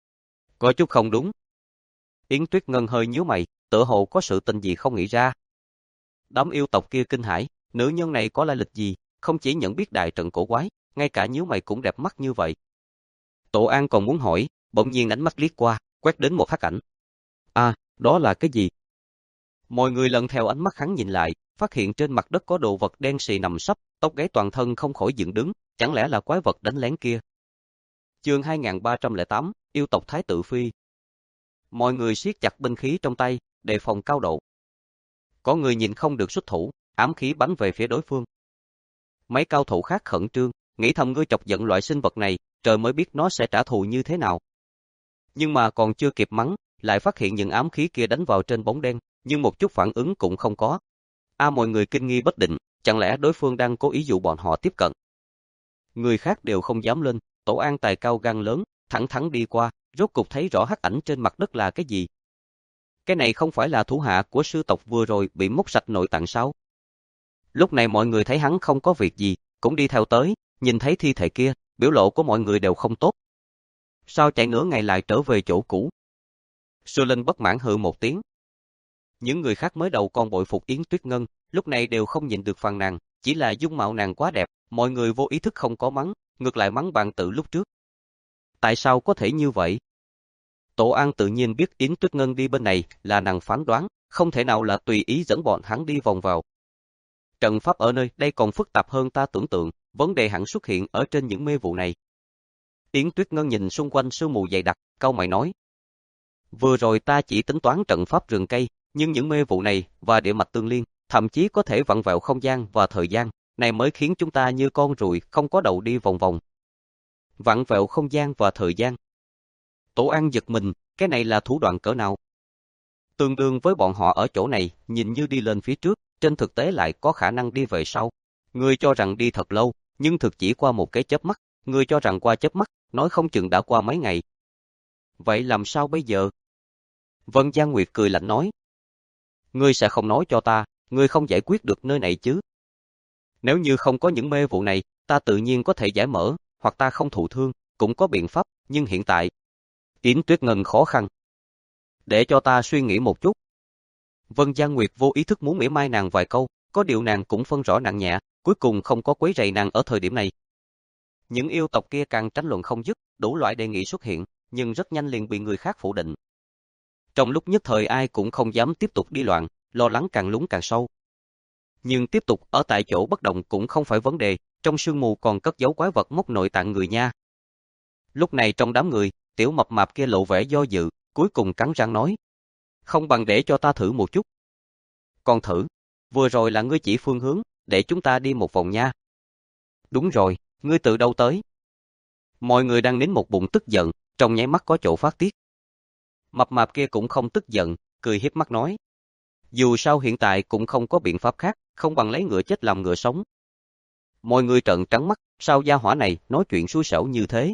Có chút không đúng. Yến Tuyết Ngân hơi nhíu mày, tựa hồ có sự tình gì không nghĩ ra. Đám yêu tộc kia kinh hãi, nữ nhân này có lai lịch gì, không chỉ nhận biết đại trận cổ quái, ngay cả nhíu mày cũng đẹp mắt như vậy. Tổ An còn muốn hỏi, bỗng nhiên ánh mắt liếc qua, quét đến một hắc ảnh. À, đó là cái gì? Mọi người lần theo ánh mắt hắn nhìn lại, phát hiện trên mặt đất có đồ vật đen xì nằm sấp, tóc gáy toàn thân không khỏi dựng đứng, chẳng lẽ là quái vật đánh lén kia? Chương hai nghìn ba trăm lẻ tám, yêu tộc Thái Tử Phi. Mọi người siết chặt binh khí trong tay, đề phòng cao độ. Có người nhìn không được xuất thủ, ám khí bắn về phía đối phương. Mấy cao thủ khác khẩn trương, nghĩ thầm ngươi chọc giận loại sinh vật này, trời mới biết nó sẽ trả thù như thế nào. Nhưng mà còn chưa kịp mắng, lại phát hiện những ám khí kia đánh vào trên bóng đen, nhưng một chút phản ứng cũng không có. A mọi người kinh nghi bất định, chẳng lẽ đối phương đang cố ý dụ bọn họ tiếp cận. Người khác đều không dám lên, Tổ An tài cao gan lớn, thẳng thắn đi qua, rốt cục thấy rõ hắc ảnh trên mặt đất là cái gì. Cái này không phải là thủ hạ của sư tộc vừa rồi bị móc sạch nội tạng sao? Lúc này mọi người thấy hắn không có việc gì, cũng đi theo tới, nhìn thấy thi thể kia, biểu lộ của mọi người đều không tốt. Sao chạy nửa ngày lại trở về chỗ cũ? Sư Linh bất mãn hừ một tiếng. Những người khác mới đầu còn bội phục Yến Tuyết Ngân, lúc này đều không nhịn được phàn nàn, chỉ là dung mạo nàng quá đẹp, mọi người vô ý thức không có mắng, ngược lại mắng bạn tự lúc trước. Tại sao có thể như vậy? Tổ An tự nhiên biết Yến Tuyết Ngân đi bên này là nàng phán đoán, không thể nào là tùy ý dẫn bọn hắn đi vòng vào. Trận pháp ở nơi đây còn phức tạp hơn ta tưởng tượng, vấn đề hẳn xuất hiện ở trên những mê vụ này. Yến Tuyết Ngân nhìn xung quanh sương mù dày đặc, cau mày nói. Vừa rồi ta chỉ tính toán trận pháp rừng cây, nhưng những mê vụ này và địa mạch tương liên, thậm chí có thể vặn vẹo không gian và thời gian, này mới khiến chúng ta như con ruồi không có đầu đi vòng vòng. Vặn vẹo không gian và thời gian. Tổ An giật mình, cái này là thủ đoạn cỡ nào? Tương đương với bọn họ ở chỗ này, nhìn như đi lên phía trước, trên thực tế lại có khả năng đi về sau. Người cho rằng đi thật lâu, nhưng thực chỉ qua một cái chớp mắt, người cho rằng qua chớp mắt, nói không chừng đã qua mấy ngày. Vậy làm sao bây giờ? Vân Giang Nguyệt cười lạnh nói. Ngươi sẽ không nói cho ta, ngươi không giải quyết được nơi này chứ? Nếu như không có những mê vụ này, ta tự nhiên có thể giải mở, hoặc ta không thụ thương, cũng có biện pháp, nhưng hiện tại... Yến Tuyết Ngân khó khăn. Để cho ta suy nghĩ một chút. Vân Giang Nguyệt vô ý thức muốn mỉa mai nàng vài câu, có điều nàng cũng phân rõ nặng nhẹ, cuối cùng không có quấy rầy nàng ở thời điểm này. Những yêu tộc kia càng tranh luận không dứt, đủ loại đề nghị xuất hiện, nhưng rất nhanh liền bị người khác phủ định. Trong lúc nhất thời ai cũng không dám tiếp tục đi loạn, lo lắng càng lún càng sâu. Nhưng tiếp tục ở tại chỗ bất động cũng không phải vấn đề, trong sương mù còn cất giấu quái vật móc nội tạng người nha. Lúc này trong đám người, tiểu mập mạp kia lộ vẻ do dự, cuối cùng cắn răng nói. Không bằng để cho ta thử một chút. Còn thử, vừa rồi là ngươi chỉ phương hướng, để chúng ta đi một vòng nha. Đúng rồi, ngươi từ đâu tới? Mọi người đang nín một bụng tức giận, trong nháy mắt có chỗ phát tiết. Mập mạp kia cũng không tức giận, cười hiếp mắt nói. Dù sao hiện tại cũng không có biện pháp khác, không bằng lấy ngựa chết làm ngựa sống. Mọi người trợn trắng mắt, sao gia hỏa này nói chuyện xui xẻo như thế?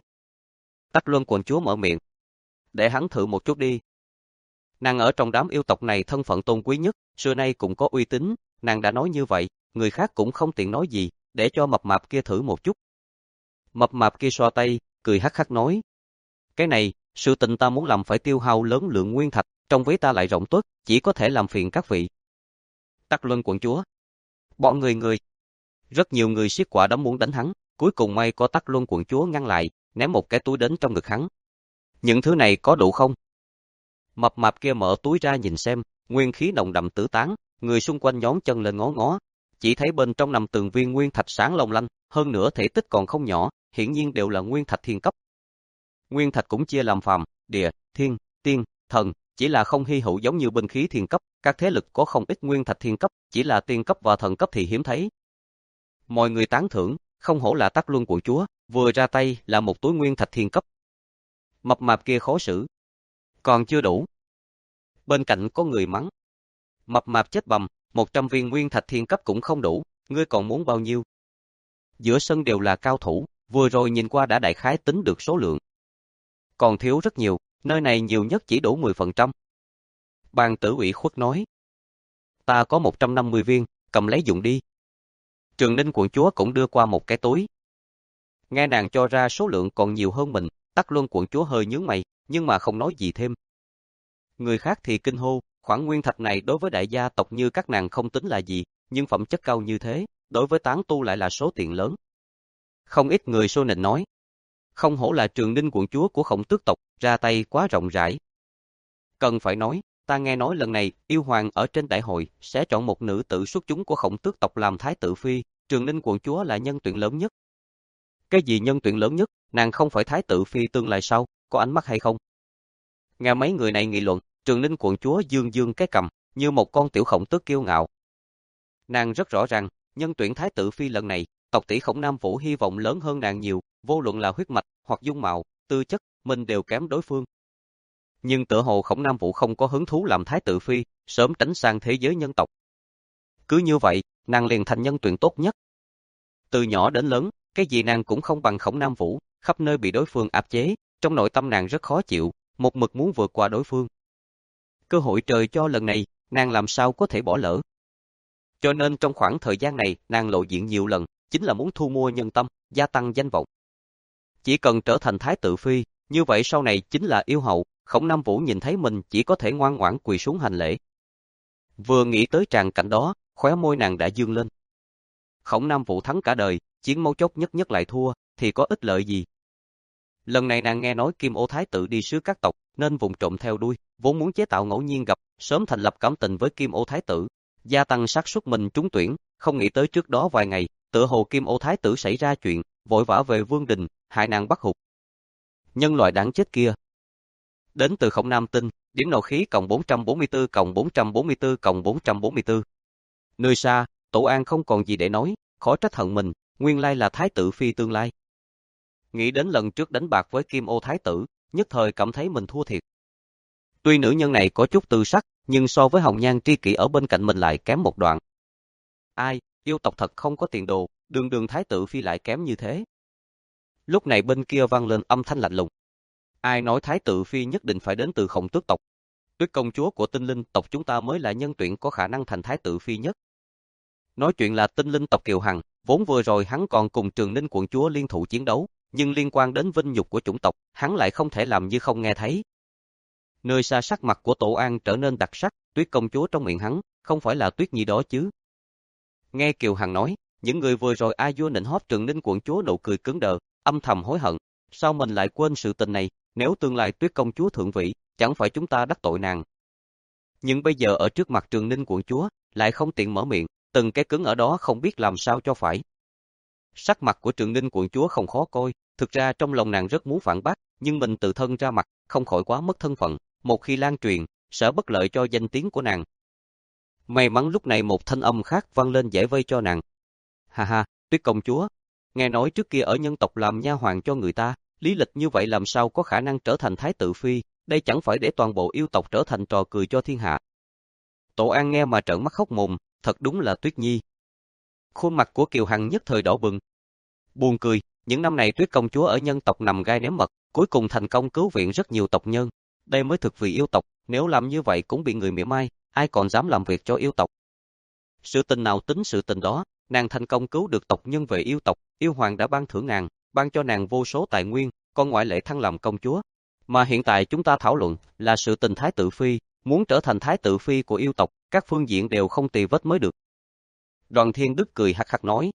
Tắc Luân quận chúa mở miệng. Để hắn thử một chút đi. Nàng ở trong đám yêu tộc này thân phận tôn quý nhất, xưa nay cũng có uy tín, nàng đã nói như vậy, người khác cũng không tiện nói gì, để cho mập mạp kia thử một chút. Mập mạp kia xoa tay, cười hắc hắc nói. Cái này, sự tình ta muốn làm phải tiêu hao lớn lượng nguyên thạch, trong ví ta lại rộng tuếch, chỉ có thể làm phiền các vị. Tắc Luân quận chúa. Bọn người người. Rất nhiều người siết quả đấm muốn đánh hắn, cuối cùng may có Tắc Luân quận chúa ngăn lại, ném một cái túi đến trong ngực hắn. Những thứ này có đủ không? Mập mạp kia mở túi ra nhìn xem, nguyên khí nồng đậm tứ tán, người xung quanh nhón chân lên ngó ngó, chỉ thấy bên trong nằm từng viên nguyên thạch sáng long lanh, hơn nữa thể tích còn không nhỏ, hiển nhiên đều là nguyên thạch thiên cấp. Nguyên thạch cũng chia làm phàm, địa, thiên, tiên, thần, chỉ là không hy hữu giống như binh khí thiên cấp, các thế lực có không ít nguyên thạch thiên cấp, chỉ là tiên cấp và thần cấp thì hiếm thấy. Mọi người tán thưởng, không hổ là Tắc Luân quận chúa, vừa ra tay là một túi nguyên thạch thiên cấp. Mập mạp kia khó xử. Còn chưa đủ. Bên cạnh có người mắng. Mập mạp chết bầm, một trăm viên nguyên thạch thiên cấp cũng không đủ, ngươi còn muốn bao nhiêu? Giữa sân đều là cao thủ, vừa rồi nhìn qua đã đại khái tính được số lượng. Còn thiếu rất nhiều, nơi này nhiều nhất chỉ đủ mười phần trăm. Bàn tử ủy khuất nói. Ta có một trăm năm mươi viên, cầm lấy dụng đi. Trường Ninh quận chúa cũng đưa qua một cái túi. Nghe nàng cho ra số lượng còn nhiều hơn mình, Tắc Luân quận chúa hơi nhướng mày, nhưng mà không nói gì thêm. Người khác thì kinh hô, khoản nguyên thạch này đối với đại gia tộc như các nàng không tính là gì, nhưng phẩm chất cao như thế, đối với tán tu lại là số tiền lớn. Không ít người xô nịnh nói. Không hổ là Trường Ninh quận chúa của Khổng Tước tộc, ra tay quá rộng rãi. Cần phải nói, ta nghe nói lần này, yêu hoàng ở trên đại hội, sẽ chọn một nữ tử xuất chúng của Khổng Tước tộc làm thái tử phi, Trường Ninh quận chúa là nhân tuyển lớn nhất. Cái gì nhân tuyển lớn nhất, nàng không phải thái tử phi tương lai sao, có ánh mắt hay không? Nghe mấy người này nghị luận, Trường Ninh quận chúa dương dương cái cầm, như một con tiểu Khổng Tước kiêu ngạo. Nàng rất rõ ràng, nhân tuyển thái tử phi lần này, tộc tỷ Khổng Nam Vũ hy vọng lớn hơn nàng nhiều, vô luận là huyết mạch, hoặc dung mạo, tư chất, mình đều kém đối phương. Nhưng tựa hồ Khổng Nam Vũ không có hứng thú làm thái tử phi, sớm tránh sang thế giới nhân tộc. Cứ như vậy, nàng liền thành nhân tuyển tốt nhất. Từ nhỏ đến lớn, cái gì nàng cũng không bằng Khổng Nam Vũ, khắp nơi bị đối phương áp chế, trong nội tâm nàng rất khó chịu, một mực muốn vượt qua đối phương. Cơ hội trời cho lần này, nàng làm sao có thể bỏ lỡ. Cho nên trong khoảng thời gian này, nàng lộ diện nhiều lần, chính là muốn thu mua nhân tâm, gia tăng danh vọng. Chỉ cần trở thành thái tử phi, như vậy sau này chính là yêu hậu, Khổng Nam Vũ nhìn thấy mình chỉ có thể ngoan ngoãn quỳ xuống hành lễ. Vừa nghĩ tới tràng cảnh đó, khóe môi nàng đã dương lên. Khổng Nam Vũ thắng cả đời, chiến mấu chốt nhất nhất lại thua, thì có ích lợi gì? Lần này nàng nghe nói Kim Ô Thái tử đi sứ các tộc, nên vùng trộm theo đuôi, vốn muốn chế tạo ngẫu nhiên gặp, sớm thành lập cảm tình với Kim Ô Thái tử, gia tăng xác suất mình trúng tuyển, không nghĩ tới trước đó vài ngày, tựa hồ Kim Ô Thái tử xảy ra chuyện, vội vã về Vương Đình, hại nàng bắt hụt. Nhân loại đáng chết kia. Đến từ Khổng Nam Tinh, điểm nộ khí cộng bốn trăm bốn mươi tư cộng bốn trăm bốn mươi tư cộng bốn trăm bốn mươi tư. Nơi xa, Tổ An không còn gì để nói, khó trách hận mình, nguyên lai là thái tử phi tương lai. Nghĩ đến lần trước đánh bạc với Kim Ô Thái tử, nhất thời cảm thấy mình thua thiệt. Tuy nữ nhân này có chút tư sắc, nhưng so với hồng nhan tri kỷ ở bên cạnh mình lại kém một đoạn. Ai, yêu tộc thật không có tiền đồ, đường đường thái tử phi lại kém như thế. Lúc này bên kia vang lên âm thanh lạnh lùng. Ai nói thái tử phi nhất định phải đến từ Khổng Tước tộc? Tuyết công chúa của tinh linh tộc chúng ta mới là nhân tuyển có khả năng thành thái tử phi nhất. Nói chuyện là tinh linh tộc Kiều Hằng, vốn vừa rồi hắn còn cùng Trường Ninh quận chúa liên thủ chiến đấu, nhưng liên quan đến vinh nhục của chủng tộc, hắn lại không thể làm như không nghe thấy. Nơi xa sắc mặt của Tổ An trở nên đặc sắc, Tuyết công chúa trong miệng hắn, không phải là Tuyết Nhi đó chứ. Nghe Kiều Hằng nói, những người vừa rồi ai vua nịnh hót Trường Ninh quận chúa nụ cười cứng đờ, âm thầm hối hận, sao mình lại quên sự tình này, nếu tương lai Tuyết công chúa thượng vị, chẳng phải chúng ta đắc tội nàng. Nhưng bây giờ ở trước mặt Trường Ninh quận chúa, lại không tiện mở miệng, từng cái cứng ở đó không biết làm sao cho phải. Sắc mặt của Trường Ninh quận chúa không khó coi, thực ra trong lòng nàng rất muốn phản bác, nhưng mình tự thân ra mặt, không khỏi quá mất thân phận, một khi lan truyền, sẽ bất lợi cho danh tiếng của nàng. May mắn lúc này một thanh âm khác vang lên giải vây cho nàng. Ha ha, Tuyết công chúa, nghe nói trước kia ở nhân tộc làm nha hoàn cho người ta, lý lịch như vậy làm sao có khả năng trở thành thái tử phi, đây chẳng phải để toàn bộ yêu tộc trở thành trò cười cho thiên hạ. Tổ An nghe mà trợn mắt hốc mồm, thật đúng là Tuyết Nhi. Khuôn mặt của Kiều Hằng nhất thời đỏ bừng. Buồn cười, những năm này Tuyết công chúa ở nhân tộc nằm gai ném mật, cuối cùng thành công cứu viện rất nhiều tộc nhân. Đây mới thực vì yêu tộc, nếu làm như vậy cũng bị người mỉa mai, ai còn dám làm việc cho yêu tộc. Sự tình nào tính sự tình đó, nàng thành công cứu được tộc nhân về yêu tộc, yêu hoàng đã ban thưởng nàng, ban cho nàng vô số tài nguyên, còn ngoại lệ thăng làm công chúa. Mà hiện tại chúng ta thảo luận là sự tình thái tử phi, muốn trở thành thái tử phi của yêu tộc, các phương diện đều không tì vết mới được. Đoàn Thiên Đức cười hắc hắc nói.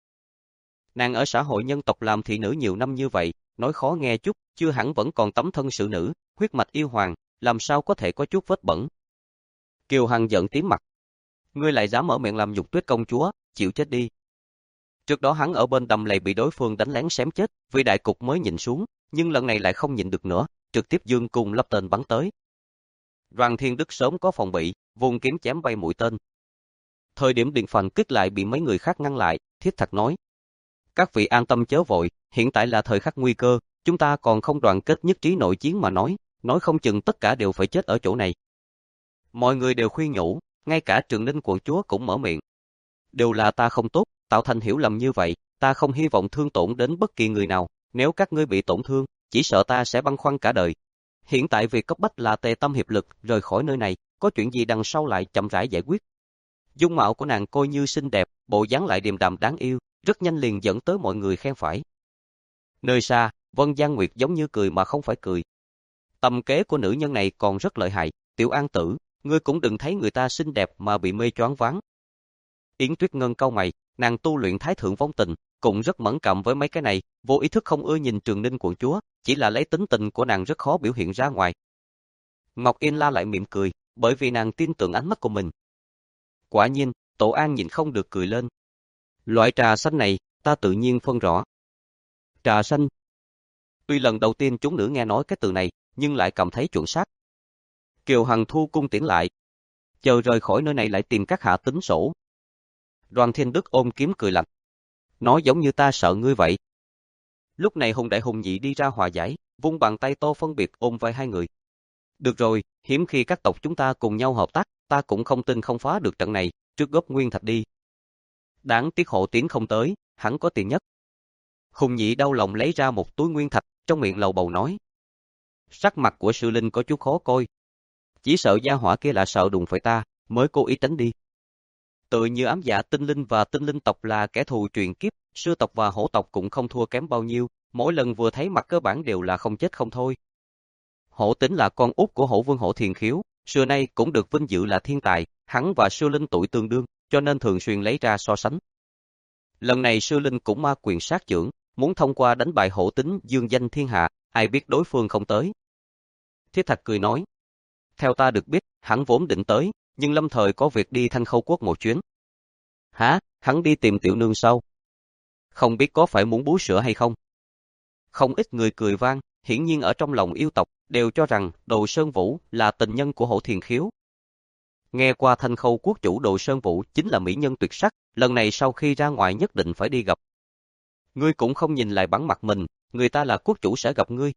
Nàng ở xã hội nhân tộc làm thị nữ nhiều năm như vậy, nói khó nghe chút, chưa hẳn vẫn còn tấm thân sự nữ, huyết mạch yêu hoàng, làm sao có thể có chút vết bẩn. Kiều Hằng giận tím mặt. Ngươi lại dám mở miệng làm nhục Tuyết công chúa, chịu chết đi. Trước đó hắn ở bên đầm lầy bị đối phương đánh lén xém chết, vì đại cục mới nhìn xuống, nhưng lần này lại không nhịn được nữa, trực tiếp dương cung lắp tên bắn tới. Đoàn Thiên Đức sớm có phòng bị, vùng kiếm chém bay mũi tên. Thời điểm điện phành kích lại bị mấy người khác ngăn lại, thiết thật nói. Các vị an tâm chớ vội, hiện tại là thời khắc nguy cơ, chúng ta còn không đoàn kết nhất trí nội chiến mà nói, nói không chừng tất cả đều phải chết ở chỗ này. Mọi người đều khuyên nhủ, ngay cả Trường Ninh quận chúa cũng mở miệng. Đều là ta không tốt, tạo thành hiểu lầm như vậy, ta không hy vọng thương tổn đến bất kỳ người nào, nếu các ngươi bị tổn thương, chỉ sợ ta sẽ băn khoăn cả đời. Hiện tại việc cấp bách là tề tâm hiệp lực, rời khỏi nơi này, có chuyện gì đằng sau lại chậm rãi giải quyết. Dung mạo của nàng coi như xinh đẹp, bộ dáng lại điềm đạm đáng yêu, rất nhanh liền dẫn tới mọi người khen phải. Nơi xa, Vân Giang Nguyệt giống như cười mà không phải cười. Tầm kế của nữ nhân này còn rất lợi hại, Tiểu An tử, ngươi cũng đừng thấy người ta xinh đẹp mà bị mê choáng váng. Yến Tuyết Ngân cau mày, nàng tu luyện thái thượng vong tình, cũng rất mẫn cảm với mấy cái này, vô ý thức không ưa nhìn Trường Ninh quận chúa, chỉ là lấy tính tình của nàng rất khó biểu hiện ra ngoài. Ngọc Yên La lại mỉm cười, bởi vì nàng tin tưởng ánh mắt của mình. Quả nhiên, Tổ An nhìn không được cười lên. Loại trà xanh này, ta tự nhiên phân rõ. Trà xanh. Tuy lần đầu tiên chúng nữ nghe nói cái từ này, nhưng lại cảm thấy chuẩn xác. Kiều Hằng thu cung tiễn lại. Chờ rời khỏi nơi này lại tìm các hạ tính sổ. Đoàn Thiên Đức ôm kiếm cười lạnh. Nói giống như ta sợ ngươi vậy. Lúc này Hùng Đại Hùng Nhị đi ra hòa giải, vung bàn tay to phân biệt ôm vai hai người. Được rồi, hiếm khi các tộc chúng ta cùng nhau hợp tác, ta cũng không tin không phá được trận này, trước góp nguyên thạch đi. Đáng tiếc Hộ Tiến không tới, hắn có tiền nhất. Hùng Nhị đau lòng lấy ra một túi nguyên thạch, trong miệng lầu bầu nói. Sắc mặt của Sư Linh có chút khó coi. Chỉ sợ gia hỏa kia là sợ đụng phải ta, mới cố ý tránh đi. Tự như ám dạ tinh linh và tinh linh tộc là kẻ thù truyền kiếp, sư tộc và hổ tộc cũng không thua kém bao nhiêu, mỗi lần vừa thấy mặt cơ bản đều là không chết không thôi. Hổ Tính là con út của Hổ Vương Hổ Thiền Khiếu, xưa nay cũng được vinh dự là thiên tài, hắn và Sư Linh tuổi tương đương, cho nên thường xuyên lấy ra so sánh. Lần này Sư Linh cũng ma quyền sát trưởng, muốn thông qua đánh bại Hổ Tính dương danh thiên hạ, ai biết đối phương không tới. Thiết Thạch cười nói, theo ta được biết, hắn vốn định tới, nhưng lâm thời có việc đi Thanh Khâu Quốc một chuyến. Hả, hắn đi tìm tiểu nương sau. Không biết có phải muốn bú sữa hay không? Không ít người cười vang, hiển nhiên ở trong lòng yêu tộc, đều cho rằng Đồ Sơn Vũ là tình nhân của Hổ Thiền Khiếu. Nghe qua Thanh Khâu Quốc chủ Đồ Sơn Vũ chính là mỹ nhân tuyệt sắc, lần này sau khi ra ngoài nhất định phải đi gặp. Ngươi cũng không nhìn lại bắn mặt mình, người ta là quốc chủ sẽ gặp ngươi.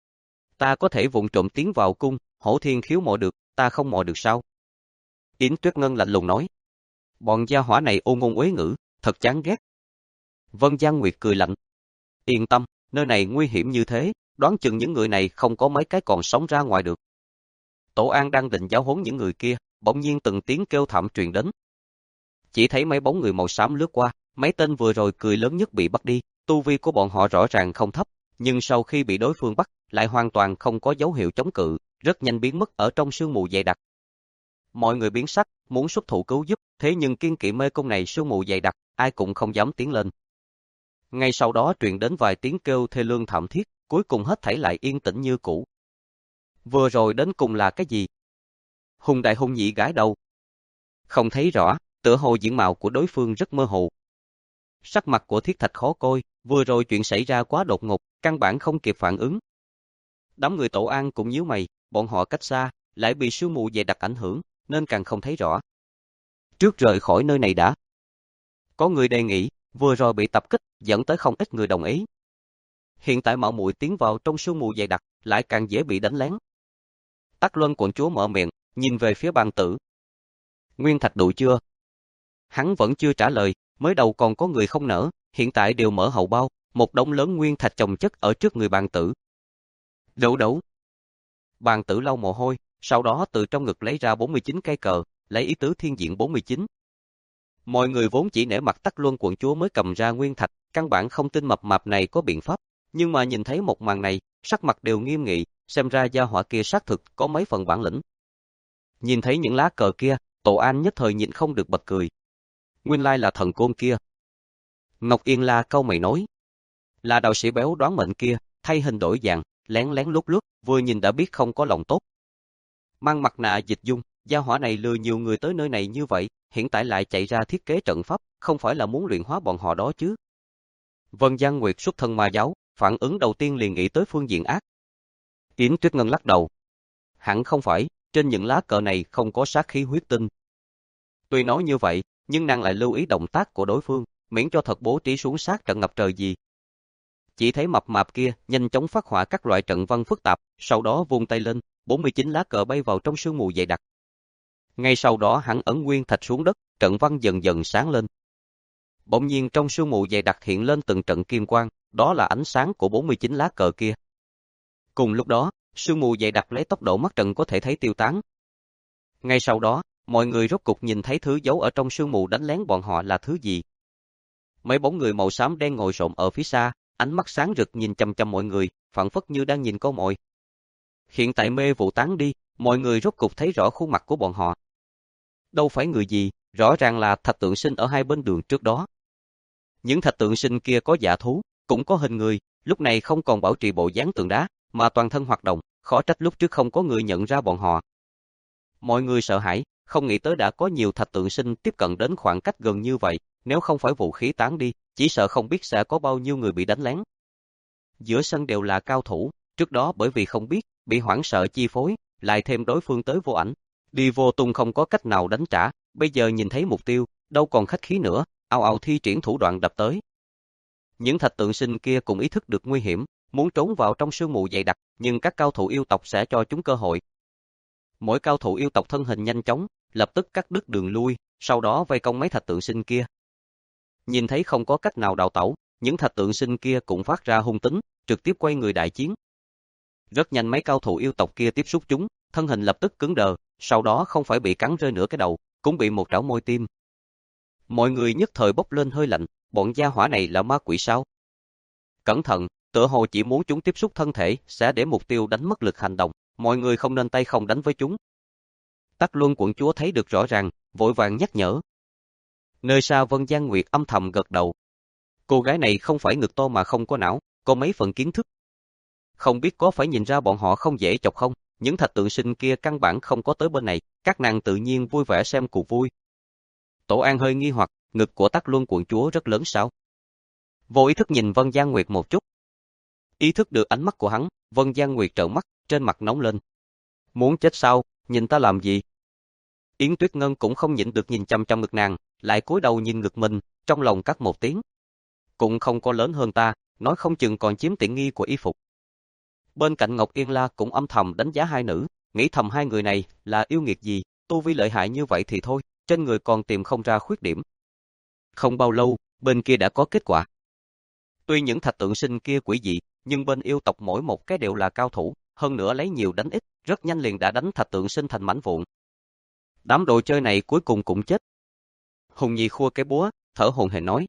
Ta có thể vụng trộm tiến vào cung, Hổ Thiền Khiếu mò được, ta không mò được sao? Yến Tuyết Ngân lạnh lùng nói. Bọn gia hỏa này ôn ngôn uế ngữ, thật chán ghét. Vân Giang Nguyệt cười lạnh. Yên tâm, nơi này nguy hiểm như thế, đoán chừng những người này không có mấy cái còn sống ra ngoài được. Tổ An đang định giáo huấn những người kia, bỗng nhiên từng tiếng kêu thảm truyền đến. Chỉ thấy mấy bóng người màu xám lướt qua, mấy tên vừa rồi cười lớn nhất bị bắt đi, tu vi của bọn họ rõ ràng không thấp, nhưng sau khi bị đối phương bắt, lại hoàn toàn không có dấu hiệu chống cự, rất nhanh biến mất ở trong sương mù dày đặc. Mọi người biến sắc, muốn xuất thủ cứu giúp, thế nhưng kiên kỵ mê cung này sương mù dày đặc, ai cũng không dám tiến lên. Ngay sau đó truyền đến vài tiếng kêu thê lương thảm thiết, cuối cùng hết thảy lại yên tĩnh như cũ. Vừa rồi đến cùng là cái gì? Hùng Đại Hùng Nhị gãi đầu. Không thấy rõ, tựa hồ diện mạo của đối phương rất mơ hồ. Sắc mặt của Thiết Thạch khó coi, vừa rồi chuyện xảy ra quá đột ngột, căn bản không kịp phản ứng. Đám người Tổ An cũng nhíu mày, bọn họ cách xa, lại bị sương mù dày đặc ảnh hưởng, nên càng không thấy rõ. Trước rời khỏi nơi này đã. Có người đề nghị, vừa rồi bị tập kích, dẫn tới không ít người đồng ý. Hiện tại mạo muội tiến vào trong sương mù dày đặc, lại càng dễ bị đánh lén. Tắc Luân quận chúa mở miệng, nhìn về phía bàn tử. Nguyên thạch đủ chưa? Hắn vẫn chưa trả lời, mới đầu còn có người không nở, hiện tại đều mở hậu bao, một đống lớn nguyên thạch chồng chất ở trước người bàn tử. Đủ đủ. Bàn tử lau mồ hôi, sau đó từ trong ngực lấy ra bốn mươi chín cây cờ, lấy ý tứ thiên diện bốn mươi chín. Mọi người vốn chỉ nể mặt Tắc Luân quận chúa mới cầm ra nguyên thạch, căn bản không tin mập mạp này có biện pháp, nhưng mà nhìn thấy một màn này, sắc mặt đều nghiêm nghị, xem ra gia hỏa kia xác thực có mấy phần bản lĩnh. Nhìn thấy những lá cờ kia, Tổ An nhất thời nhịn không được bật cười. Nguyên lai là thần côn kia. Ngọc Yên La câu mày nói, là đạo sĩ béo đoán mệnh kia, thay hình đổi dạng, lén lén lút lút, vừa nhìn đã biết không có lòng tốt. Mang mặt nạ dịch dung, gia hỏa này lừa nhiều người tới nơi này như vậy, hiện tại lại chạy ra thiết kế trận pháp, không phải là muốn luyện hóa bọn họ đó chứ. Vân Giang Nguyệt xuất thân ma giáo, phản ứng đầu tiên liền nghĩ tới phương diện ác. Yến Tuyết Ngân lắc đầu. Hẳn không phải, trên những lá cờ này không có sát khí huyết tinh. Tuy nói như vậy, nhưng nàng lại lưu ý động tác của đối phương, miễn cho thật bố trí xuống sát trận ngập trời gì. Chỉ thấy mập mạp kia nhanh chóng phát họa các loại trận văn phức tạp, sau đó vung tay lên, bốn mươi chín lá cờ bay vào trong sương mù dày đặc. Ngay sau đó hắn ấn nguyên thạch xuống đất, trận văn dần dần sáng lên. Bỗng nhiên trong sương mù dày đặc hiện lên từng trận kim quang, đó là ánh sáng của bốn mươi chín lá cờ kia. Cùng lúc đó, sương mù dày đặc lấy tốc độ mắt trần có thể thấy tiêu tán. Ngay sau đó, mọi người rốt cục nhìn thấy thứ giấu ở trong sương mù đánh lén bọn họ là thứ gì. Mấy bóng người màu xám đen ngồi xổm ở phía xa, ánh mắt sáng rực nhìn chăm chăm mọi người, phảng phất như đang nhìn con mồi. Hiện tại mê vụ tán đi, mọi người rốt cục thấy rõ khuôn mặt của bọn họ. Đâu phải người gì, rõ ràng là thạch tượng sinh ở hai bên đường trước đó. Những thạch tượng sinh kia có dạ thú, cũng có hình người, lúc này không còn bảo trì bộ dáng tượng đá, mà toàn thân hoạt động, khó trách lúc trước không có người nhận ra bọn họ. Mọi người sợ hãi, không nghĩ tới đã có nhiều thạch tượng sinh tiếp cận đến khoảng cách gần như vậy, nếu không phải vũ khí tán đi, chỉ sợ không biết sẽ có bao nhiêu người bị đánh lén. Giữa sân đều là cao thủ, trước đó bởi vì không biết, bị hoảng sợ chi phối, lại thêm đối phương tới vô ảnh, đi vô tung không có cách nào đánh trả, bây giờ nhìn thấy mục tiêu, đâu còn khách khí nữa, ào ào thi triển thủ đoạn đập tới. Những thạch tượng sinh kia cũng ý thức được nguy hiểm, muốn trốn vào trong sương mù dày đặc, nhưng các cao thủ yêu tộc sẽ cho chúng cơ hội. Mỗi cao thủ yêu tộc thân hình nhanh chóng, lập tức cắt đứt đường lui, sau đó vây công mấy thạch tượng sinh kia. Nhìn thấy không có cách nào đào tẩu, những thạch tượng sinh kia cũng phát ra hung tính, trực tiếp quay người đại chiến. Rất nhanh mấy cao thủ yêu tộc kia tiếp xúc chúng, thân hình lập tức cứng đờ, sau đó không phải bị cắn rơi nửa cái đầu, cũng bị một trảo môi tim. Mọi người nhất thời bốc lên hơi lạnh, bọn gia hỏa này là ma quỷ sao? Cẩn thận, tựa hồ chỉ muốn chúng tiếp xúc thân thể, sẽ để mục tiêu đánh mất lực hành động, mọi người không nên tay không đánh với chúng. Tắc Luân quận chúa thấy được rõ ràng, vội vàng nhắc nhở. Nơi xa Vân Giang Nguyệt âm thầm gật đầu. Cô gái này không phải ngực to mà không có não, có mấy phần kiến thức. Không biết có phải nhìn ra bọn họ không dễ chọc không, những thạch tượng sinh kia căn bản không có tới bên này, các nàng tự nhiên vui vẻ xem cuộc vui. Tổ An hơi nghi hoặc, ngực của Tắc Luân quận chúa rất lớn sao? Vô ý thức nhìn Vân Giang Nguyệt một chút. Ý thức được ánh mắt của hắn, Vân Giang Nguyệt trợn mắt, trên mặt nóng lên. Muốn chết sao, nhìn ta làm gì? Yến Tuyết Ngân cũng không nhịn được nhìn chăm chăm ngực nàng, lại cúi đầu nhìn ngực mình, trong lòng cắt một tiếng. Cũng không có lớn hơn ta, nói không chừng còn chiếm tiện nghi của y phục. Bên cạnh Ngọc Yên La cũng âm thầm đánh giá hai nữ, nghĩ thầm hai người này là yêu nghiệt gì, tu vi lợi hại như vậy thì thôi, trên người còn tìm không ra khuyết điểm. Không bao lâu, bên kia đã có kết quả. Tuy những thạch tượng sinh kia quỷ dị, nhưng bên yêu tộc mỗi một cái đều là cao thủ, hơn nữa lấy nhiều đánh ít, rất nhanh liền đã đánh thạch tượng sinh thành mảnh vụn. Đám đồ chơi này cuối cùng cũng chết. Hùng Nhi khua cái búa, thở hổn hển nói.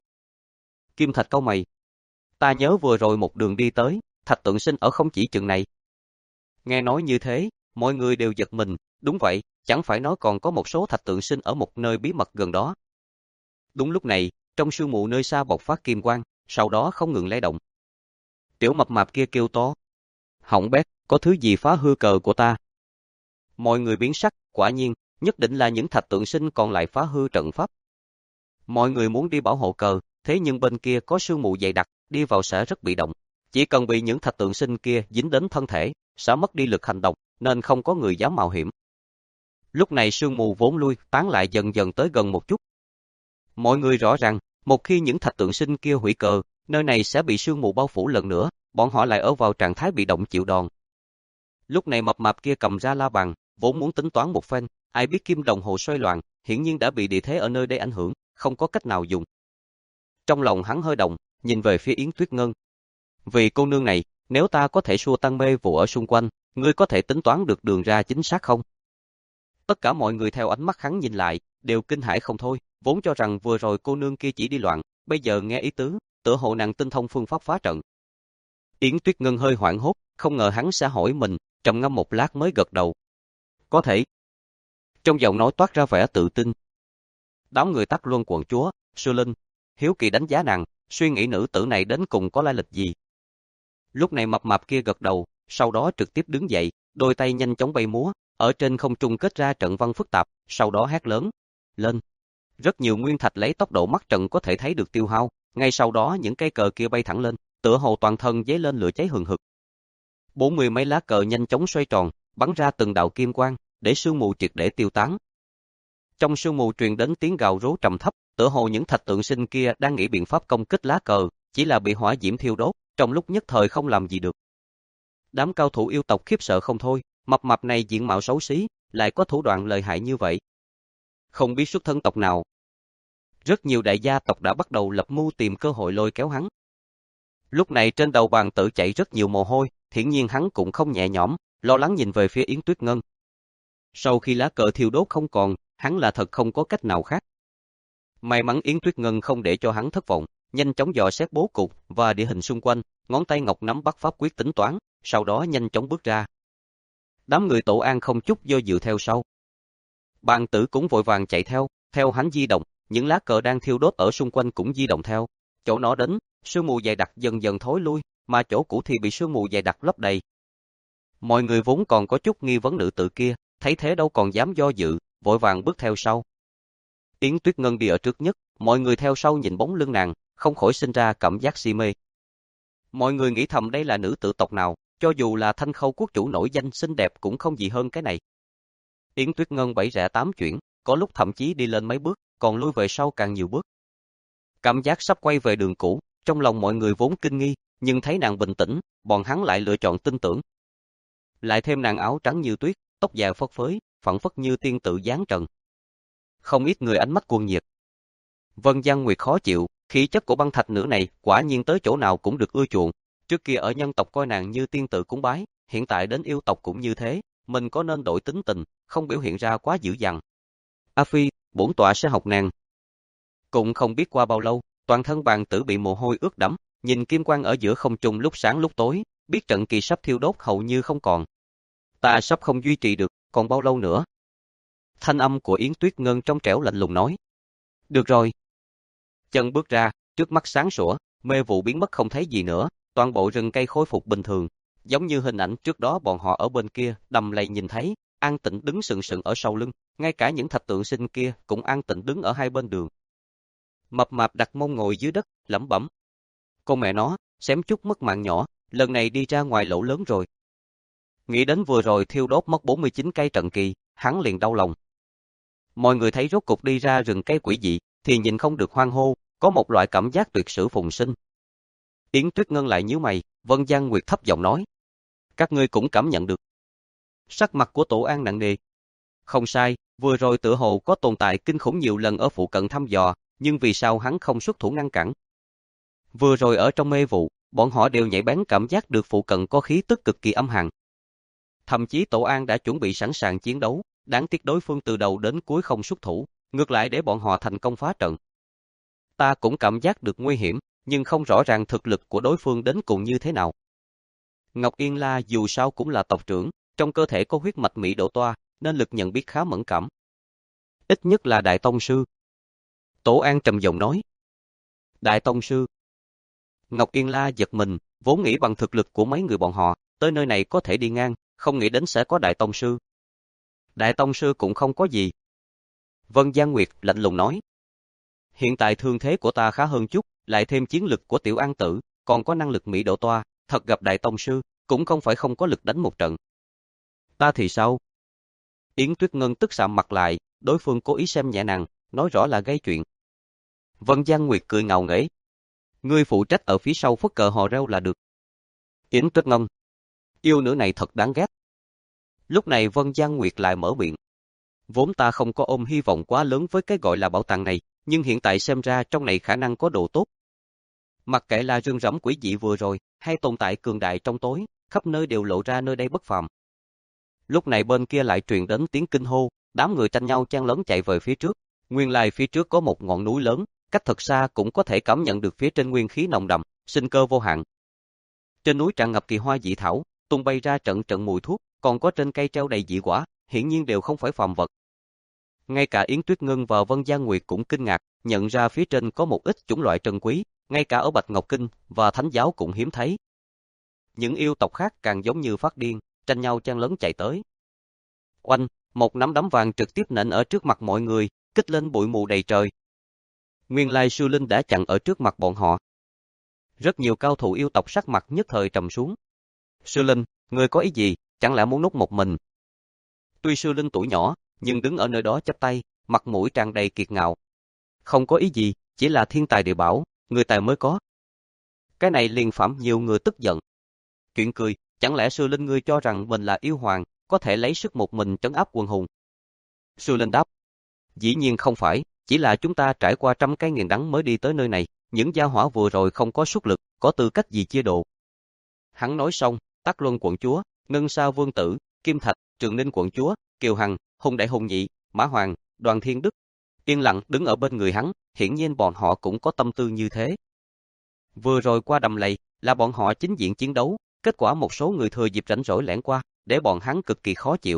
Kim Thạch cau mày. Ta nhớ vừa rồi một đường đi tới, thạch tượng sinh ở không chỉ chừng này. Nghe nói như thế, mọi người đều giật mình, đúng vậy, chẳng phải nói còn có một số thạch tượng sinh ở một nơi bí mật gần đó. Đúng lúc này, trong sương mù nơi xa bộc phát kim quang, sau đó không ngừng lay động. Tiểu mập mạp kia kêu to. Hỏng bét, có thứ gì phá hư cờ của ta? Mọi người biến sắc, quả nhiên, nhất định là những thạch tượng sinh còn lại phá hư trận pháp. Mọi người muốn đi bảo hộ cờ, thế nhưng bên kia có sương mù dày đặc, đi vào sẽ rất bị động. Chỉ cần bị những thạch tượng sinh kia dính đến thân thể, sẽ mất đi lực hành động, nên không có người dám mạo hiểm. Lúc này sương mù vốn lui, tán lại dần dần tới gần một chút. Mọi người rõ ràng, một khi những thạch tượng sinh kia hủy cờ, nơi này sẽ bị sương mù bao phủ lần nữa, bọn họ lại ở vào trạng thái bị động chịu đòn. Lúc này mập mạp kia cầm ra la bàn, vốn muốn tính toán một phen, ai biết kim đồng hồ xoay loạn, hiển nhiên đã bị địa thế ở nơi đây ảnh hưởng, không có cách nào dùng. Trong lòng hắn hơi động, nhìn về phía Yến Tuyết Ngân. Vì cô nương này, nếu ta có thể xua tan mê vụ ở xung quanh, ngươi có thể tính toán được đường ra chính xác không? Tất cả mọi người theo ánh mắt hắn nhìn lại, đều kinh hãi không thôi, vốn cho rằng vừa rồi cô nương kia chỉ đi loạn, bây giờ nghe ý tứ, tựa hồ nàng tinh thông phương pháp phá trận. Yến Tuyết Ngân hơi hoảng hốt, không ngờ hắn sẽ hỏi mình, trầm ngâm một lát mới gật đầu. Có thể. Trong giọng nói toát ra vẻ tự tin. Đám người Tắc Luân quận chúa, Sư Linh, hiếu kỳ đánh giá nàng, suy nghĩ nữ tử này đến cùng có lai lịch gì. Lúc này mập mạp kia gật đầu, sau đó trực tiếp đứng dậy, đôi tay nhanh chóng bay múa, ở trên không trung kết ra trận văn phức tạp, sau đó hét lớn, lên. Rất nhiều nguyên thạch lấy tốc độ mắt trận có thể thấy được tiêu hao, ngay sau đó những cây cờ kia bay thẳng lên, tựa hồ toàn thân giấy lên lửa cháy hừng hực. Bốn mươi mấy lá cờ nhanh chóng xoay tròn, bắn ra từng đạo kim quang, để sương mù triệt để tiêu tán. Trong sương mù truyền đến tiếng gào rú trầm thấp, tựa hồ những thạch tượng sinh kia đang nghĩ biện pháp công kích lá cờ, chỉ là bị hỏa diễm thiêu đốt, trong lúc nhất thời không làm gì được. Đám cao thủ yêu tộc khiếp sợ không thôi, mập mạp này diện mạo xấu xí, lại có thủ đoạn lợi hại như vậy. Không biết xuất thân tộc nào. Rất nhiều đại gia tộc đã bắt đầu lập mưu tìm cơ hội lôi kéo hắn. Lúc này trên đầu bàn tử chạy rất nhiều mồ hôi, hiển nhiên hắn cũng không nhẹ nhõm, lo lắng nhìn về phía Yến Tuyết Ngân. Sau khi lá cờ thiêu đốt không còn, hắn là thật không có cách nào khác. May mắn Yến Tuyết Ngân không để cho hắn thất vọng, nhanh chóng dò xét bố cục và địa hình xung quanh, ngón tay ngọc nắm bắt pháp quyết tính toán, sau đó nhanh chóng bước ra. Đám người Tổ An không chút do dự theo sau. Bàn tử cũng vội vàng chạy theo, theo hắn di động, những lá cờ đang thiêu đốt ở xung quanh cũng di động theo. Chỗ nó đến, sương mù dày đặc dần dần thối lui, mà chỗ cũ thì bị sương mù dày đặc lấp đầy. Mọi người vốn còn có chút nghi vấn nữ tử kia, thấy thế đâu còn dám do dự, vội vàng bước theo sau. Yến Tuyết Ngân đi ở trước nhất, mọi người theo sau nhìn bóng lưng nàng, không khỏi sinh ra cảm giác si mê. Mọi người nghĩ thầm đây là nữ tử tộc nào, cho dù là Thanh Khâu quốc chủ nổi danh xinh đẹp cũng không gì hơn cái này. Yến Tuyết Ngân bảy rẽ tám chuyển, có lúc thậm chí đi lên mấy bước, còn lui về sau càng nhiều bước. Cảm giác sắp quay về đường cũ, trong lòng mọi người vốn kinh nghi, nhưng thấy nàng bình tĩnh, bọn hắn lại lựa chọn tin tưởng. Lại thêm nàng áo trắng như tuyết, tóc dài phất phới, phẳng phất như tiên tự dáng trần. Không ít người ánh mắt cuồng nhiệt. Vân Giang Nguyệt khó chịu, khí chất của băng thạch nữ này quả nhiên tới chỗ nào cũng được ưa chuộng. Trước kia ở nhân tộc coi nàng như tiên tự cúng bái, hiện tại đến yêu tộc cũng như thế, mình có nên đổi tính tình, không biểu hiện ra quá dữ dằn. A Phi, bổn tọa sẽ học nàng. Cũng không biết qua bao lâu, toàn thân bàn tử bị mồ hôi ướt đẫm, nhìn kim quang ở giữa không trung lúc sáng lúc tối, biết trận kỳ sắp thiêu đốt hầu như không còn. Ta sắp không duy trì được, còn bao lâu nữa? Thanh âm của Yến Tuyết Ngân trong trẻo lạnh lùng nói. Được rồi. Chân bước ra, trước mắt sáng sủa, mê vụ biến mất không thấy gì nữa, toàn bộ rừng cây khôi phục bình thường, giống như hình ảnh trước đó bọn họ ở bên kia, đầm lầy nhìn thấy, an tĩnh đứng sừng sững ở sau lưng, ngay cả những thạch tượng sinh kia cũng an tĩnh đứng ở hai bên đường. Mập mạp đặt mông ngồi dưới đất, lẩm bẩm. Con mẹ nó, xém chút mất mạng nhỏ, lần này đi ra ngoài lỗ lớn rồi. Nghĩ đến vừa rồi thiêu đốt mất bốn mươi chín cây trận kỳ, hắn liền đau lòng. Mọi người thấy rốt cục đi ra rừng cây quỷ dị, thì nhìn không được hoan hô, có một loại cảm giác tuyệt sử phùng sinh. Yến Tuyết Ngân lại nhíu mày, Vân Giang Nguyệt thấp giọng nói. Các ngươi cũng cảm nhận được. Sắc mặt của Tổ An nặng nề. Không sai, vừa rồi tựa hồ có tồn tại kinh khủng nhiều lần ở phụ cận thăm dò, nhưng vì sao hắn không xuất thủ ngăn cản? Vừa rồi ở trong mê vụ, bọn họ đều nhạy bén cảm giác được phụ cận có khí tức cực kỳ âm hàn. Thậm chí Tổ An đã chuẩn bị sẵn sàng chiến đấu, đáng tiếc đối phương từ đầu đến cuối không xuất thủ, ngược lại để bọn họ thành công phá trận. Ta cũng cảm giác được nguy hiểm, nhưng không rõ ràng thực lực của đối phương đến cùng như thế nào. Ngọc Yên La dù sao cũng là tộc trưởng, trong cơ thể có huyết mạch Mỹ độ toa, nên lực nhận biết khá mẫn cảm. Ít nhất là Đại Tông Sư. Tổ An trầm giọng nói. Đại Tông Sư. Ngọc Yên La giật mình, vốn nghĩ bằng thực lực của mấy người bọn họ, tới nơi này có thể đi ngang, không nghĩ đến sẽ có Đại Tông Sư. Đại Tông Sư cũng không có gì. Vân Giang Nguyệt lạnh lùng nói. Hiện tại thương thế của ta khá hơn chút, lại thêm chiến lực của Tiểu An Tử, còn có năng lực Mỹ độ toa, thật gặp Đại Tông Sư, cũng không phải không có lực đánh một trận. Ta thì sao? Yến Tuyết Ngân tức sạm mặt lại, đối phương cố ý xem nhẹ nàng, nói rõ là gây chuyện. Vân Giang Nguyệt cười ngạo nghễ. Ngươi phụ trách ở phía sau phất cờ hò reo là được. Yến Tuyết Ngân. Yêu nữ này thật đáng ghét. Lúc này Vân Giang Nguyệt lại mở miệng. Vốn ta không có ôm hy vọng quá lớn với cái gọi là bảo tàng này, nhưng hiện tại xem ra trong này khả năng có độ tốt. Mặc kệ là rừng rậm quỷ dị vừa rồi, hay tồn tại cường đại trong tối, khắp nơi đều lộ ra nơi đây bất phàm. Lúc này bên kia lại truyền đến tiếng kinh hô, đám người tranh nhau chen lấn chạy về phía trước. Nguyên lai phía trước có một ngọn núi lớn, cách thật xa cũng có thể cảm nhận được phía trên nguyên khí nồng đậm, sinh cơ vô hạn. Trên núi tràn ngập kỳ hoa dị thảo, tung bay ra trận trận mùi thuốc, còn có trên cây treo đầy dị quả, hiển nhiên đều không phải phàm vật. Ngay cả Yến Tuyết Ngân và Vân Giang Nguyệt cũng kinh ngạc, nhận ra phía trên có một ít chủng loại trân quý, ngay cả ở Bạch Ngọc Kinh và Thánh giáo cũng hiếm thấy. Những yêu tộc khác càng giống như phát điên, tranh nhau chen lấn chạy tới. Oanh, một nắm đấm vàng trực tiếp nện ở trước mặt mọi người, kích lên bụi mù đầy trời. Nguyên lai Sư Linh đã chặn ở trước mặt bọn họ. Rất nhiều cao thủ yêu tộc sắc mặt nhất thời trầm xuống. Sư Linh, ngươi có ý gì, chẳng lẽ muốn núp một mình? Tuy Sư Linh tuổi nhỏ, nhưng đứng ở nơi đó chắp tay, mặt mũi tràn đầy kiệt ngạo. Không có ý gì, chỉ là thiên tài địa bảo, người tài mới có. Cái này liền phạm nhiều người tức giận. Chuyện cười, chẳng lẽ Sư Linh ngươi cho rằng mình là yêu hoàng, có thể lấy sức một mình trấn áp quần hùng? Sư Linh đáp. Dĩ nhiên không phải, chỉ là chúng ta trải qua trăm cái nghiền đắng mới đi tới nơi này, những gia hỏa vừa rồi không có xuất lực, có tư cách gì chia độ. Hắn nói xong, Tắc Luân quận chúa, Ngân Sa vương tử, Kim Thạch, Trường Ninh quận chúa, Kiều Hằng, Hùng Đại Hùng Nhị, Mã Hoàng, Đoàn Thiên Đức, yên lặng đứng ở bên người hắn, hiển nhiên bọn họ cũng có tâm tư như thế. Vừa rồi qua đầm lầy, là bọn họ chính diện chiến đấu, kết quả một số người thừa dịp rảnh rỗi lẻn qua, để bọn hắn cực kỳ khó chịu.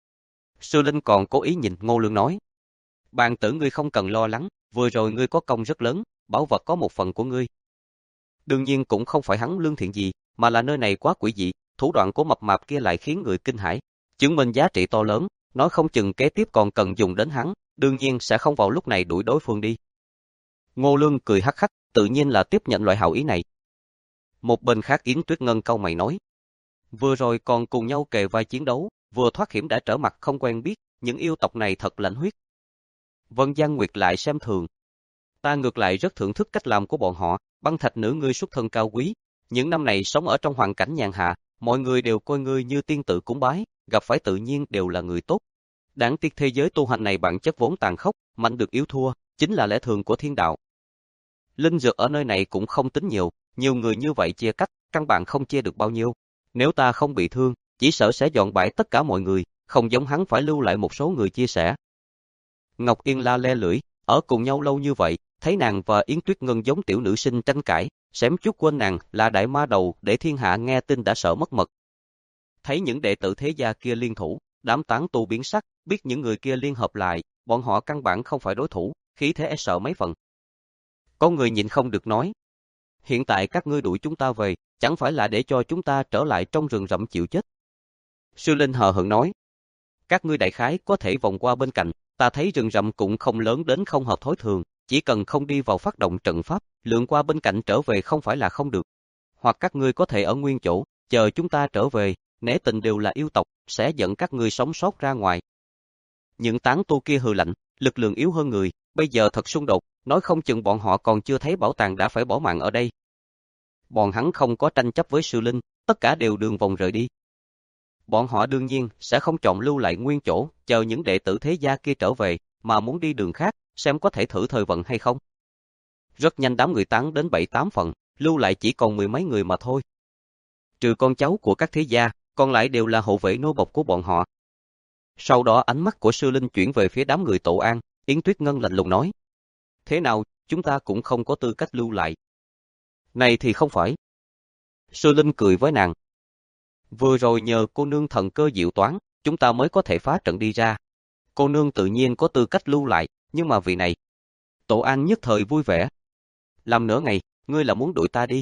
Sư Linh còn cố ý nhìn Ngô Lương nói. Bàn tử ngươi không cần lo lắng, vừa rồi ngươi có công rất lớn, bảo vật có một phần của ngươi. Đương nhiên cũng không phải hắn lương thiện gì, mà là nơi này quá quỷ dị, thủ đoạn của mập mạp kia lại khiến người kinh hãi, chứng minh giá trị to lớn, nói không chừng kế tiếp còn cần dùng đến hắn, đương nhiên sẽ không vào lúc này đuổi đối phương đi. Ngô Lương cười hắc hắc, tự nhiên là tiếp nhận loại hảo ý này. Một bên khác Yến Tuyết Ngân cau mày nói. Vừa rồi còn cùng nhau kề vai chiến đấu, vừa thoát hiểm đã trở mặt không quen biết, những yêu tộc này thật lãnh huyết. Vân Giang Nguyệt lại xem thường. Ta ngược lại rất thưởng thức cách làm của bọn họ, băng thạch nữ ngươi xuất thân cao quý. Những năm này sống ở trong hoàn cảnh nhàn hạ, mọi người đều coi ngươi như tiên tự cúng bái, gặp phải tự nhiên đều là người tốt. Đáng tiếc thế giới tu hành này bản chất vốn tàn khốc, mạnh được yếu thua, chính là lẽ thường của thiên đạo. Linh dược ở nơi này cũng không tính nhiều, nhiều người như vậy chia cắt, căn bản không chia được bao nhiêu. Nếu ta không bị thương, chỉ sợ sẽ dọn bãi tất cả mọi người, không giống hắn phải lưu lại một số người chia sẻ. Ngọc Yên la le lưỡi, ở cùng nhau lâu như vậy, thấy nàng và Yến Tuyết Ngân giống tiểu nữ sinh tranh cãi, xém chút quên nàng là đại ma đầu để thiên hạ nghe tin đã sợ mất mật. Thấy những đệ tử thế gia kia liên thủ, đám tán tu biến sắc, biết những người kia liên hợp lại, bọn họ căn bản không phải đối thủ, khí thế e sợ mấy phần. Có người nhịn không được nói, hiện tại các ngươi đuổi chúng ta về, chẳng phải là để cho chúng ta trở lại trong rừng rậm chịu chết. Sư Linh hờ hững nói, các ngươi đại khái có thể vòng qua bên cạnh, ta thấy rừng rậm cũng không lớn đến không hợp thói thường, chỉ cần không đi vào phát động trận pháp, lượn qua bên cạnh trở về không phải là không được. Hoặc các ngươi có thể ở nguyên chỗ, chờ chúng ta trở về, nể tình đều là yêu tộc, sẽ dẫn các ngươi sống sót ra ngoài. Những tán tu kia hừ lạnh, lực lượng yếu hơn người, bây giờ thật xung đột, nói không chừng bọn họ còn chưa thấy bảo tàng đã phải bỏ mạng ở đây. Bọn hắn không có tranh chấp với sư linh, tất cả đều đường vòng rời đi. Bọn họ đương nhiên sẽ không chọn lưu lại nguyên chỗ, chờ những đệ tử thế gia kia trở về, mà muốn đi đường khác, xem có thể thử thời vận hay không. Rất nhanh đám người tán đến bảy tám phần, lưu lại chỉ còn mười mấy người mà thôi. Trừ con cháu của các thế gia, còn lại đều là hộ vệ nô bộc của bọn họ. Sau đó ánh mắt của sư linh chuyển về phía đám người Tổ An, Yến Tuyết Ngân lạnh lùng nói. Thế nào, chúng ta cũng không có tư cách lưu lại. Này thì không phải. Sư linh cười với nàng. Vừa rồi nhờ cô nương thần cơ diệu toán, chúng ta mới có thể phá trận đi ra. Cô nương tự nhiên có tư cách lưu lại, nhưng mà vì này. Tổ An nhất thời vui vẻ. Làm nửa ngày, ngươi là muốn đuổi ta đi.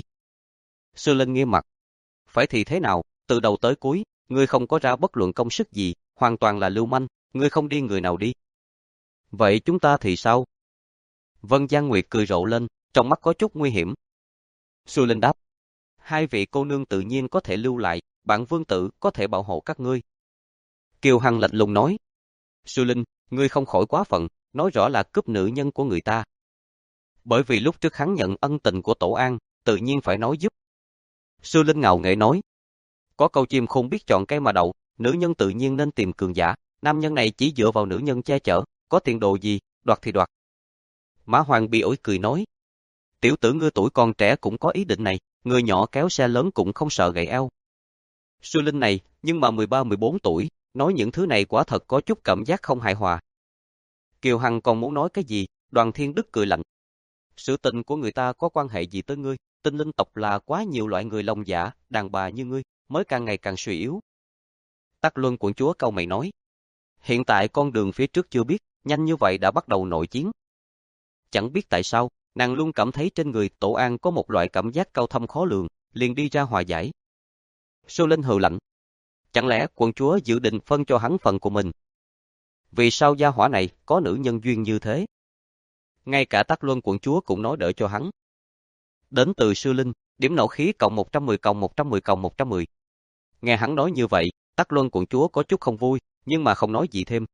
Sư linh nghiêm mặt. Phải thì thế nào, từ đầu tới cuối, ngươi không có ra bất luận công sức gì, hoàn toàn là lưu manh, ngươi không đi người nào đi. Vậy chúng ta thì sao? Vân Giang Nguyệt cười rộ lên, trong mắt có chút nguy hiểm. Sư linh đáp. Hai vị cô nương tự nhiên có thể lưu lại, bản vương tử có thể bảo hộ các ngươi. Kiều Hằng lạnh lùng nói. Sư linh, ngươi không khỏi quá phận, nói rõ là cướp nữ nhân của người ta. Bởi vì lúc trước hắn nhận ân tình của Tổ An, tự nhiên phải nói giúp. Sư linh ngạo nghễ nói. Có câu chim khôn biết chọn cây mà đậu, nữ nhân tự nhiên nên tìm cường giả, nam nhân này chỉ dựa vào nữ nhân che chở, có tiền đồ gì, đoạt thì đoạt. Mã Hoàng bị ổi cười nói. Tiểu tử ngươi tuổi còn trẻ cũng có ý định này, người nhỏ kéo xe lớn cũng không sợ gãy eo. Sư linh này, nhưng mà mười ba mười bốn tuổi, nói những thứ này quả thật có chút cảm giác không hài hòa. Kiều Hằng còn muốn nói cái gì, Đoàn Thiên Đức cười lạnh. Sự tình của người ta có quan hệ gì tới ngươi, tinh linh tộc là quá nhiều loại người lòng dạ, đàn bà như ngươi, mới càng ngày càng suy yếu. Tắc Luân quận chúa cau mày nói. Hiện tại con đường phía trước chưa biết, nhanh như vậy đã bắt đầu nội chiến. Chẳng biết tại sao, nàng luôn cảm thấy trên người Tổ An có một loại cảm giác cao thâm khó lường, liền đi ra hòa giải. Sư Linh hừ lạnh. Chẳng lẽ quận chúa dự định phân cho hắn phần của mình? Vì sao gia hỏa này có nữ nhân duyên như thế? Ngay cả Tắc Luân quận chúa cũng nói đỡ cho hắn. Đến từ Sư Linh, điểm nộ khí cộng một trăm mười cộng một trăm mười cộng một trăm mười. Nghe hắn nói như vậy, Tắc Luân quận chúa có chút không vui, nhưng mà không nói gì thêm.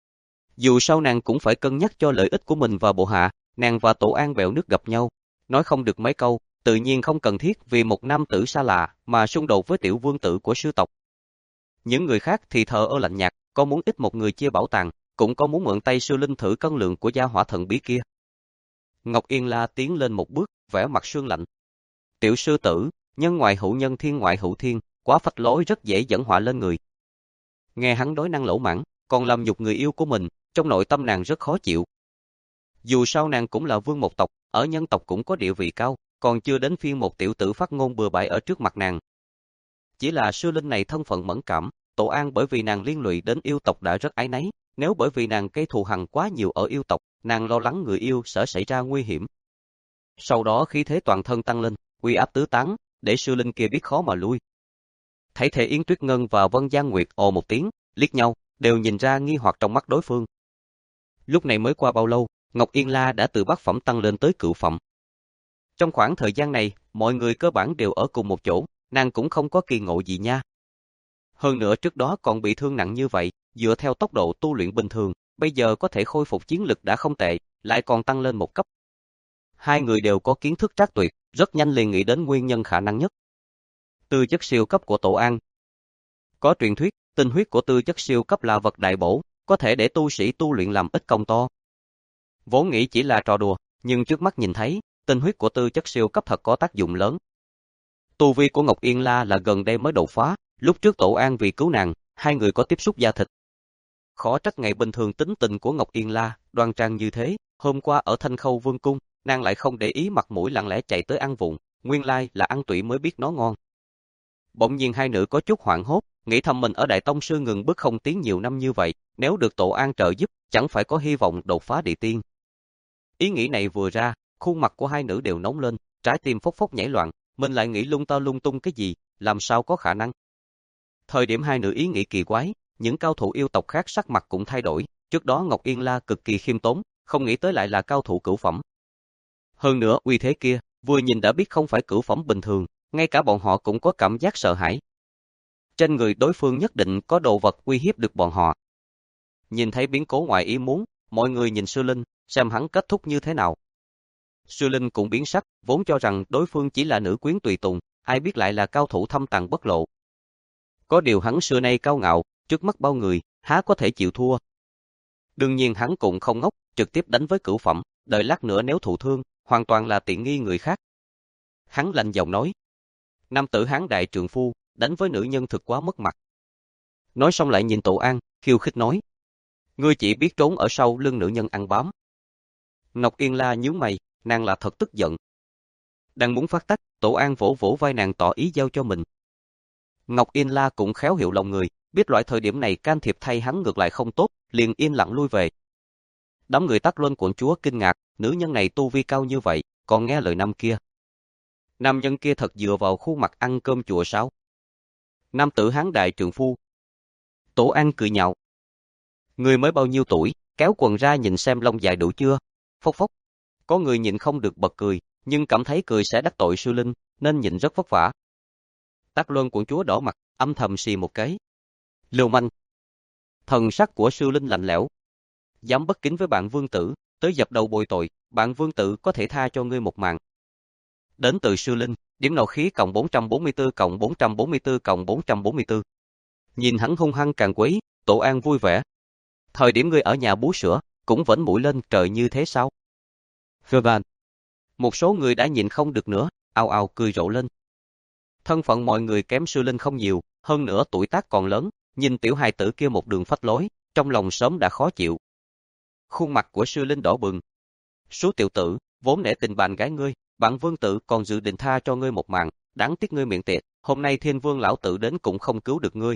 Dù sao nàng cũng phải cân nhắc cho lợi ích của mình và bộ hạ, nàng và Tổ An bèo nước gặp nhau, nói không được mấy câu, tự nhiên không cần thiết vì một nam tử xa lạ mà xung đột với tiểu vương tử của sư tộc. Những người khác thì thờ ơ lạnh nhạt, có muốn ít một người chia bảo tàng, cũng có muốn mượn tay Sư Linh thử cân lượng của gia hỏa thần bí kia. Ngọc Yên La tiến lên một bước, vẻ mặt sương lạnh. Tiểu sư tử, nhân ngoại hữu nhân thiên ngoại hữu thiên, quá phách lối rất dễ dẫn họa lên người. Nghe hắn đối năng lỗ mãng, còn làm nhục người yêu của mình, trong nội tâm nàng rất khó chịu. Dù sao nàng cũng là vương một tộc, ở nhân tộc cũng có địa vị cao, còn chưa đến phiên một tiểu tử phát ngôn bừa bãi ở trước mặt nàng. Chỉ là Sư Linh này thân phận mẫn cảm, Tổ An bởi vì nàng liên lụy đến yêu tộc đã rất áy náy, nếu bởi vì nàng gây thù hằn quá nhiều ở yêu tộc, nàng lo lắng người yêu sẽ xảy ra nguy hiểm. Sau đó khí thế toàn thân tăng lên, uy áp tứ tán, để Sư Linh kia biết khó mà lui. Thấy thể Yến Tuyết Ngân và Vân Giang Nguyệt ồ một tiếng, liếc nhau, đều nhìn ra nghi hoặc trong mắt đối phương. Lúc này mới qua bao lâu, Ngọc Yên La đã từ bát phẩm tăng lên tới cửu phẩm. Trong khoảng thời gian này, mọi người cơ bản đều ở cùng một chỗ, nàng cũng không có kỳ ngộ gì nha. Hơn nữa trước đó còn bị thương nặng như vậy, dựa theo tốc độ tu luyện bình thường, bây giờ có thể khôi phục chiến lực đã không tệ, lại còn tăng lên một cấp. Hai người đều có kiến thức trác tuyệt, rất nhanh liền nghĩ đến nguyên nhân khả năng nhất. Tư chất siêu cấp của Tổ An. Có truyền thuyết, tinh huyết của tư chất siêu cấp là vật đại bổ, có thể để tu sĩ tu luyện làm ít công to. Vốn nghĩ chỉ là trò đùa, nhưng trước mắt nhìn thấy, tinh huyết của tư chất siêu cấp thật có tác dụng lớn. Tu vi của Ngọc Yên La là gần đây mới đột phá, lúc trước Tổ An vì cứu nàng, hai người có tiếp xúc da thịt. Khó trách ngày bình thường tính tình của Ngọc Yên La, đoan trang như thế, hôm qua ở Thanh Khâu Vương Cung, nàng lại không để ý mặt mũi lặng lẽ chạy tới ăn vụng, nguyên lai là ăn tụy mới biết nó ngon. Bỗng nhiên hai nữ có chút hoảng hốt, nghĩ thầm mình ở Đại Tông Sư ngừng bước không tiến nhiều năm như vậy, nếu được Tổ An trợ giúp, chẳng phải có hy vọng đột phá địa tiên. Ý nghĩ này vừa ra, khuôn mặt của hai nữ đều nóng lên, trái tim phốc phốc nhảy loạn, mình lại nghĩ lung ta lung tung cái gì, làm sao có khả năng. Thời điểm hai nữ ý nghĩ kỳ quái, những cao thủ yêu tộc khác sắc mặt cũng thay đổi, trước đó Ngọc Yên La cực kỳ khiêm tốn, không nghĩ tới lại là cao thủ cửu phẩm. Hơn nữa uy thế kia, vừa nhìn đã biết không phải cửu phẩm bình thường, ngay cả bọn họ cũng có cảm giác sợ hãi. Trên người đối phương nhất định có đồ vật uy hiếp được bọn họ. Nhìn thấy biến cố ngoài ý muốn, mọi người nhìn Sư Linh, xem hắn kết thúc như thế nào. Sư Linh cũng biến sắc, vốn cho rằng đối phương chỉ là nữ quyến tùy tùng, ai biết lại là cao thủ thâm tàng bất lộ. Có điều hắn xưa nay cao ngạo, trước mắt bao người, há có thể chịu thua. Đương nhiên hắn cũng không ngốc, trực tiếp đánh với cửu phẩm, đợi lát nữa nếu thụ thương, hoàn toàn là tiện nghi người khác. Hắn lạnh giọng nói, nam tử hán đại trượng phu, đánh với nữ nhân thực quá mất mặt. Nói xong lại nhìn Tổ An, khiêu khích nói, ngươi chỉ biết trốn ở sau lưng nữ nhân ăn bám. Ngọc Yên La nhướng mày, nàng là thật tức giận. Đang muốn phát tác, Tổ An vỗ vỗ vai nàng tỏ ý giao cho mình. Ngọc Yên La cũng khéo hiểu lòng người, biết loại thời điểm này can thiệp thay hắn ngược lại không tốt, liền yên lặng lui về. Đám người Tắc Luân quận chúa kinh ngạc, nữ nhân này tu vi cao như vậy, còn nghe lời nam kia. Nam nhân kia thật dựa vào khuôn mặt ăn cơm chùa sao? Nam tử hán đại trượng phu. Tổ An cười nhạo. Người mới bao nhiêu tuổi, kéo quần ra nhìn xem lông dài đủ chưa? Phốc phốc. Có người nhịn không được bật cười, nhưng cảm thấy cười sẽ đắc tội Sư Linh, nên nhịn rất vất vả. Tắc Luân quận chúa đỏ mặt, âm thầm xì một cái. Lưu manh. Thần sắc của Sư Linh lạnh lẽo. Dám bất kính với bạn vương tử, tới dập đầu bồi tội, bạn vương tử có thể tha cho ngươi một mạng. Đến từ Sư Linh, điểm nộ khí cộng bốn trăm bốn mươi tư cộng bốn trăm bốn mươi tư cộng bốn trăm bốn mươi tư. Nhìn hắn hung hăng càng quấy, Tổ An vui vẻ. Thời điểm ngươi ở nhà bú sữa, cũng vẫn mũi lên trời như thế sao? Phơ bàn. Một số người đã nhìn không được nữa, ào ào cười rộ lên. Thân phận mọi người kém Sư Linh không nhiều, hơn nữa tuổi tác còn lớn, nhìn tiểu hài tử kia một đường phách lối, trong lòng sớm đã khó chịu. Khuôn mặt của Sư Linh đỏ bừng. Số tiểu tử, vốn để tình bạn gái ngươi, bạn vương tử còn dự định tha cho ngươi một mạng, đáng tiếc ngươi miệng tiệt, hôm nay Thiên Vương lão tử đến cũng không cứu được ngươi.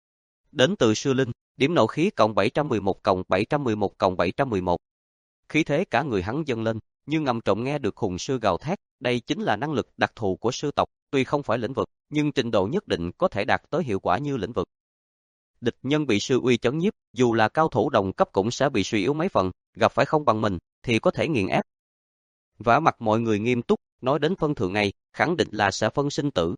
Đến từ Sư Linh, điểm nộ khí cộng bảy trăm mười một cộng bảy trăm mười một cộng bảy trăm mười một. Khí thế cả người hắn dâng lên, nhưng ngầm trộm nghe được hùng sư gào thét, đây chính là năng lực đặc thù của sư tộc, tuy không phải lĩnh vực, nhưng trình độ nhất định có thể đạt tới hiệu quả như lĩnh vực. Địch nhân bị sư uy chấn nhiếp, dù là cao thủ đồng cấp cũng sẽ bị suy yếu mấy phần, gặp phải không bằng mình, thì có thể nghiền ép. Vả mặt mọi người nghiêm túc, nói đến phân thượng này, khẳng định là sẽ phân sinh tử.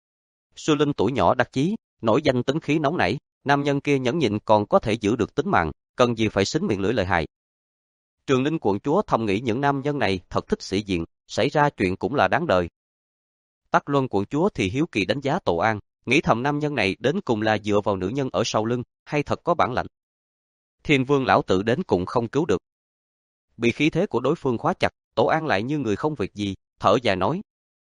Sư Linh tuổi nhỏ đặc chí, nổi danh tính khí nóng nảy, nam nhân kia nhẫn nhịn còn có thể giữ được tính mạng, cần gì phải xính miệng lưỡi lợi hại. Trường Linh quận chúa thầm nghĩ những nam nhân này thật thích sĩ diện, xảy ra chuyện cũng là đáng đời. Tắc Luân quận chúa thì hiếu kỳ đánh giá Tổ An, nghĩ thầm nam nhân này đến cùng là dựa vào nữ nhân ở sau lưng, hay thật có bản lãnh. Thiên Vương lão tử đến cũng không cứu được. Bị khí thế của đối phương khóa chặt, Tổ An lại như người không việc gì, thở dài nói.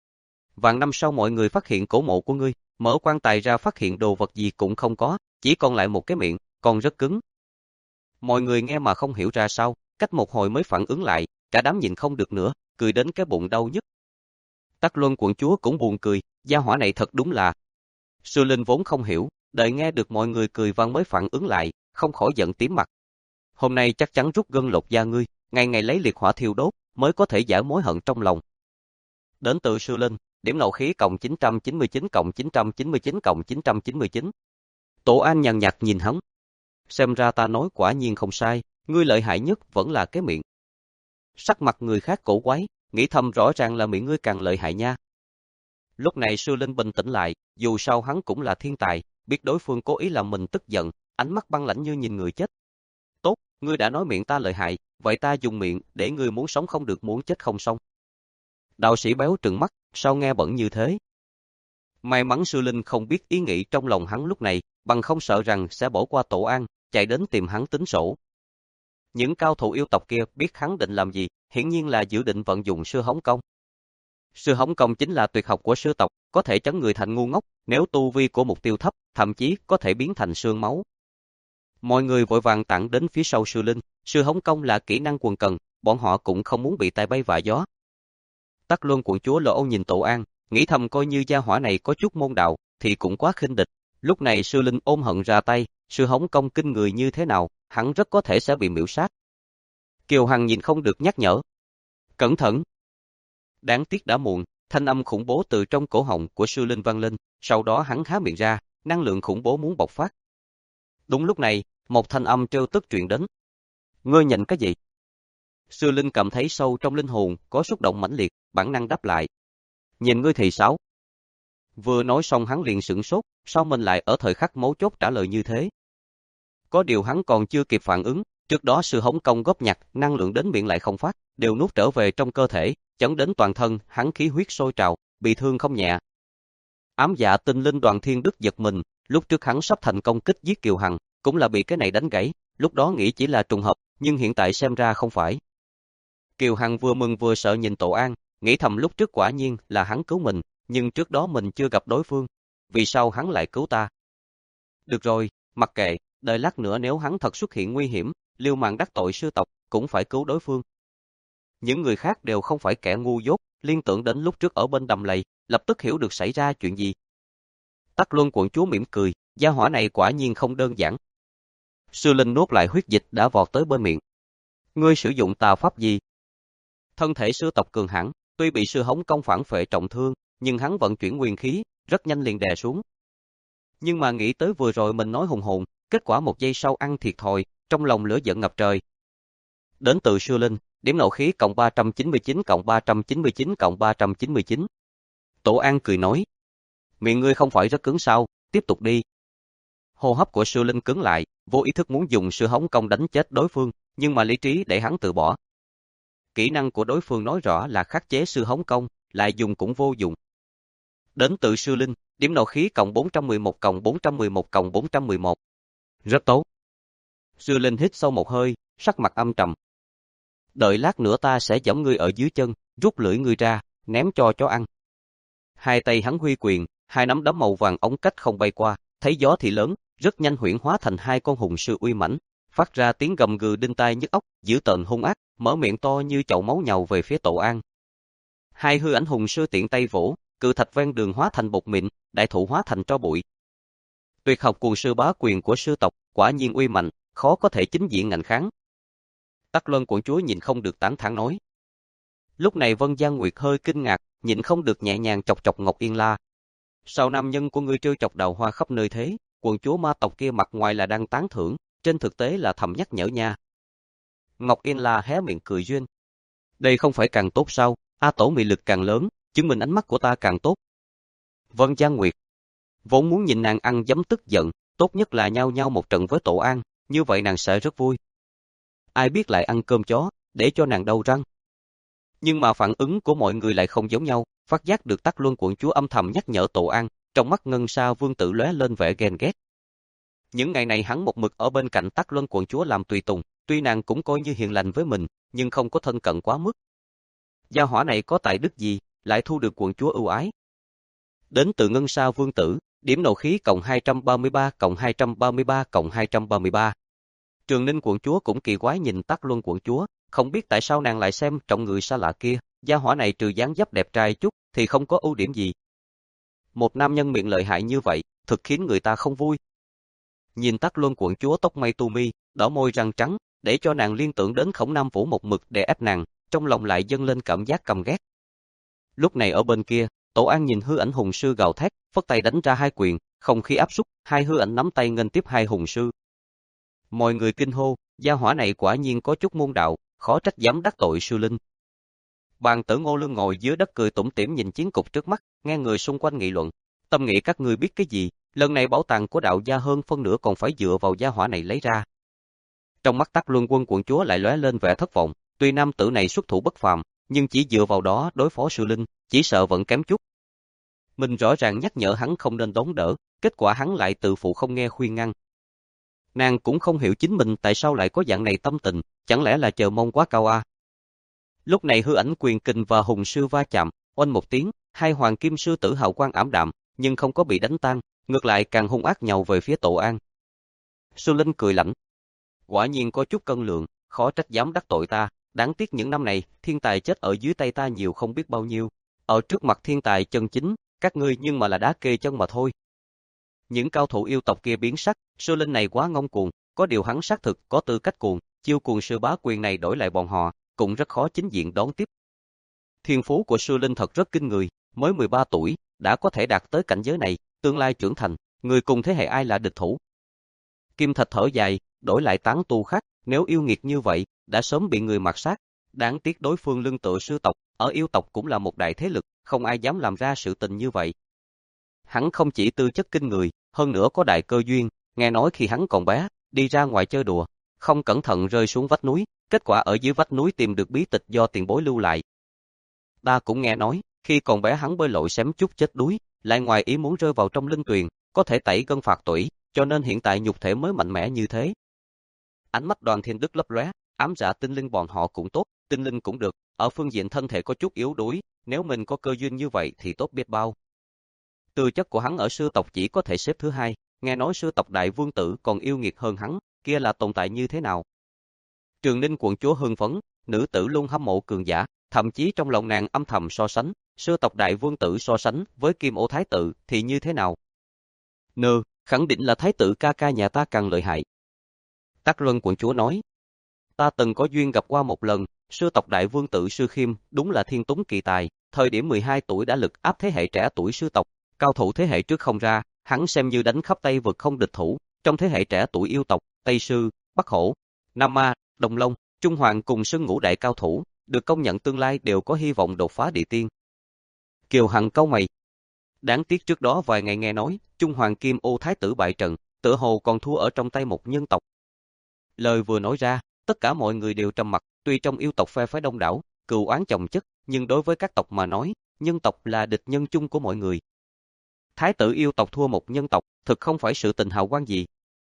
Vạn năm sau mọi người phát hiện cổ mộ của ngươi, mở quan tài ra phát hiện đồ vật gì cũng không có, chỉ còn lại một cái miệng, còn rất cứng. Mọi người nghe mà không hiểu ra sao, cách một hồi mới phản ứng lại, cả đám nhìn không được nữa, cười đến cái bụng đau nhức. Tắc Luân quận chúa cũng buồn cười, gia hỏa này thật đúng là. Sư Linh vốn không hiểu, đợi nghe được mọi người cười vang mới phản ứng lại, không khỏi giận tím mặt. Hôm nay chắc chắn rút gân lột da ngươi, ngày ngày lấy liệt hỏa thiêu đốt, mới có thể giải mối hận trong lòng. Đến từ Sư Linh, điểm nộ khí cộng chín trăm chín mươi chín cộng chín trăm chín mươi chín cộng chín trăm chín mươi chín. Tổ An nhàn nhạt nhìn hắn. Xem ra ta nói quả nhiên không sai, ngươi lợi hại nhất vẫn là cái miệng. Sắc mặt người khác cổ quái, nghĩ thầm rõ ràng là miệng ngươi càng lợi hại nha. Lúc này Sư Linh bình tĩnh lại, dù sao hắn cũng là thiên tài, biết đối phương cố ý làm mình tức giận, ánh mắt băng lãnh như nhìn người chết. Tốt, ngươi đã nói miệng ta lợi hại, vậy ta dùng miệng để ngươi muốn sống không được muốn chết không xong. Đạo sĩ béo trừng mắt, sao nghe bẩn như thế? May mắn Sư Linh không biết ý nghĩ trong lòng hắn lúc này, bằng không sợ rằng sẽ bỏ qua Tổ An, chạy đến tìm hắn tính sổ. Những cao thủ yêu tộc kia biết hắn định làm gì, hiển nhiên là dự định vận dụng sư hống công. Sư hống công chính là tuyệt học của sư tộc, có thể chấn người thành ngu ngốc, nếu tu vi của mục tiêu thấp, thậm chí có thể biến thành xương máu. Mọi người vội vàng tản đến phía sau sư linh, sư hống công là kỹ năng quần cần, bọn họ cũng không muốn bị tai bay vạ gió. Tắc Luân quận chúa Lỗ Âu nhìn Tổ An, nghĩ thầm coi như gia hỏa này có chút môn đạo, thì cũng quá khinh địch. Lúc này sư linh ôm hận ra tay, sư hống công kinh người như thế nào, hắn rất có thể sẽ bị miễu sát. Kiều Hằng nhìn không được nhắc nhở. Cẩn thận! Đáng tiếc đã muộn, thanh âm khủng bố từ trong cổ họng của sư linh vang lên, sau đó hắn há miệng ra, năng lượng khủng bố muốn bộc phát. Đúng lúc này, một thanh âm trêu tức truyền đến. Ngươi nhận cái gì? Sư linh cảm thấy sâu trong linh hồn có xúc động mãnh liệt, bản năng đáp lại. Nhìn ngươi thì sao? Vừa nói xong hắn liền sửng sốt, sao mình lại ở thời khắc mấu chốt trả lời như thế? Có điều hắn còn chưa kịp phản ứng, trước đó sư hống công góp nhặt, năng lượng đến miệng lại không phát, đều nuốt trở về trong cơ thể, chấn đến toàn thân, hắn khí huyết sôi trào, bị thương không nhẹ. Ám dạ tinh linh Đoàn Thiên Đức giật mình, lúc trước hắn sắp thành công kích giết Kiều Hằng, cũng là bị cái này đánh gãy, lúc đó nghĩ chỉ là trùng hợp, nhưng hiện tại xem ra không phải. Kiều Hằng vừa mừng vừa sợ nhìn Tổ An, nghĩ thầm lúc trước quả nhiên là hắn cứu mình, nhưng trước đó mình chưa gặp đối phương, vì sao hắn lại cứu ta? Được rồi, mặc kệ, đợi lát nữa nếu hắn thật xuất hiện nguy hiểm, liều mạng đắc tội sư tộc, cũng phải cứu đối phương. Những người khác đều không phải kẻ ngu dốt, liên tưởng đến lúc trước ở bên đầm lầy, lập tức hiểu được xảy ra chuyện gì. Tắc Luân quận chúa mỉm cười, gia hỏa này quả nhiên không đơn giản. Sư linh nuốt lại huyết dịch đã vọt tới bên miệng. Ngươi sử dụng tà pháp gì? Thân thể sư tộc cường hãn, tuy bị sư hống công phản phệ trọng thương, nhưng hắn vận chuyển nguyên khí, rất nhanh liền đè xuống. Nhưng mà nghĩ tới vừa rồi mình nói hùng hồn, kết quả một giây sau ăn thiệt thòi, trong lòng lửa giận ngập trời. Đến từ sư linh, điểm nộ khí cộng ba trăm chín mươi chín cộng ba trăm chín mươi chín cộng ba trăm chín mươi chín. Tổ An cười nói. Miệng ngươi không phải rất cứng sao, tiếp tục đi. Hô hấp của sư linh cứng lại, vô ý thức muốn dùng sư hống công đánh chết đối phương, nhưng mà lý trí để hắn từ bỏ. Kỹ năng của đối phương nói rõ là khắc chế sư hống công, lại dùng cũng vô dụng. Đến từ sư linh, điểm nộ khí cộng bốn trăm mười một cộng bốn trăm mười một cộng bốn trăm mười một. Rất tốt. Sư linh hít sâu một hơi, sắc mặt âm trầm. Đợi lát nữa ta sẽ giẫm ngươi ở dưới chân, rút lưỡi ngươi ra, ném cho chó ăn. Hai tay hắn huy quyền, hai nắm đấm màu vàng ống cách không bay qua, thấy gió thì lớn, rất nhanh huyễn hóa thành hai con hùng sư uy mãnh, phát ra tiếng gầm gừ đinh tai nhức óc, dữ tợn hung ác, mở miệng to như chậu máu nhào về phía Tổ An. Hai hư ảnh hùng sư tiện tay vỗ, cự thạch ven đường hóa thành bột mịn, đại thụ hóa thành tro bụi. Tuyệt học cuồng sư bá quyền của sư tộc, quả nhiên uy mạnh, khó có thể chính diện ngạnh kháng. Tắc Luân quận chúa nhìn không được tán thán nói. Lúc này Vân Giang Nguyệt hơi kinh ngạc, nhịn không được nhẹ nhàng chọc chọc Ngọc Yên La. Sao nam nhân của ngươi trêu chọc đào hoa khắp nơi thế? Quận chúa ma tộc kia mặt ngoài là đang tán thưởng, trên thực tế là thầm nhắc nhở nha. Ngọc Yên La hé miệng cười duyên. Đây không phải càng tốt sao? A Tổ mị lực càng lớn, chứng minh ánh mắt của ta càng tốt. Vân Giang Nguyệt vốn muốn nhìn nàng ăn dấm tức giận, tốt nhất là nhau nhau một trận với Tổ An, như vậy nàng sẽ rất vui. Ai biết lại ăn cơm chó, để cho nàng đau răng. Nhưng mà phản ứng của mọi người lại không giống nhau, phát giác được Tắc Luân quận chúa âm thầm nhắc nhở Tổ An, trong mắt Ngân Sa Vương tử lóe lên vẻ ghen ghét. Những ngày này hắn một mực ở bên cạnh Tắc Luân quận chúa làm tùy tùng, tuy nàng cũng coi như hiền lành với mình, nhưng không có thân cận quá mức. Gia hỏa này có tài đức gì, lại thu được quận chúa ưu ái. Đến từ Ngân Sa Vương tử, điểm nộ khí cộng hai trăm ba mươi ba cộng hai trăm ba mươi ba cộng hai trăm ba mươi ba. Trường Ninh quận chúa cũng kỳ quái nhìn Tắc Luân quận chúa, không biết tại sao nàng lại xem trọng người xa lạ kia, gia hỏa này trừ dáng dấp đẹp trai chút thì không có ưu điểm gì. Một nam nhân miệng lợi hại như vậy, thực khiến người ta không vui. Nhìn Tắc Luân quận chúa tóc mây tu mi, đỏ môi răng trắng, để cho nàng liên tưởng đến Khổng Nam Vũ một mực đè ép nàng, trong lòng lại dâng lên cảm giác căm ghét. Lúc này ở bên kia, Tổ An nhìn hư ảnh hùng sư gào thét, phất tay đánh ra hai quyền, không khí áp xúc, hai hư ảnh nắm tay nghênh tiếp hai hùng sư. Mọi người kinh hô, gia hỏa này quả nhiên có chút môn đạo, khó trách dám đắc tội sư linh. Bàn Tử Ngô Lương ngồi dưới đất cười tủm tỉm nhìn chiến cục trước mắt, nghe người xung quanh nghị luận, tâm nghĩ các ngươi biết cái gì, lần này bảo tàng của đạo gia hơn phân nửa còn phải dựa vào gia hỏa này lấy ra. Trong mắt Tắc Luân quân quận chúa lại lóe lên vẻ thất vọng, tuy nam tử này xuất thủ bất phàm, nhưng chỉ dựa vào đó đối phó sư linh, chỉ sợ vẫn kém chút. Mình rõ ràng nhắc nhở hắn không nên đón đỡ, kết quả hắn lại tự phụ không nghe khuyên ngăn. Nàng cũng không hiểu chính mình tại sao lại có dạng này tâm tình, chẳng lẽ là chờ mong quá cao a? Lúc này hư ảnh quyền kình và hùng sư va chạm, oanh một tiếng, hai hoàng kim sư tử hào quang ảm đạm, nhưng không có bị đánh tan, ngược lại càng hung ác nhào về phía Tổ An. Sư Linh cười lạnh, quả nhiên có chút cân lượng, khó trách dám đắc tội ta, đáng tiếc những năm này, thiên tài chết ở dưới tay ta nhiều không biết bao nhiêu, ở trước mặt thiên tài chân chính, các ngươi nhưng mà là đá kê chân mà thôi. Những cao thủ yêu tộc kia biến sắc, Sư Linh này quá ngông cuồng, có điều hắn xác thực có tư cách cuồng, chiêu cuồng sư bá quyền này đổi lại bọn họ, cũng rất khó chính diện đón tiếp. Thiên phú của Sư Linh thật rất kinh người, mới mười ba tuổi, đã có thể đạt tới cảnh giới này, tương lai trưởng thành, người cùng thế hệ ai là địch thủ. Kim Thạch thở dài, đổi lại tán tu khác, nếu yêu nghiệt như vậy, đã sớm bị người mạt sát. Đáng tiếc đối phương lưng tựa sư tộc, ở yêu tộc cũng là một đại thế lực, không ai dám làm ra sự tình như vậy. Hắn không chỉ tư chất kinh người, hơn nữa có đại cơ duyên, nghe nói khi hắn còn bé, đi ra ngoài chơi đùa, không cẩn thận rơi xuống vách núi, kết quả ở dưới vách núi tìm được bí tịch do tiền bối lưu lại. Ta cũng nghe nói, khi còn bé hắn bơi lội xém chút chết đuối, lại ngoài ý muốn rơi vào trong linh tuyền, có thể tẩy gân phạt tủy, cho nên hiện tại nhục thể mới mạnh mẽ như thế. Ánh mắt Đoàn Thiên Đức lấp lóe, ám dạ tinh linh bọn họ cũng tốt, tinh linh cũng được, ở phương diện thân thể có chút yếu đuối, nếu mình có cơ duyên như vậy thì tốt biết bao. Tư chất của hắn ở sư tộc chỉ có thể xếp thứ hai, nghe nói sư tộc đại vương tử còn yêu nghiệt hơn hắn, kia là tồn tại như thế nào? Trường Ninh quận chúa hưng phấn, nữ tử luôn hâm mộ cường giả, thậm chí trong lòng nàng âm thầm so sánh, sư tộc đại vương tử so sánh với Kim Ô thái tử thì như thế nào? Nơ, khẳng định là thái tử ca ca nhà ta càng lợi hại. Tắc Luân quận chúa nói, ta từng có duyên gặp qua một lần, sư tộc đại vương tử Sư Khiêm đúng là thiên túng kỳ tài, thời điểm mười hai tuổi đã lực áp thế hệ trẻ tuổi sư tộc, cao thủ thế hệ trước không ra, hắn xem như đánh khắp Tây vực không địch thủ, trong thế hệ trẻ tuổi yêu tộc, Tây Sư, Bắc Hổ, Nam Ma, Đồng Long, Trung Hoàng cùng xưng ngũ đại cao thủ, được công nhận tương lai đều có hy vọng đột phá địa tiên. Kiều Hằng cau mày. Đáng tiếc trước đó vài ngày nghe nói, Trung Hoàng Kim Ô thái tử bại trận, tựa hồ còn thua ở trong tay một nhân tộc. Lời vừa nói ra, tất cả mọi người đều trầm mặc, tuy trong yêu tộc phe phái đông đảo, cừu oán chồng chất, nhưng đối với các tộc mà nói, nhân tộc là địch nhân chung của mọi người. Thái tử yêu tộc thua một nhân tộc, thực không phải sự tình hào quang gì.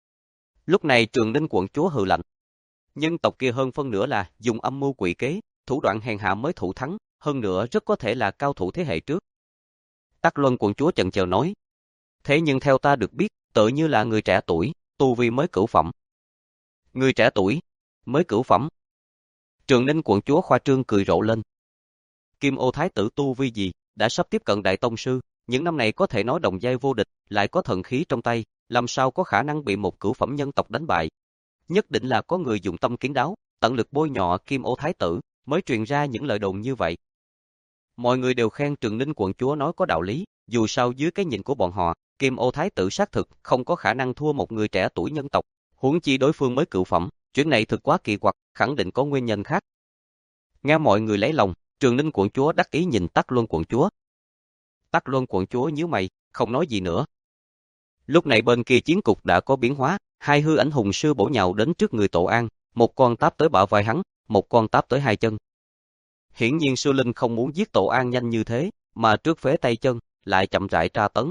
Lúc này Trường Ninh quận chúa hừ lạnh. Nhân tộc kia hơn phân nửa là dùng âm mưu quỷ kế, thủ đoạn hèn hạ mới thủ thắng, hơn nữa rất có thể là cao thủ thế hệ trước. Tắc Luân quận chúa chần chờ nói. Thế nhưng theo ta được biết, tự như là người trẻ tuổi, tu vi mới cửu phẩm. Người trẻ tuổi, mới cửu phẩm. Trường Ninh quận chúa khoa trương cười rộ lên. Kim Ô thái tử tu vi gì, đã sắp tiếp cận đại tông sư, những năm này có thể nói đồng giai vô địch, lại có thần khí trong tay, làm sao có khả năng bị một cửu phẩm nhân tộc đánh bại. Nhất định là có người dụng tâm kiến đáo, tận lực bôi nhọ Kim Ô thái tử, mới truyền ra những lời đồn như vậy. Mọi người đều khen Trường Ninh quận chúa nói có đạo lý, dù sao dưới cái nhìn của bọn họ, Kim Ô thái tử xác thực không có khả năng thua một người trẻ tuổi nhân tộc, huống chi đối phương mới cửu phẩm, chuyện này thực quá kỳ quặc, khẳng định có nguyên nhân khác. Nghe mọi người lấy lòng, Trường Ninh quận chúa đắc ý nhìn Tắc Luân quận chúa. Tắc Luân quận chúa nhíu mày, không nói gì nữa. Lúc này bên kia chiến cục đã có biến hóa, hai hư ảnh hùng sư bổ nhào đến trước người Tổ An, một con táp tới bả vai hắn, một con táp tới hai chân. Hiển nhiên Sư Linh không muốn giết Tổ An nhanh như thế, mà trước phế tay chân, lại chậm rãi tra tấn.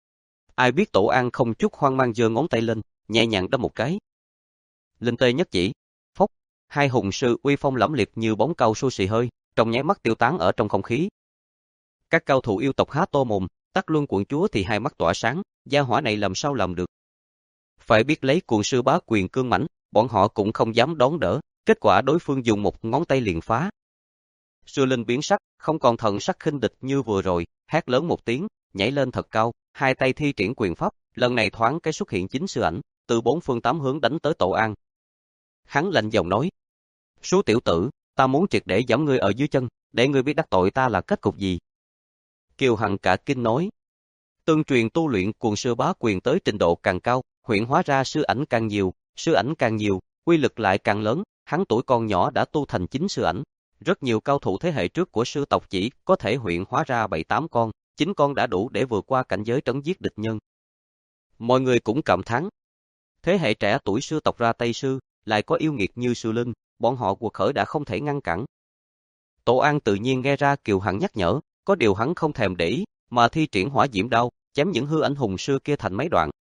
Ai biết Tổ An không chút hoang mang giơ ngón tay lên, nhẹ nhàng đâm một cái. Linh tê nhất chỉ, phốc, hai hùng sư uy phong lẫm liệt như bóng cao su xì hơi, trong nháy mắt tiêu tán ở trong không khí. Các cao thủ yêu tộc há to mồm, Tắc Luân quận chúa thì hai mắt tỏa sáng, gia hỏa này làm sao làm được. Phải biết lấy cuồng sư bá quyền cương mãnh, bọn họ cũng không dám đón đỡ, kết quả đối phương dùng một ngón tay liền phá. Sư Linh biến sắc, không còn thần sắc khinh địch như vừa rồi, hét lớn một tiếng, nhảy lên thật cao, hai tay thi triển quyền pháp, lần này thoáng cái xuất hiện chính sư ảnh, từ bốn phương tám hướng đánh tới Tổ An. Hắn lạnh giọng nói, số tiểu tử, ta muốn triệt để giẫm ngươi ở dưới chân, để ngươi biết đắc tội ta là kết cục gì. Kiều Hằng cả kinh nói, tương truyền tu luyện cuồng sư bá quyền tới trình độ càng cao, huyễn hóa ra sư ảnh càng nhiều, sư ảnh càng nhiều, uy lực lại càng lớn, hắn tuổi còn nhỏ đã tu thành chính sư ảnh. Rất nhiều cao thủ thế hệ trước của sư tộc chỉ có thể huyễn hóa ra bảy tám con, chín con đã đủ để vượt qua cảnh giới trấn giết địch nhân. Mọi người cũng cảm thán. Thế hệ trẻ tuổi sư tộc ra Tây Sư, lại có yêu nghiệt như Sư Linh, bọn họ cuộc khởi đã không thể ngăn cản. Tổ An tự nhiên nghe ra Kiều Hằng nhắc nhở, có điều hắn không thèm để ý, mà thi triển hỏa diễm đao, chém những hư ảnh hùng sư kia thành mấy đoạn.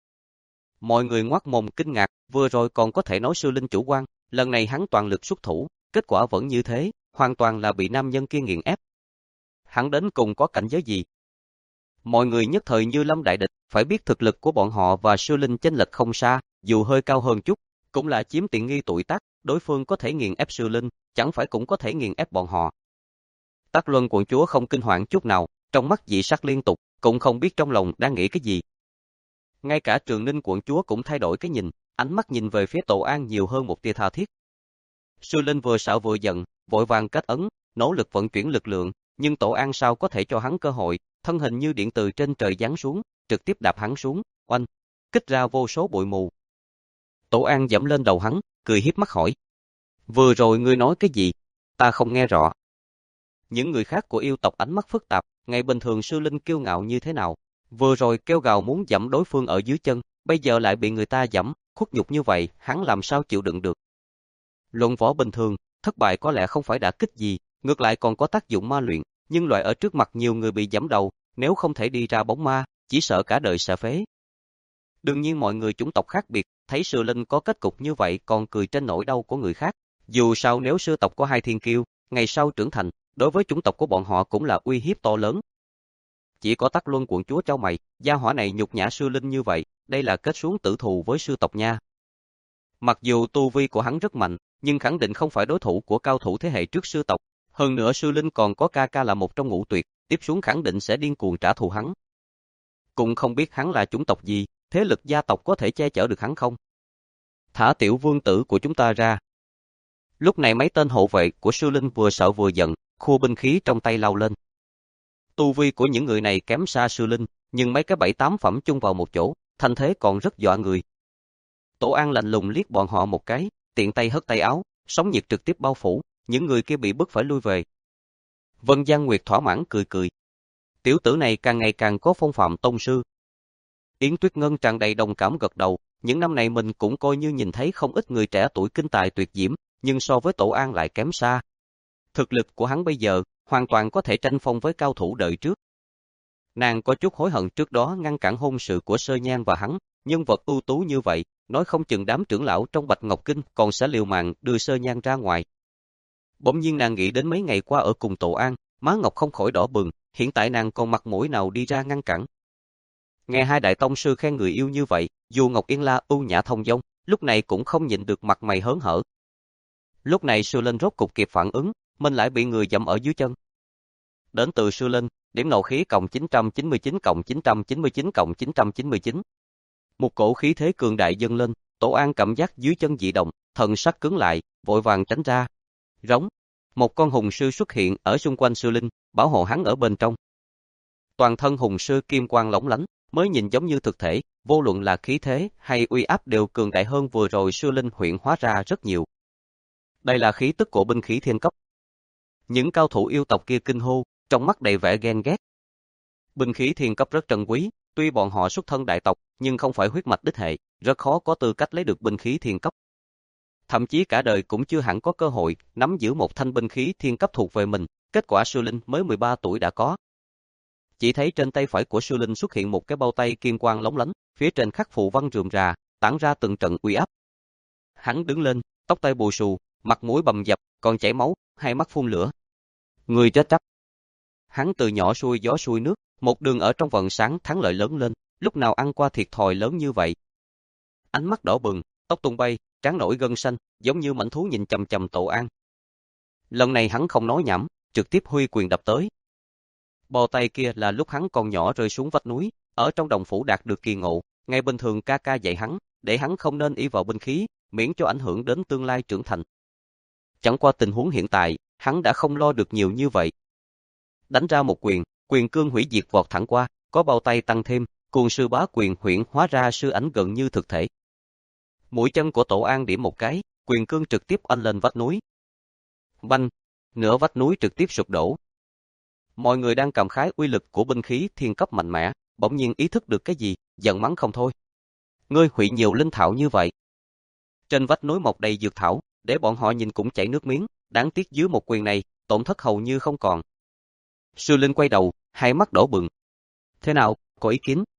Mọi người ngoác mồm kinh ngạc, vừa rồi còn có thể nói sư linh chủ quan, lần này hắn toàn lực xuất thủ, kết quả vẫn như thế, hoàn toàn là bị nam nhân kia nghiền ép. Hắn đến cùng có cảnh giới gì? Mọi người nhất thời như lâm đại địch, phải biết thực lực của bọn họ và sư linh chênh lệch không xa, dù hơi cao hơn chút, cũng là chiếm tiện nghi tuổi tác, đối phương có thể nghiền ép sư linh, chẳng phải cũng có thể nghiền ép bọn họ. Tắc Luân quận chúa không kinh hoàng chút nào, trong mắt dị sắc liên tục, cũng không biết trong lòng đang nghĩ cái gì. Ngay cả Trường Ninh quận chúa cũng thay đổi cái nhìn, ánh mắt nhìn về phía Tổ An nhiều hơn một tia tha thiết. Sư linh vừa sợ vừa giận, vội vàng kết ấn, nỗ lực vận chuyển lực lượng, nhưng Tổ An sao có thể cho hắn cơ hội, thân hình như điện từ trên trời giáng xuống, trực tiếp đạp hắn xuống, oanh, kích ra vô số bụi mù. Tổ An dẫm lên đầu hắn, cười hiếp mắt hỏi: "Vừa rồi ngươi nói cái gì? Ta không nghe rõ." Những người khác của yêu tộc ánh mắt phức tạp, ngày bình thường sư linh kiêu ngạo như thế nào, vừa rồi kêu gào muốn dẫm đối phương ở dưới chân, bây giờ lại bị người ta dẫm, khuất nhục như vậy, hắn làm sao chịu đựng được. Luận võ bình thường, thất bại có lẽ không phải đả kích gì, ngược lại còn có tác dụng ma luyện, nhưng loại ở trước mặt nhiều người bị dẫm đầu, nếu không thể đi ra bóng ma, chỉ sợ cả đời sẽ phế. Đương nhiên mọi người chủng tộc khác biệt, thấy sư linh có kết cục như vậy còn cười trên nỗi đau của người khác. Dù sao nếu sư tộc có hai thiên kiêu, ngày sau trưởng thành, đối với chủng tộc của bọn họ cũng là uy hiếp to lớn. Chỉ có Tắc Luân quận chúa trao mày, gia hỏa này nhục nhã sư linh như vậy, đây là kết xuống tử thù với sư tộc nha. Mặc dù tu vi của hắn rất mạnh, nhưng khẳng định không phải đối thủ của cao thủ thế hệ trước sư tộc. Hơn nữa sư linh còn có ca ca là một trong ngũ tuyệt, tiếp xuống khẳng định sẽ điên cuồng trả thù hắn. Cũng không biết hắn là chủng tộc gì, thế lực gia tộc có thể che chở được hắn không? Thả tiểu vương tử của chúng ta ra. Lúc này mấy tên hộ vệ của sư linh vừa sợ vừa giận, khua binh khí trong tay lao lên. Tu vi của những người này kém xa sư linh, nhưng mấy cái bảy tám phẩm chung vào một chỗ, thành thế còn rất dọa người. Tổ An lạnh lùng liếc bọn họ một cái, tiện tay hất tay áo, sóng nhiệt trực tiếp bao phủ, những người kia bị bức phải lui về. Vân Giang Nguyệt thỏa mãn cười cười. Tiểu tử này càng ngày càng có phong phạm tông sư. Yến Tuyết Ngân tràn đầy đồng cảm gật đầu, những năm này mình cũng coi như nhìn thấy không ít người trẻ tuổi kinh tài tuyệt diễm, nhưng so với Tổ An lại kém xa. Thực lực của hắn bây giờ, hoàn toàn có thể tranh phong với cao thủ đời trước. Nàng có chút hối hận trước đó ngăn cản hôn sự của Sơ Nhan và hắn, nhân vật ưu tú như vậy, nói không chừng đám trưởng lão trong Bạch Ngọc Kinh còn sẽ liều mạng đưa Sơ Nhan ra ngoài. Bỗng nhiên nàng nghĩ đến mấy ngày qua ở cùng Tổ An, má ngọc không khỏi đỏ bừng, hiện tại nàng còn mặt mũi nào đi ra ngăn cản. Nghe hai đại tông sư khen người yêu như vậy, dù Ngọc Yên La ưu nhã thông dong, lúc này cũng không nhịn được mặt mày hớn hở. Lúc này Sư Linh rốt cục kịp phản ứng, mình lại bị người dẫm ở dưới chân. Đến từ Sư Linh, điểm nộ khí cộng chín trăm chín mươi chín cộng chín trăm chín mươi chín cộng chín trăm chín mươi chín. Một cổ khí thế cường đại dâng lên, Tổ An cảm giác dưới chân dị động, thần sắc cứng lại, vội vàng tránh ra. Rống, một con hùng sư xuất hiện ở xung quanh Sư Linh, bảo hộ hắn ở bên trong. Toàn thân hùng sư kim quang lóng lánh, mới nhìn giống như thực thể, vô luận là khí thế hay uy áp đều cường đại hơn vừa rồi Sư Linh huyện hóa ra rất nhiều. Đây là khí tức của binh khí thiên cấp. Những cao thủ yêu tộc kia kinh hô, trong mắt đầy vẻ ghen ghét. Binh khí thiên cấp rất trân quý, tuy bọn họ xuất thân đại tộc, nhưng không phải huyết mạch đích hệ, rất khó có tư cách lấy được binh khí thiên cấp. Thậm chí cả đời cũng chưa hẳn có cơ hội nắm giữ một thanh binh khí thiên cấp thuộc về mình, kết quả Sư Linh mới mười ba tuổi đã có. Chỉ thấy trên tay phải của Sư Linh xuất hiện một cái bao tay kim quang lóng lánh, phía trên khắc phù văn rườm rà, tản ra từng trận uy áp. Hắn đứng lên, tóc tai bù xù, mặt mũi bầm dập, còn chảy máu, hai mắt phun lửa. Người chết chắc. Hắn từ nhỏ xuôi gió xuôi nước, một đường ở trong vận sáng thắng lợi lớn lên, lúc nào ăn qua thiệt thòi lớn như vậy. Ánh mắt đỏ bừng, tóc tung bay, trán nổi gân xanh, giống như mãnh thú nhìn chằm chằm Tổ An. Lần này hắn không nói nhảm, trực tiếp huy quyền đập tới. Bò tay kia là lúc hắn còn nhỏ rơi xuống vách núi, ở trong đồng phủ đạt được kỳ ngộ, ngày bình thường ca ca dạy hắn, để hắn không nên ỷ vào binh khí, miễn cho ảnh hưởng đến tương lai trưởng thành. Chẳng qua tình huống hiện tại, hắn đã không lo được nhiều như vậy. Đánh ra một quyền, quyền cương hủy diệt vọt thẳng qua, có bao tay tăng thêm, cuồng sư bá quyền huyễn hóa ra sư ảnh gần như thực thể. Mũi chân của Tổ An điểm một cái, quyền cương trực tiếp oanh lên vách núi. Banh, nửa vách núi trực tiếp sụp đổ. Mọi người đang cảm khái uy lực của binh khí thiên cấp mạnh mẽ, bỗng nhiên ý thức được cái gì, giận mắng không thôi. Ngươi hủy nhiều linh thảo như vậy. Trên vách núi mọc đầy dược thảo, để bọn họ nhìn cũng chảy nước miếng, đáng tiếc dưới một quyền này, tổn thất hầu như không còn. Sư Linh quay đầu, hai mắt đỏ bừng. Thế nào, có ý kiến?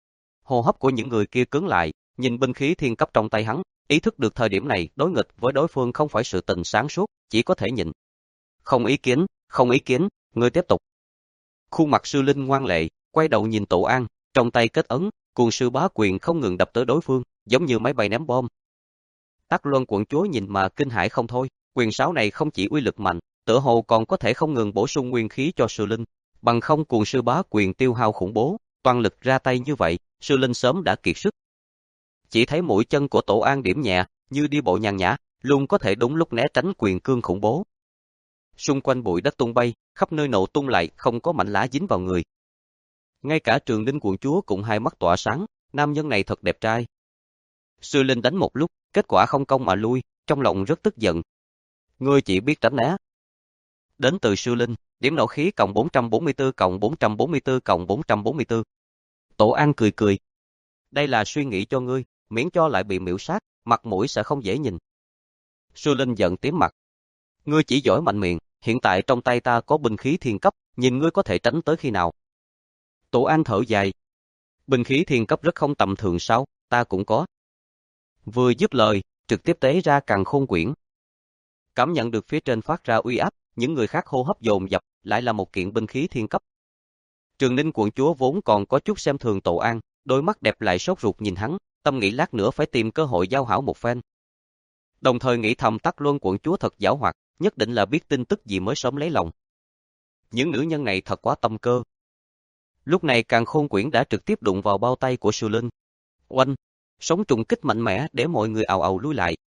Hô hấp của những người kia cứng lại, nhìn binh khí thiên cấp trong tay hắn, ý thức được thời điểm này đối nghịch với đối phương không phải sự tình sáng suốt, chỉ có thể nhịn. Không ý kiến, không ý kiến, ngươi tiếp tục. Khuôn mặt Sư Linh ngoan lệ, quay đầu nhìn Tổ An, trong tay kết ấn, cuồng sư bá quyền không ngừng đập tới đối phương, giống như máy bay ném bom. Tắc Luân quận chúa nhìn mà kinh hãi không thôi, quyền sáo này không chỉ uy lực mạnh, tựa hồ còn có thể không ngừng bổ sung nguyên khí cho Sư Linh, bằng không cuồng sư bá quyền tiêu hao khủng bố, toàn lực ra tay như vậy, Sư Linh sớm đã kiệt sức. Chỉ thấy mũi chân của Tổ An điểm nhẹ, như đi bộ nhàn nhã, luôn có thể đúng lúc né tránh quyền cương khủng bố. Xung quanh bụi đất tung bay, khắp nơi nổ tung lại, không có mảnh lá dính vào người. Ngay cả Trường Linh quận chúa cũng hai mắt tỏa sáng, nam nhân này thật đẹp trai. Sư Linh đánh một lúc, kết quả không công mà lui, trong lòng rất tức giận. Ngươi chỉ biết tránh né. Đến từ Sư Linh, điểm nộ khí cộng bốn trăm bốn mươi tư cộng bốn trăm bốn mươi tư cộng bốn trăm bốn mươi tư. Tổ An cười cười. Đây là suy nghĩ cho ngươi, miễn cho lại bị miễu sát, mặt mũi sẽ không dễ nhìn. Sư Linh giận tím mặt. Ngươi chỉ giỏi mạnh miệng, hiện tại trong tay ta có binh khí thiên cấp, nhìn ngươi có thể tránh tới khi nào. Tổ An thở dài. Binh khí thiên cấp rất không tầm thường sao, ta cũng có. Vừa dứt lời, trực tiếp tế ra càn khôn quyển. Cảm nhận được phía trên phát ra uy áp, những người khác hô hấp dồn dập, lại là một kiện binh khí thiên cấp. Trường Ninh quận chúa vốn còn có chút xem thường Tổ An, đôi mắt đẹp lại sốt ruột nhìn hắn, tâm nghĩ lát nữa phải tìm cơ hội giao hảo một phen. Đồng thời nghĩ thầm Tắc Luân quận chúa thật giảo hoạt, nhất định là biết tin tức gì mới sớm lấy lòng. Những nữ nhân này thật quá tâm cơ. Lúc này càn khôn quyển đã trực tiếp đụng vào bao tay của Sư Linh. Oanh! Sóng trùng kích mạnh mẽ để mọi người ào ào lui lại.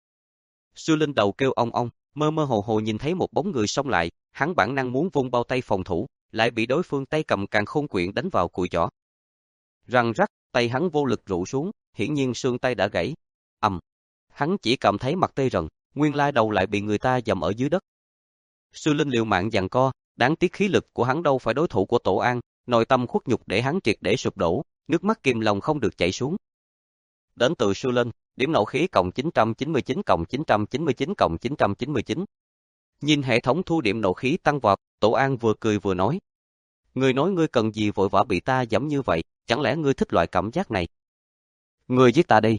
Sư Linh đầu kêu ong ong, mơ mơ hồ hồ nhìn thấy một bóng người xông lại, hắn bản năng muốn vung bao tay phòng thủ, lại bị đối phương tay cầm càn khôn quyển đánh vào cùi chỏ. Răng rắc, tay hắn vô lực rũ xuống, hiển nhiên xương tay đã gãy. Ầm, hắn chỉ cảm thấy mặt tê rần, nguyên lai đầu lại bị người ta dầm ở dưới đất. Sư Linh liều mạng giằng co, đáng tiếc khí lực của hắn đâu phải đối thủ của Tổ An, nội tâm khuất nhục để hắn triệt để sụp đổ, nước mắt kìm lòng không được chảy xuống. Đến từ Sư Linh, điểm nộ khí cộng chín trăm chín mươi chín cộng chín trăm chín mươi chín cộng chín trăm chín mươi chín. Nhìn hệ thống thu điểm nộ khí tăng vọt, Tổ An vừa cười vừa nói. Ngươi nói ngươi cần gì vội vã bị ta giẫm như vậy, chẳng lẽ ngươi thích loại cảm giác này? Ngươi giết ta đi.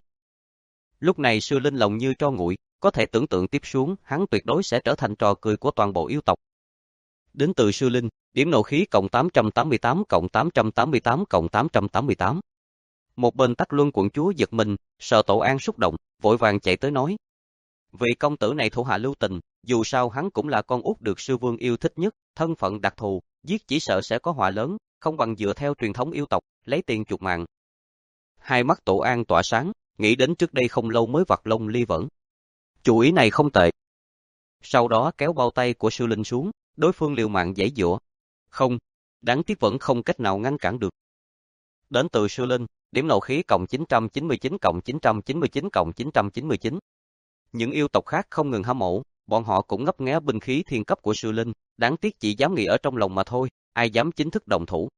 Lúc này Sư Linh lòng như tro nguội, có thể tưởng tượng tiếp xuống, hắn tuyệt đối sẽ trở thành trò cười của toàn bộ yêu tộc. Đến từ Sư Linh, điểm nộ khí cộng tám trăm tám mươi tám cộng tám trăm tám mươi tám cộng tám trăm tám mươi tám. Một bên Tắc Luân quận chúa giật mình, sợ Tổ An xúc động, vội vàng chạy tới nói. Vị công tử này thủ hạ lưu tình, dù sao hắn cũng là con út được sư vương yêu thích nhất, thân phận đặc thù, giết chỉ sợ sẽ có họa lớn, không bằng dựa theo truyền thống yêu tộc, lấy tiền chuộc mạng. Hai mắt Tổ An tỏa sáng, nghĩ đến trước đây không lâu mới vặt lông ly vẫn. Chủ ý này không tệ. Sau đó kéo bao tay của Sư Linh xuống, đối phương liều mạng giãy giụa. Không, đáng tiếc vẫn không cách nào ngăn cản được. Đến từ Sư Linh, điểm nộ khí cộng chín trăm chín mươi chín cộng chín trăm chín mươi chín cộng chín trăm chín mươi chín. Những yêu tộc khác không ngừng hâm mộ, bọn họ cũng ngấp nghé binh khí thiên cấp của Sư Linh, đáng tiếc chỉ dám nghĩ ở trong lòng mà thôi, ai dám chính thức đồng thủ.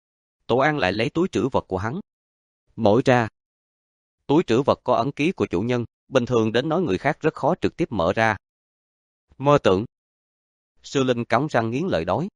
Tổ An lại lấy túi trữ vật của hắn. Mở ra. Túi trữ vật có ấn ký của chủ nhân, bình thường đến nói người khác rất khó trực tiếp mở ra. Mơ tưởng. Sư Linh cắn răng nghiến lợi nói.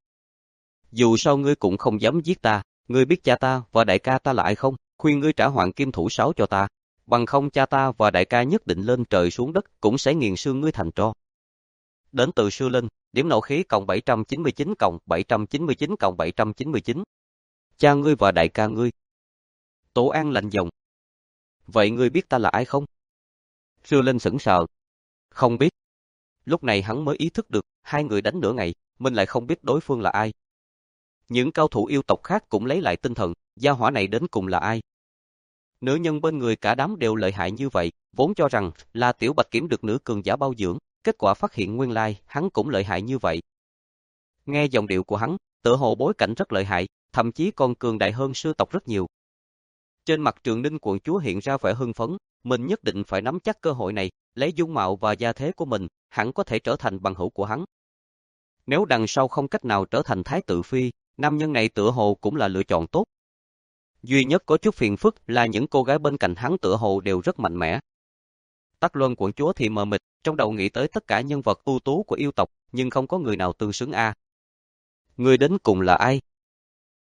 Dù sao ngươi cũng không dám giết ta, ngươi biết cha ta và đại ca ta là ai không, khuyên ngươi trả Hoàng Kim Thủ Sáo cho ta, bằng không cha ta và đại ca nhất định lên trời xuống đất cũng sẽ nghiền xương ngươi thành tro. Đến từ Sư Linh, điểm nộ khí cộng bảy trăm chín mươi chín cộng bảy trăm chín mươi chín cộng bảy trăm chín mươi chín. Cha ngươi và đại ca ngươi. Tổ An lạnh giọng. Vậy ngươi biết ta là ai không? Sư Linh sững sờ. Không biết. Lúc này hắn mới ý thức được, hai người đánh nửa ngày, mình lại không biết đối phương là ai. Những cao thủ yêu tộc khác cũng lấy lại tinh thần, gia hỏa này đến cùng là ai? Nữ nhân bên người cả đám đều lợi hại như vậy, vốn cho rằng là Tiểu Bạch Kiểm được nữ cường giả bao dưỡng, kết quả phát hiện nguyên lai hắn cũng lợi hại như vậy. Nghe giọng điệu của hắn, tựa hồ bối cảnh rất lợi hại, thậm chí còn cường đại hơn sư tộc rất nhiều. Trên mặt Trường Ninh quận chúa hiện ra vẻ hưng phấn, mình nhất định phải nắm chắc cơ hội này, lấy dung mạo và gia thế của mình, hẳn có thể trở thành bằng hữu của hắn. Nếu đằng sau không cách nào trở thành thái tử phi, nam nhân này tựa hồ cũng là lựa chọn tốt. Duy nhất có chút phiền phức là những cô gái bên cạnh hắn tựa hồ đều rất mạnh mẽ. Tắc Luân quận chúa thì mờ mịt, trong đầu nghĩ tới tất cả nhân vật ưu tú của yêu tộc, nhưng không có người nào tương xứng a. Người đến cùng là ai?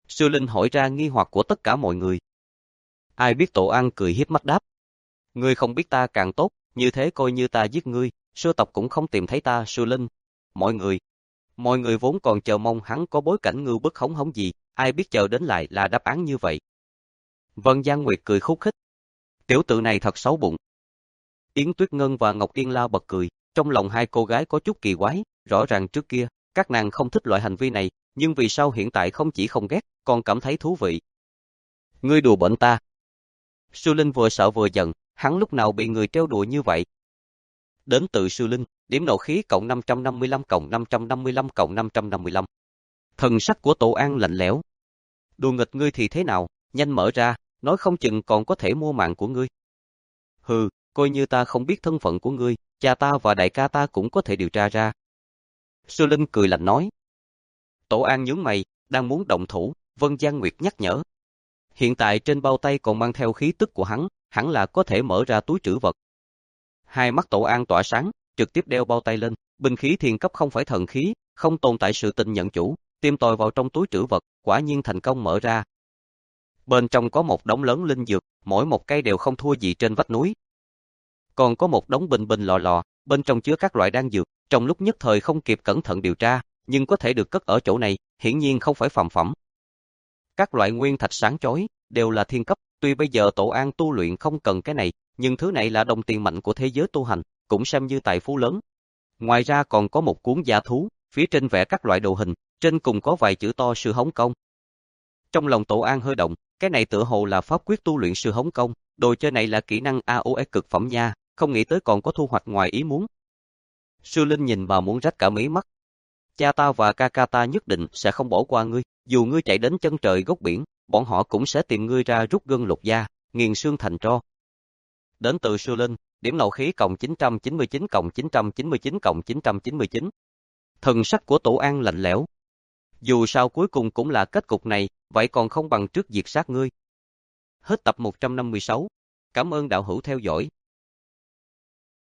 Sư Linh hỏi ra nghi hoặc của tất cả mọi người. Ai biết Tổ An cười hiếp mắt đáp. Ngươi không biết ta càng tốt, như thế coi như ta giết ngươi, sư tộc cũng không tìm thấy ta. Sư Linh. Mọi người. Mọi người vốn còn chờ mong hắn có bối cảnh ngưu bức hống hống gì, ai biết chờ đến lại là đáp án như vậy. Vân Giang Nguyệt cười khúc khích. Tiểu tử này thật xấu bụng. Yến Tuyết Ngân và Ngọc Yên La bật cười, trong lòng hai cô gái có chút kỳ quái, rõ ràng trước kia, các nàng không thích loại hành vi này, nhưng vì sao hiện tại không chỉ không ghét, còn cảm thấy thú vị. Ngươi đùa bỡn ta. Sư Linh vừa sợ vừa giận, hắn lúc nào bị người trêu đùa như vậy. Đến từ Sư Linh, điểm nộ khí cộng năm trăm năm mươi lăm cộng năm trăm năm mươi lăm cộng năm trăm năm mươi lăm. Thần sắc của Tổ An lạnh lẽo. Đùa nghịch ngươi thì thế nào, nhanh mở ra, nói không chừng còn có thể mua mạng của ngươi. Hừ, coi như ta không biết thân phận của ngươi, cha ta và đại ca ta cũng có thể điều tra ra. Sư Linh cười lạnh nói. Tổ An nhướng mày, đang muốn động thủ, Vân Giang Nguyệt nhắc nhở. Hiện tại trên bao tay còn mang theo khí tức của hắn, hẳn là có thể mở ra túi trữ vật. Hai mắt Tổ An tỏa sáng, trực tiếp đeo bao tay lên, binh khí thiền cấp không phải thần khí, không tồn tại sự tình nhận chủ, tiêm tòi vào trong túi trữ vật, quả nhiên thành công mở ra. Bên trong có một đống lớn linh dược, mỗi một cây đều không thua gì trên vách núi. Còn có một đống bình bình lò lò, bên trong chứa các loại đan dược, trong lúc nhất thời không kịp cẩn thận điều tra, nhưng có thể được cất ở chỗ này, hiển nhiên không phải phàm phẩm. Các loại nguyên thạch sáng chói đều là thiên cấp, tuy bây giờ Tổ An tu luyện không cần cái này, nhưng thứ này là đồng tiền mạnh của thế giới tu hành, cũng xem như tài phú lớn. Ngoài ra còn có một cuốn gia thú, phía trên vẽ các loại đồ hình, trên cùng có vài chữ to sư hống công. Trong lòng Tổ An hơi động, cái này tựa hồ là pháp quyết tu luyện sư hống công, đồ chơi này là kỹ năng a o e cực phẩm nha, không nghĩ tới còn có thu hoạch ngoài ý muốn. Sư Linh nhìn mà muốn rách cả mí mắt. Cha ta và ca ca ta nhất định sẽ không bỏ qua ngươi, dù ngươi chạy đến chân trời góc biển, bọn họ cũng sẽ tìm ngươi ra rút gân lột da, nghiền xương thành tro. Đến từ Sư Linh, điểm nộ khí cộng chín trăm chín mươi chín cộng chín trăm chín mươi chín cộng chín trăm chín mươi chín. Thần sắc của Tổ An lạnh lẽo. Dù sao cuối cùng cũng là kết cục này, vậy còn không bằng trước diệt sát ngươi. Hết tập một trăm năm mươi sáu. Cảm ơn đạo hữu theo dõi.